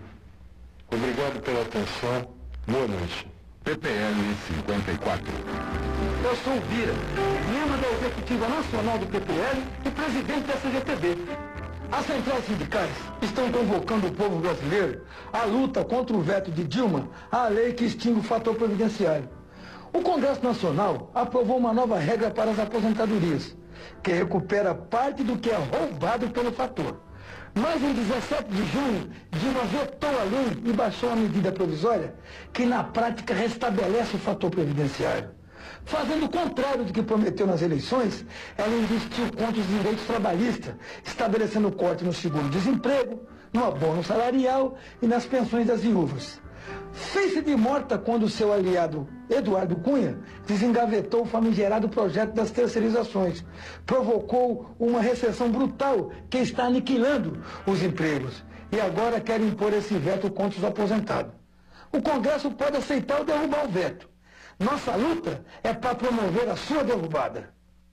Obrigado pela atenção. Boa noite. P P L cinquenta e quatro. Eu sou o Bira, membro da Executiva Nacional do P P L e presidente da C G T B. As centrais sindicais estão convocando o povo brasileiro à luta contra o veto de Dilma à lei que extingue o fator previdenciário. O Congresso Nacional aprovou uma nova regra para as aposentadorias, que recupera parte do que é roubado pelo fator. Mas em dezessete de junho, Dilma vetou a lei e baixou a medida provisória que na prática restabelece o fator previdenciário. Fazendo o contrário do que prometeu nas eleições, ela investiu contra os direitos trabalhistas, estabelecendo corte no seguro-desemprego, no abono salarial e nas pensões das viúvas. Fez-se de morta quando seu aliado Eduardo Cunha desengavetou o famigerado projeto das terceirizações. Provocou uma recessão brutal que está aniquilando os empregos. E agora quer impor esse veto contra os aposentados. O Congresso pode aceitar ou derrubar o veto. Nossa luta é para promover a sua derrubada.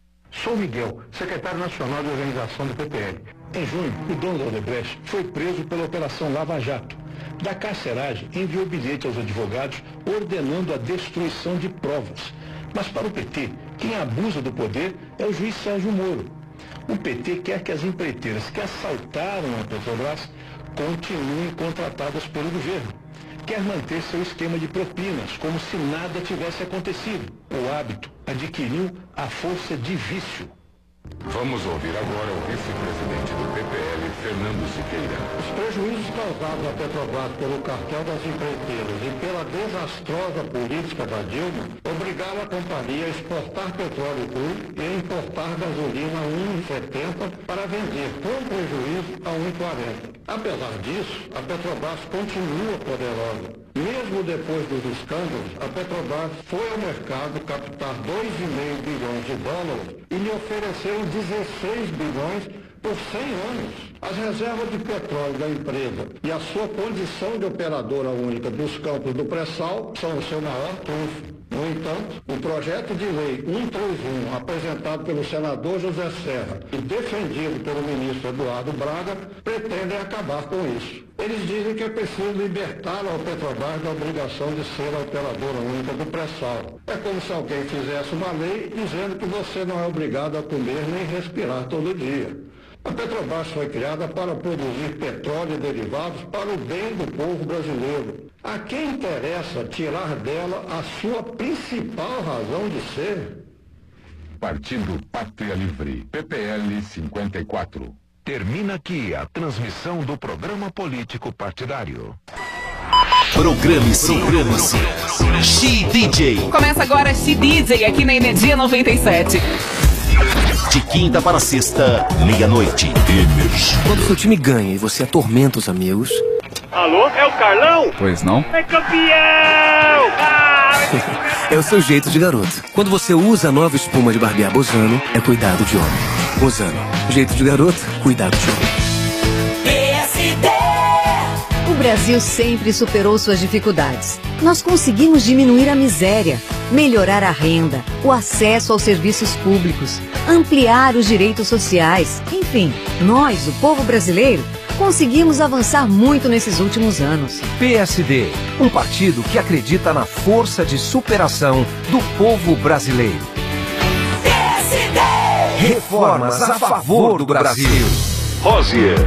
Sou Miguel, secretário nacional de organização do P P L. Em junho, o dono da Odebrecht foi preso pela Operação Lava Jato. da carceragem, enviou bilhete aos advogados ordenando a destruição de provas. Mas para o P T, quem abusa do poder é o juiz Sérgio Moro. O P T quer que as empreiteiras que assaltaram a Petrobras continuem contratadas pelo governo. Quer manter seu esquema de propinas, como se nada tivesse acontecido. O hábito adquiriu a força de vício. Vamos ouvir agora o vice-presidente do P P L, Fernando Siqueira. Os prejuízos causados à Petrobras pelo cartel das empreiteiras e pela desastrosa política da Dilma obrigaram a companhia a exportar petróleo cru e a importar gasolina a um real e setenta centavos para vender com prejuízo a um real e quarenta centavos. Apesar disso, a Petrobras continua poderosa. Mesmo depois dos escândalos, a Petrobras foi ao mercado captar dois vírgula cinco bilhões de dólares e lhe ofereceram dezesseis bilhões por cem anos. As reservas de petróleo da empresa e a sua condição de operadora única dos campos do pré-sal são o seu maior trunfo. No entanto, o projeto de lei cento e trinta e um, apresentado pelo senador José Serra e defendido pelo ministro Eduardo Braga, pretendem acabar com isso. Eles dizem que é preciso libertar a Petrobras da obrigação de ser a operadora única do pré-sal. É como se alguém fizesse uma lei dizendo que você não é obrigado a comer nem respirar todo dia. A Petrobras foi criada para produzir petróleo e derivados para o bem do povo brasileiro. A quem interessa tirar dela a sua principal razão de ser? Partido Pátria Livre, P P L cinquenta e quatro. Termina aqui a transmissão do programa político partidário. Programe-se. Programe-se. X-D J. Começa agora X-D J aqui na Energia noventa e sete. De quinta para sexta, meia-noite. Energia. Quando seu time ganha e você atormenta os amigos... Alô? É o Carlão? Pois não? É campeão! Ah, é o seu jeito de garoto. Quando você usa a nova espuma de barbear Bozano, é cuidado de homem. Bozano, jeito de garoto, cuidado de homem. P S D. O Brasil sempre superou suas dificuldades. Nós conseguimos diminuir a miséria, melhorar a renda, o acesso aos serviços públicos, ampliar os direitos sociais. Enfim, nós, o povo brasileiro, conseguimos avançar muito nesses últimos anos. P S D, um partido que acredita na força de superação do povo brasileiro. P S D. Reformas a favor do Brasil. Rosier.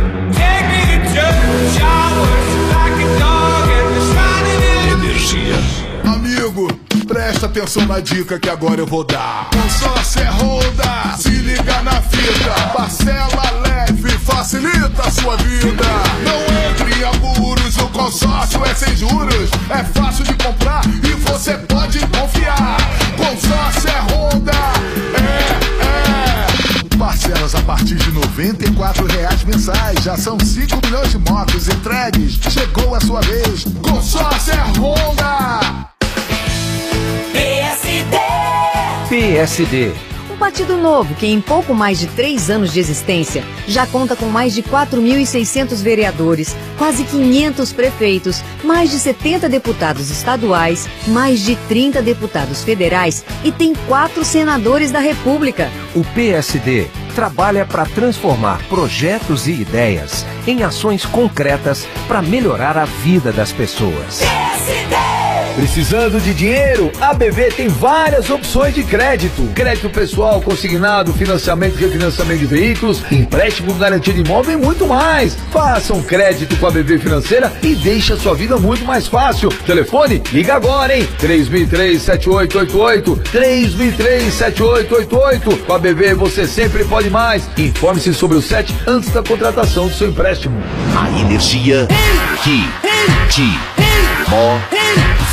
Energia. Amigo, presta atenção na dica que agora eu vou dar. Consórcio é Honda, se liga na fita. Parcela leve, facilita a sua vida. Não entre em apuros, o consórcio é sem juros. É fácil de comprar e você pode confiar. Consórcio é Honda, é, é. Parcelas a partir de noventa e quatro reais mensais. Já são cinco milhões de motos entregues. Chegou a sua vez. Consórcio é Honda. P S D. P S D. Um partido novo que em pouco mais de três anos de existência já conta com mais de quatro mil e seiscentos vereadores, quase quinhentos prefeitos, mais de setenta deputados estaduais, mais de trinta deputados federais e tem quatro senadores da República. O P S D trabalha para transformar projetos e ideias em ações concretas para melhorar a vida das pessoas. P S D. Precisando de dinheiro? A B V tem várias opções de crédito. Crédito pessoal, consignado, financiamento e refinanciamento de veículos, empréstimo, garantia de imóvel e muito mais. Faça um crédito com a B V Financeira e deixe a sua vida muito mais fácil. Telefone? Liga agora, hein? três mil e três, sete oito oito oito. três mil e três, sete oito oito oito. Com a B V você sempre pode mais. Informe-se sobre o S E T antes da contratação do seu empréstimo. A energia que te move.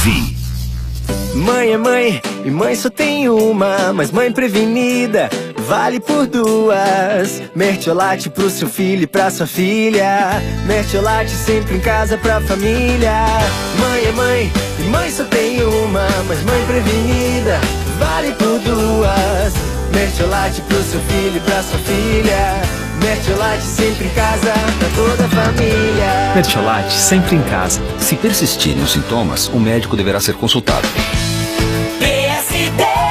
Mãe é mãe, e mãe só tem uma, mas mãe prevenida vale por duas. Mertiolate pro seu filho e pra sua filha. Mertiolate sempre em casa pra família. Mãe é mãe, e mãe só tem uma, mas mãe prevenida vale por duas. Mertiolate pro seu filho e pra sua filha. Mertiolate sempre em casa pra toda a família. Mertiolate sempre em casa. Se persistirem os sintomas, o médico deverá ser consultado. P S D.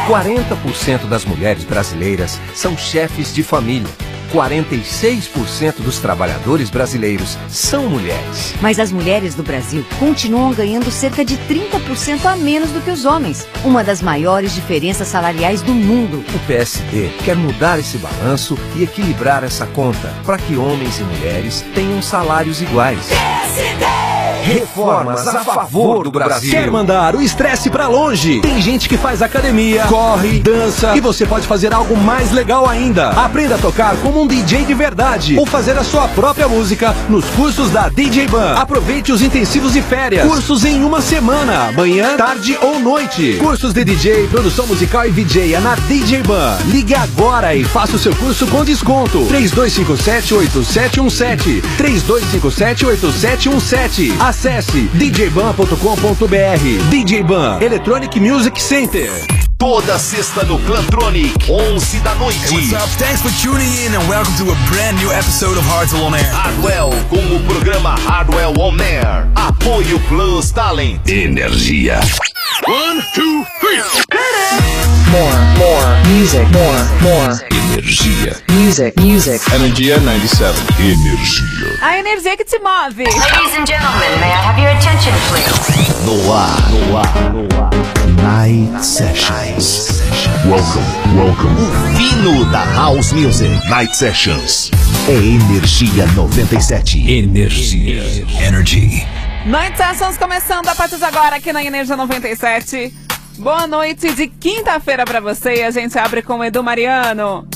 quarenta por cento das mulheres brasileiras são chefes de família. quarenta e seis por cento dos trabalhadores brasileiros são mulheres. Mas as mulheres do Brasil continuam ganhando cerca de trinta por cento a menos do que os homens. Uma das maiores diferenças salariais do mundo. O P S D quer mudar esse balanço e equilibrar essa conta para que homens e mulheres tenham salários iguais. P S D! Reformas a favor do Brasil. Quer mandar o estresse pra longe? Tem gente que faz academia, corre, dança e você pode fazer algo mais legal ainda. Aprenda a tocar como um D J de verdade ou fazer a sua própria música nos cursos da D J Ban. Aproveite os intensivos de férias. Cursos em uma semana, manhã, tarde ou noite. Cursos de D J, produção musical e V J é na D J Ban. Ligue agora e faça o seu curso com desconto. três dois cinco sete, oito sete um sete. três dois cinco sete, oito sete um sete. Acesse d j ban ponto com ponto b r. D J Ban, Electronic Music Center. Toda sexta no Plantronic, onze da noite. Hey, what's up? Thanks for tuning in and welcome to a brand new episode of Hardwell On Air. Hardwell com o programa Hardwell On Air. Apoio Plus Talent. Energia. One, two, three. More, more, music, more, more. Energia. Music, music. Energia noventa e sete. Energia. A energia que te move. Ladies and gentlemen, may I have your attention, please? No ar, no ar, no ar. Night Sessions. Welcome, welcome. O fino da House Music. Night Sessions. É Energia noventa e sete. Energia. Energy. Night Sessions começando a partir de agora aqui na Energia noventa e sete. Boa noite de quinta-feira pra você. A gente abre com o Edu Mariano.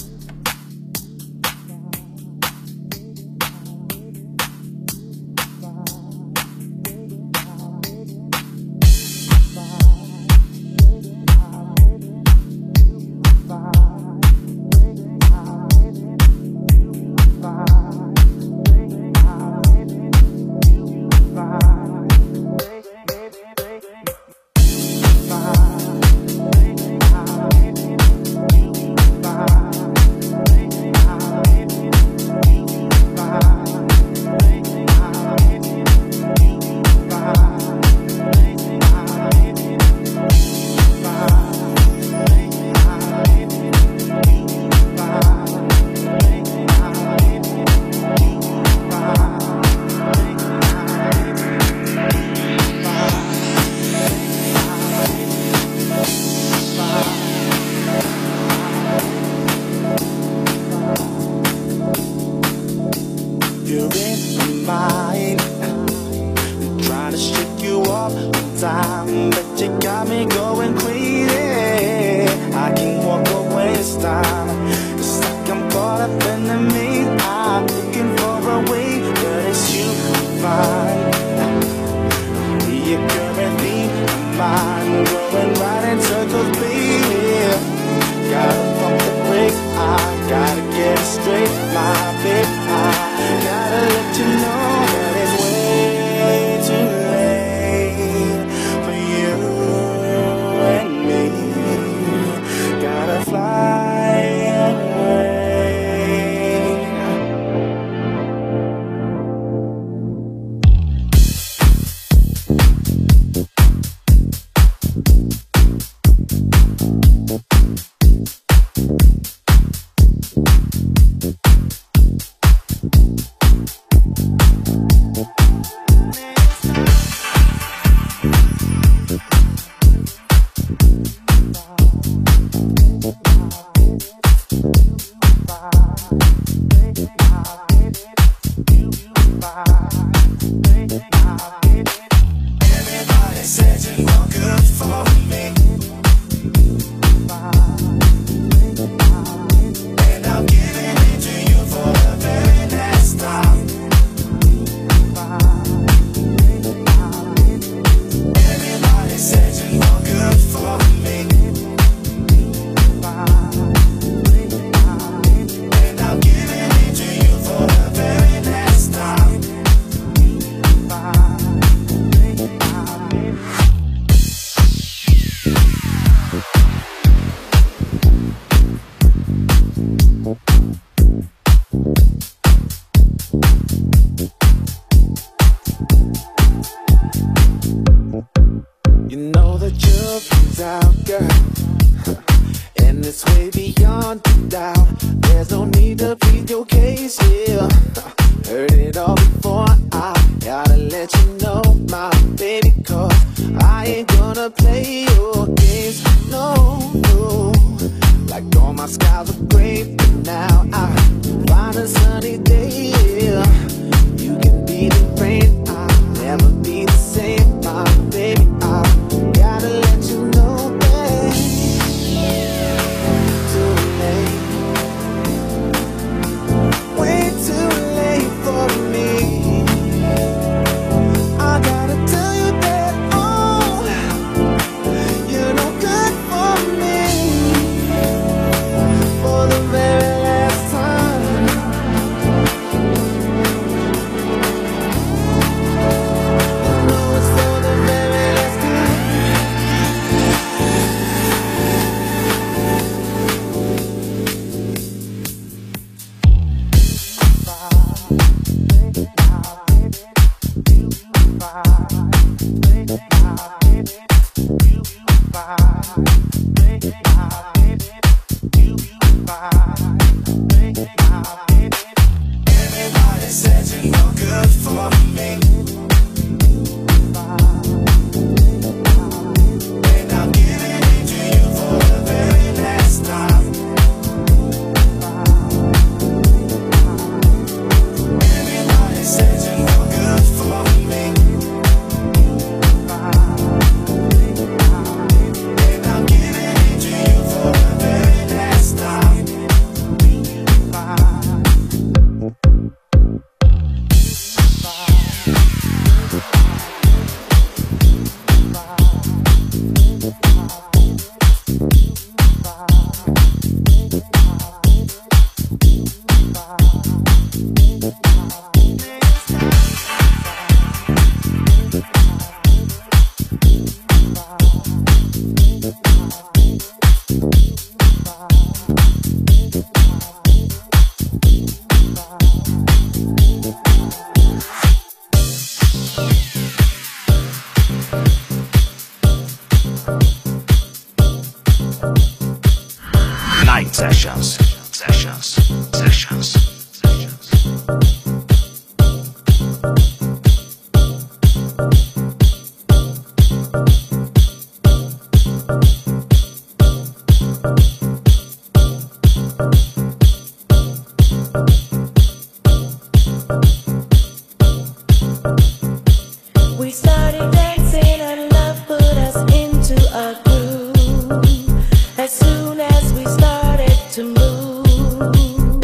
We started dancing and love put us into a groove. As soon as we started to move,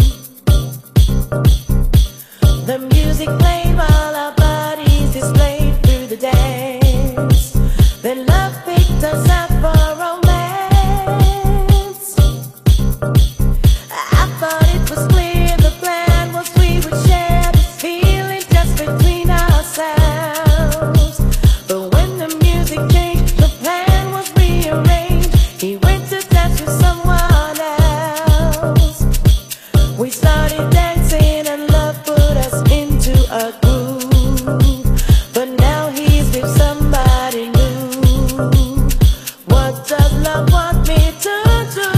the music played while our bodies displayed through the dance. Then love picked us up for romance. I thought it was clear the plan was we would share this feeling just between ourselves. But when the music changed, the plan was rearranged. He went to dance with someone else. We started dancing and love put us into a groove. But now he's with somebody new. What does love want me to do?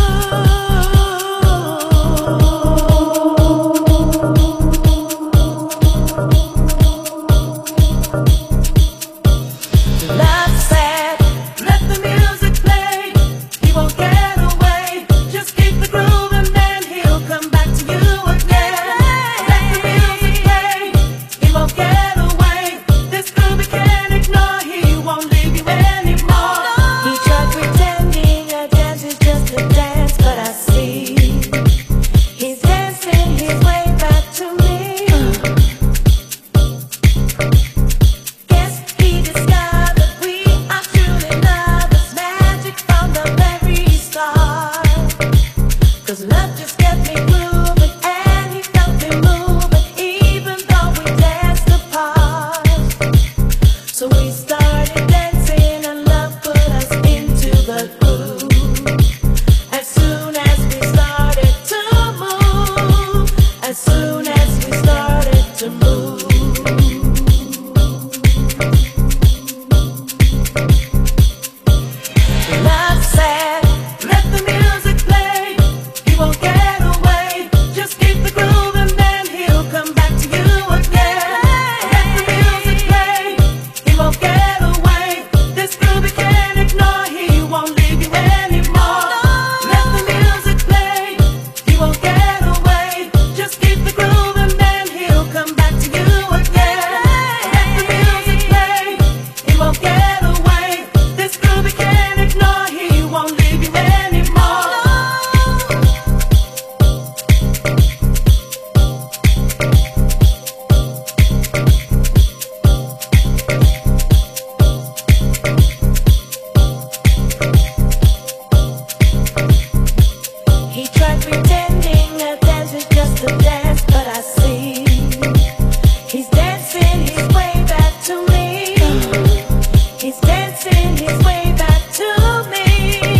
Love said, let the music play. He won't get away. Just keep the groove and then he'll come back to you again. Let the music play. He won't get away. This groove he can't ignore. He won't leave you anymore. He tried pretending a dance is just a dance, but I see he's dancing his way back to me. Guess he discovered we are truly lovers. Magic from the very start. 'Cause love just kept me grooving and he felt me moving, even though we danced apart. So we started dancing and love put us into the groove. As soon as we started to move, as soon as we started to move. Love said, let the music play. He won't get away. Just keep the groove and then he'll come back to you again. Let the music play. He won't get away. This groove he can't ignore. He won't leave you anymore. Let the music play. He won't get away. Just keep the groove and then he'll come back to you again. Let the music play. He won't get away. This groove he can't ignore. He won't leave you anymore. He tried pretending a dance is just a dance, but I see he's dancing his way back to me. He's dancing his way back to me.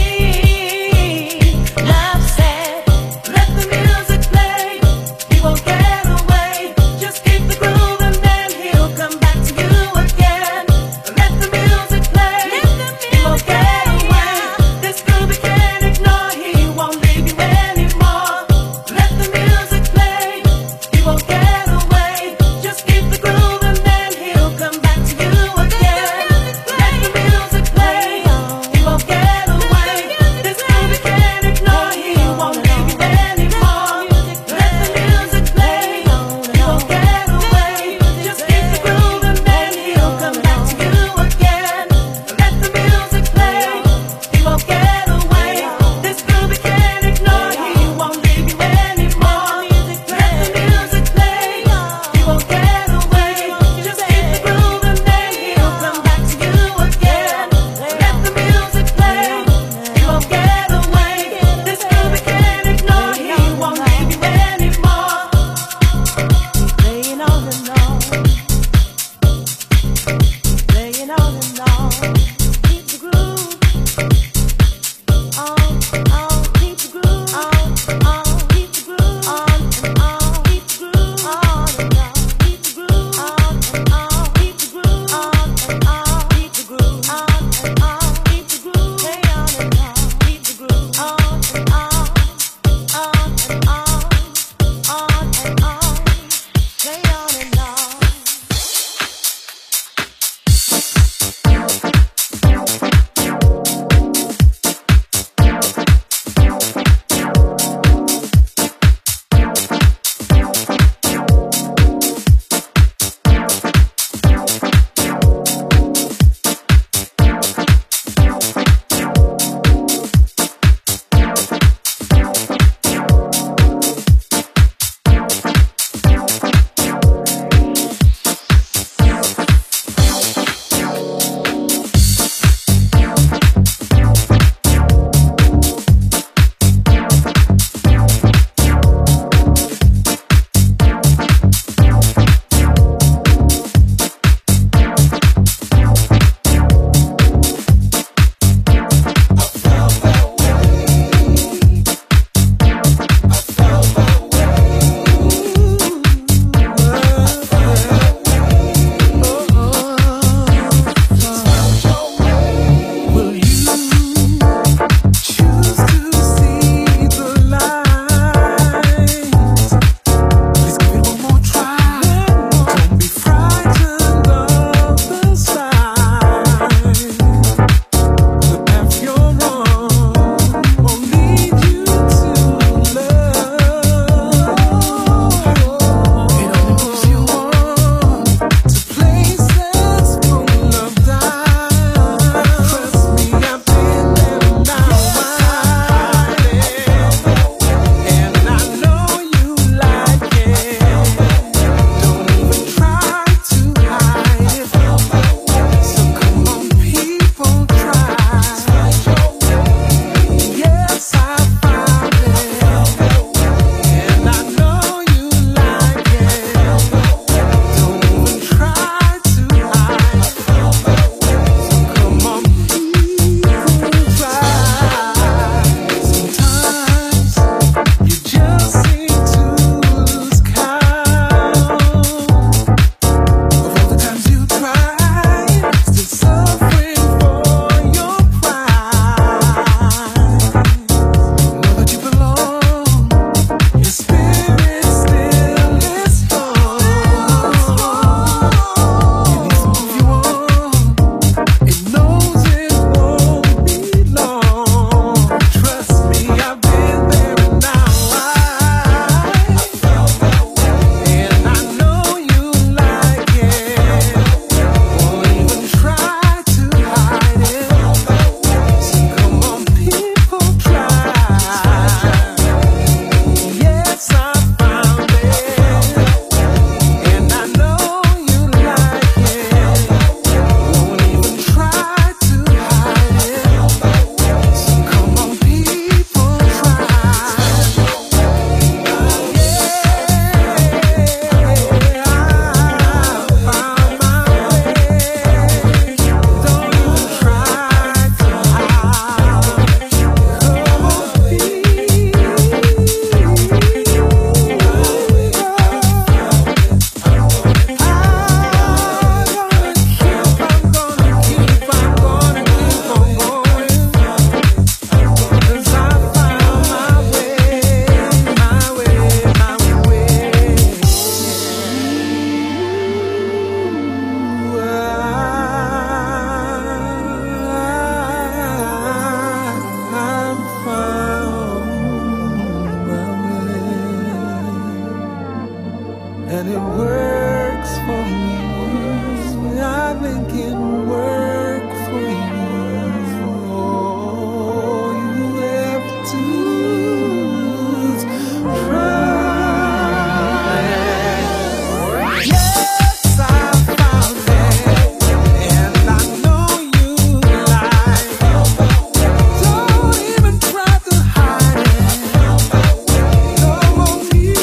Love said, let the music play. He won't get away. Just keep the groove and then he'll come back to you again. Let the music play. He won't get away. This groove he can't ignore. He won't leave you anymore. Let the music play. He won't get away. Just keep the groove and then he'll come back to you again. Let the music play. He won't get away. This groove he can't ignore. He won't leave you anymore. Let the music play. He won't get away. Just keep the groove and then he'll come back to you again. Let the music play. He won't get away. This groove he can't ignore. He won't leave you anymore. Let the music play. He won't get away. Just keep the groove and then he'll come back to you again. Let the music play. He won't get away. This groove he can't ignore. He won't leave you anymore. Playing on and on. Playing on and on. Keep the groove. On, on, keep the groove. On, on, keep the groove. On and on, keep the groove. On and on, keep the groove. On and on, keep the groove. On and on, keep the groove. On and on, keep the groove. Play on and on, keep the groove. On and on, on and on, on and on. Play on and on. and it works for me. I think it work for you. All you have to do is try. Yes, I found it, and I know you like it. Don't even try to hide it. Come on, please,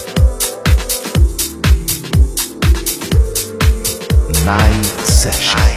Night Session.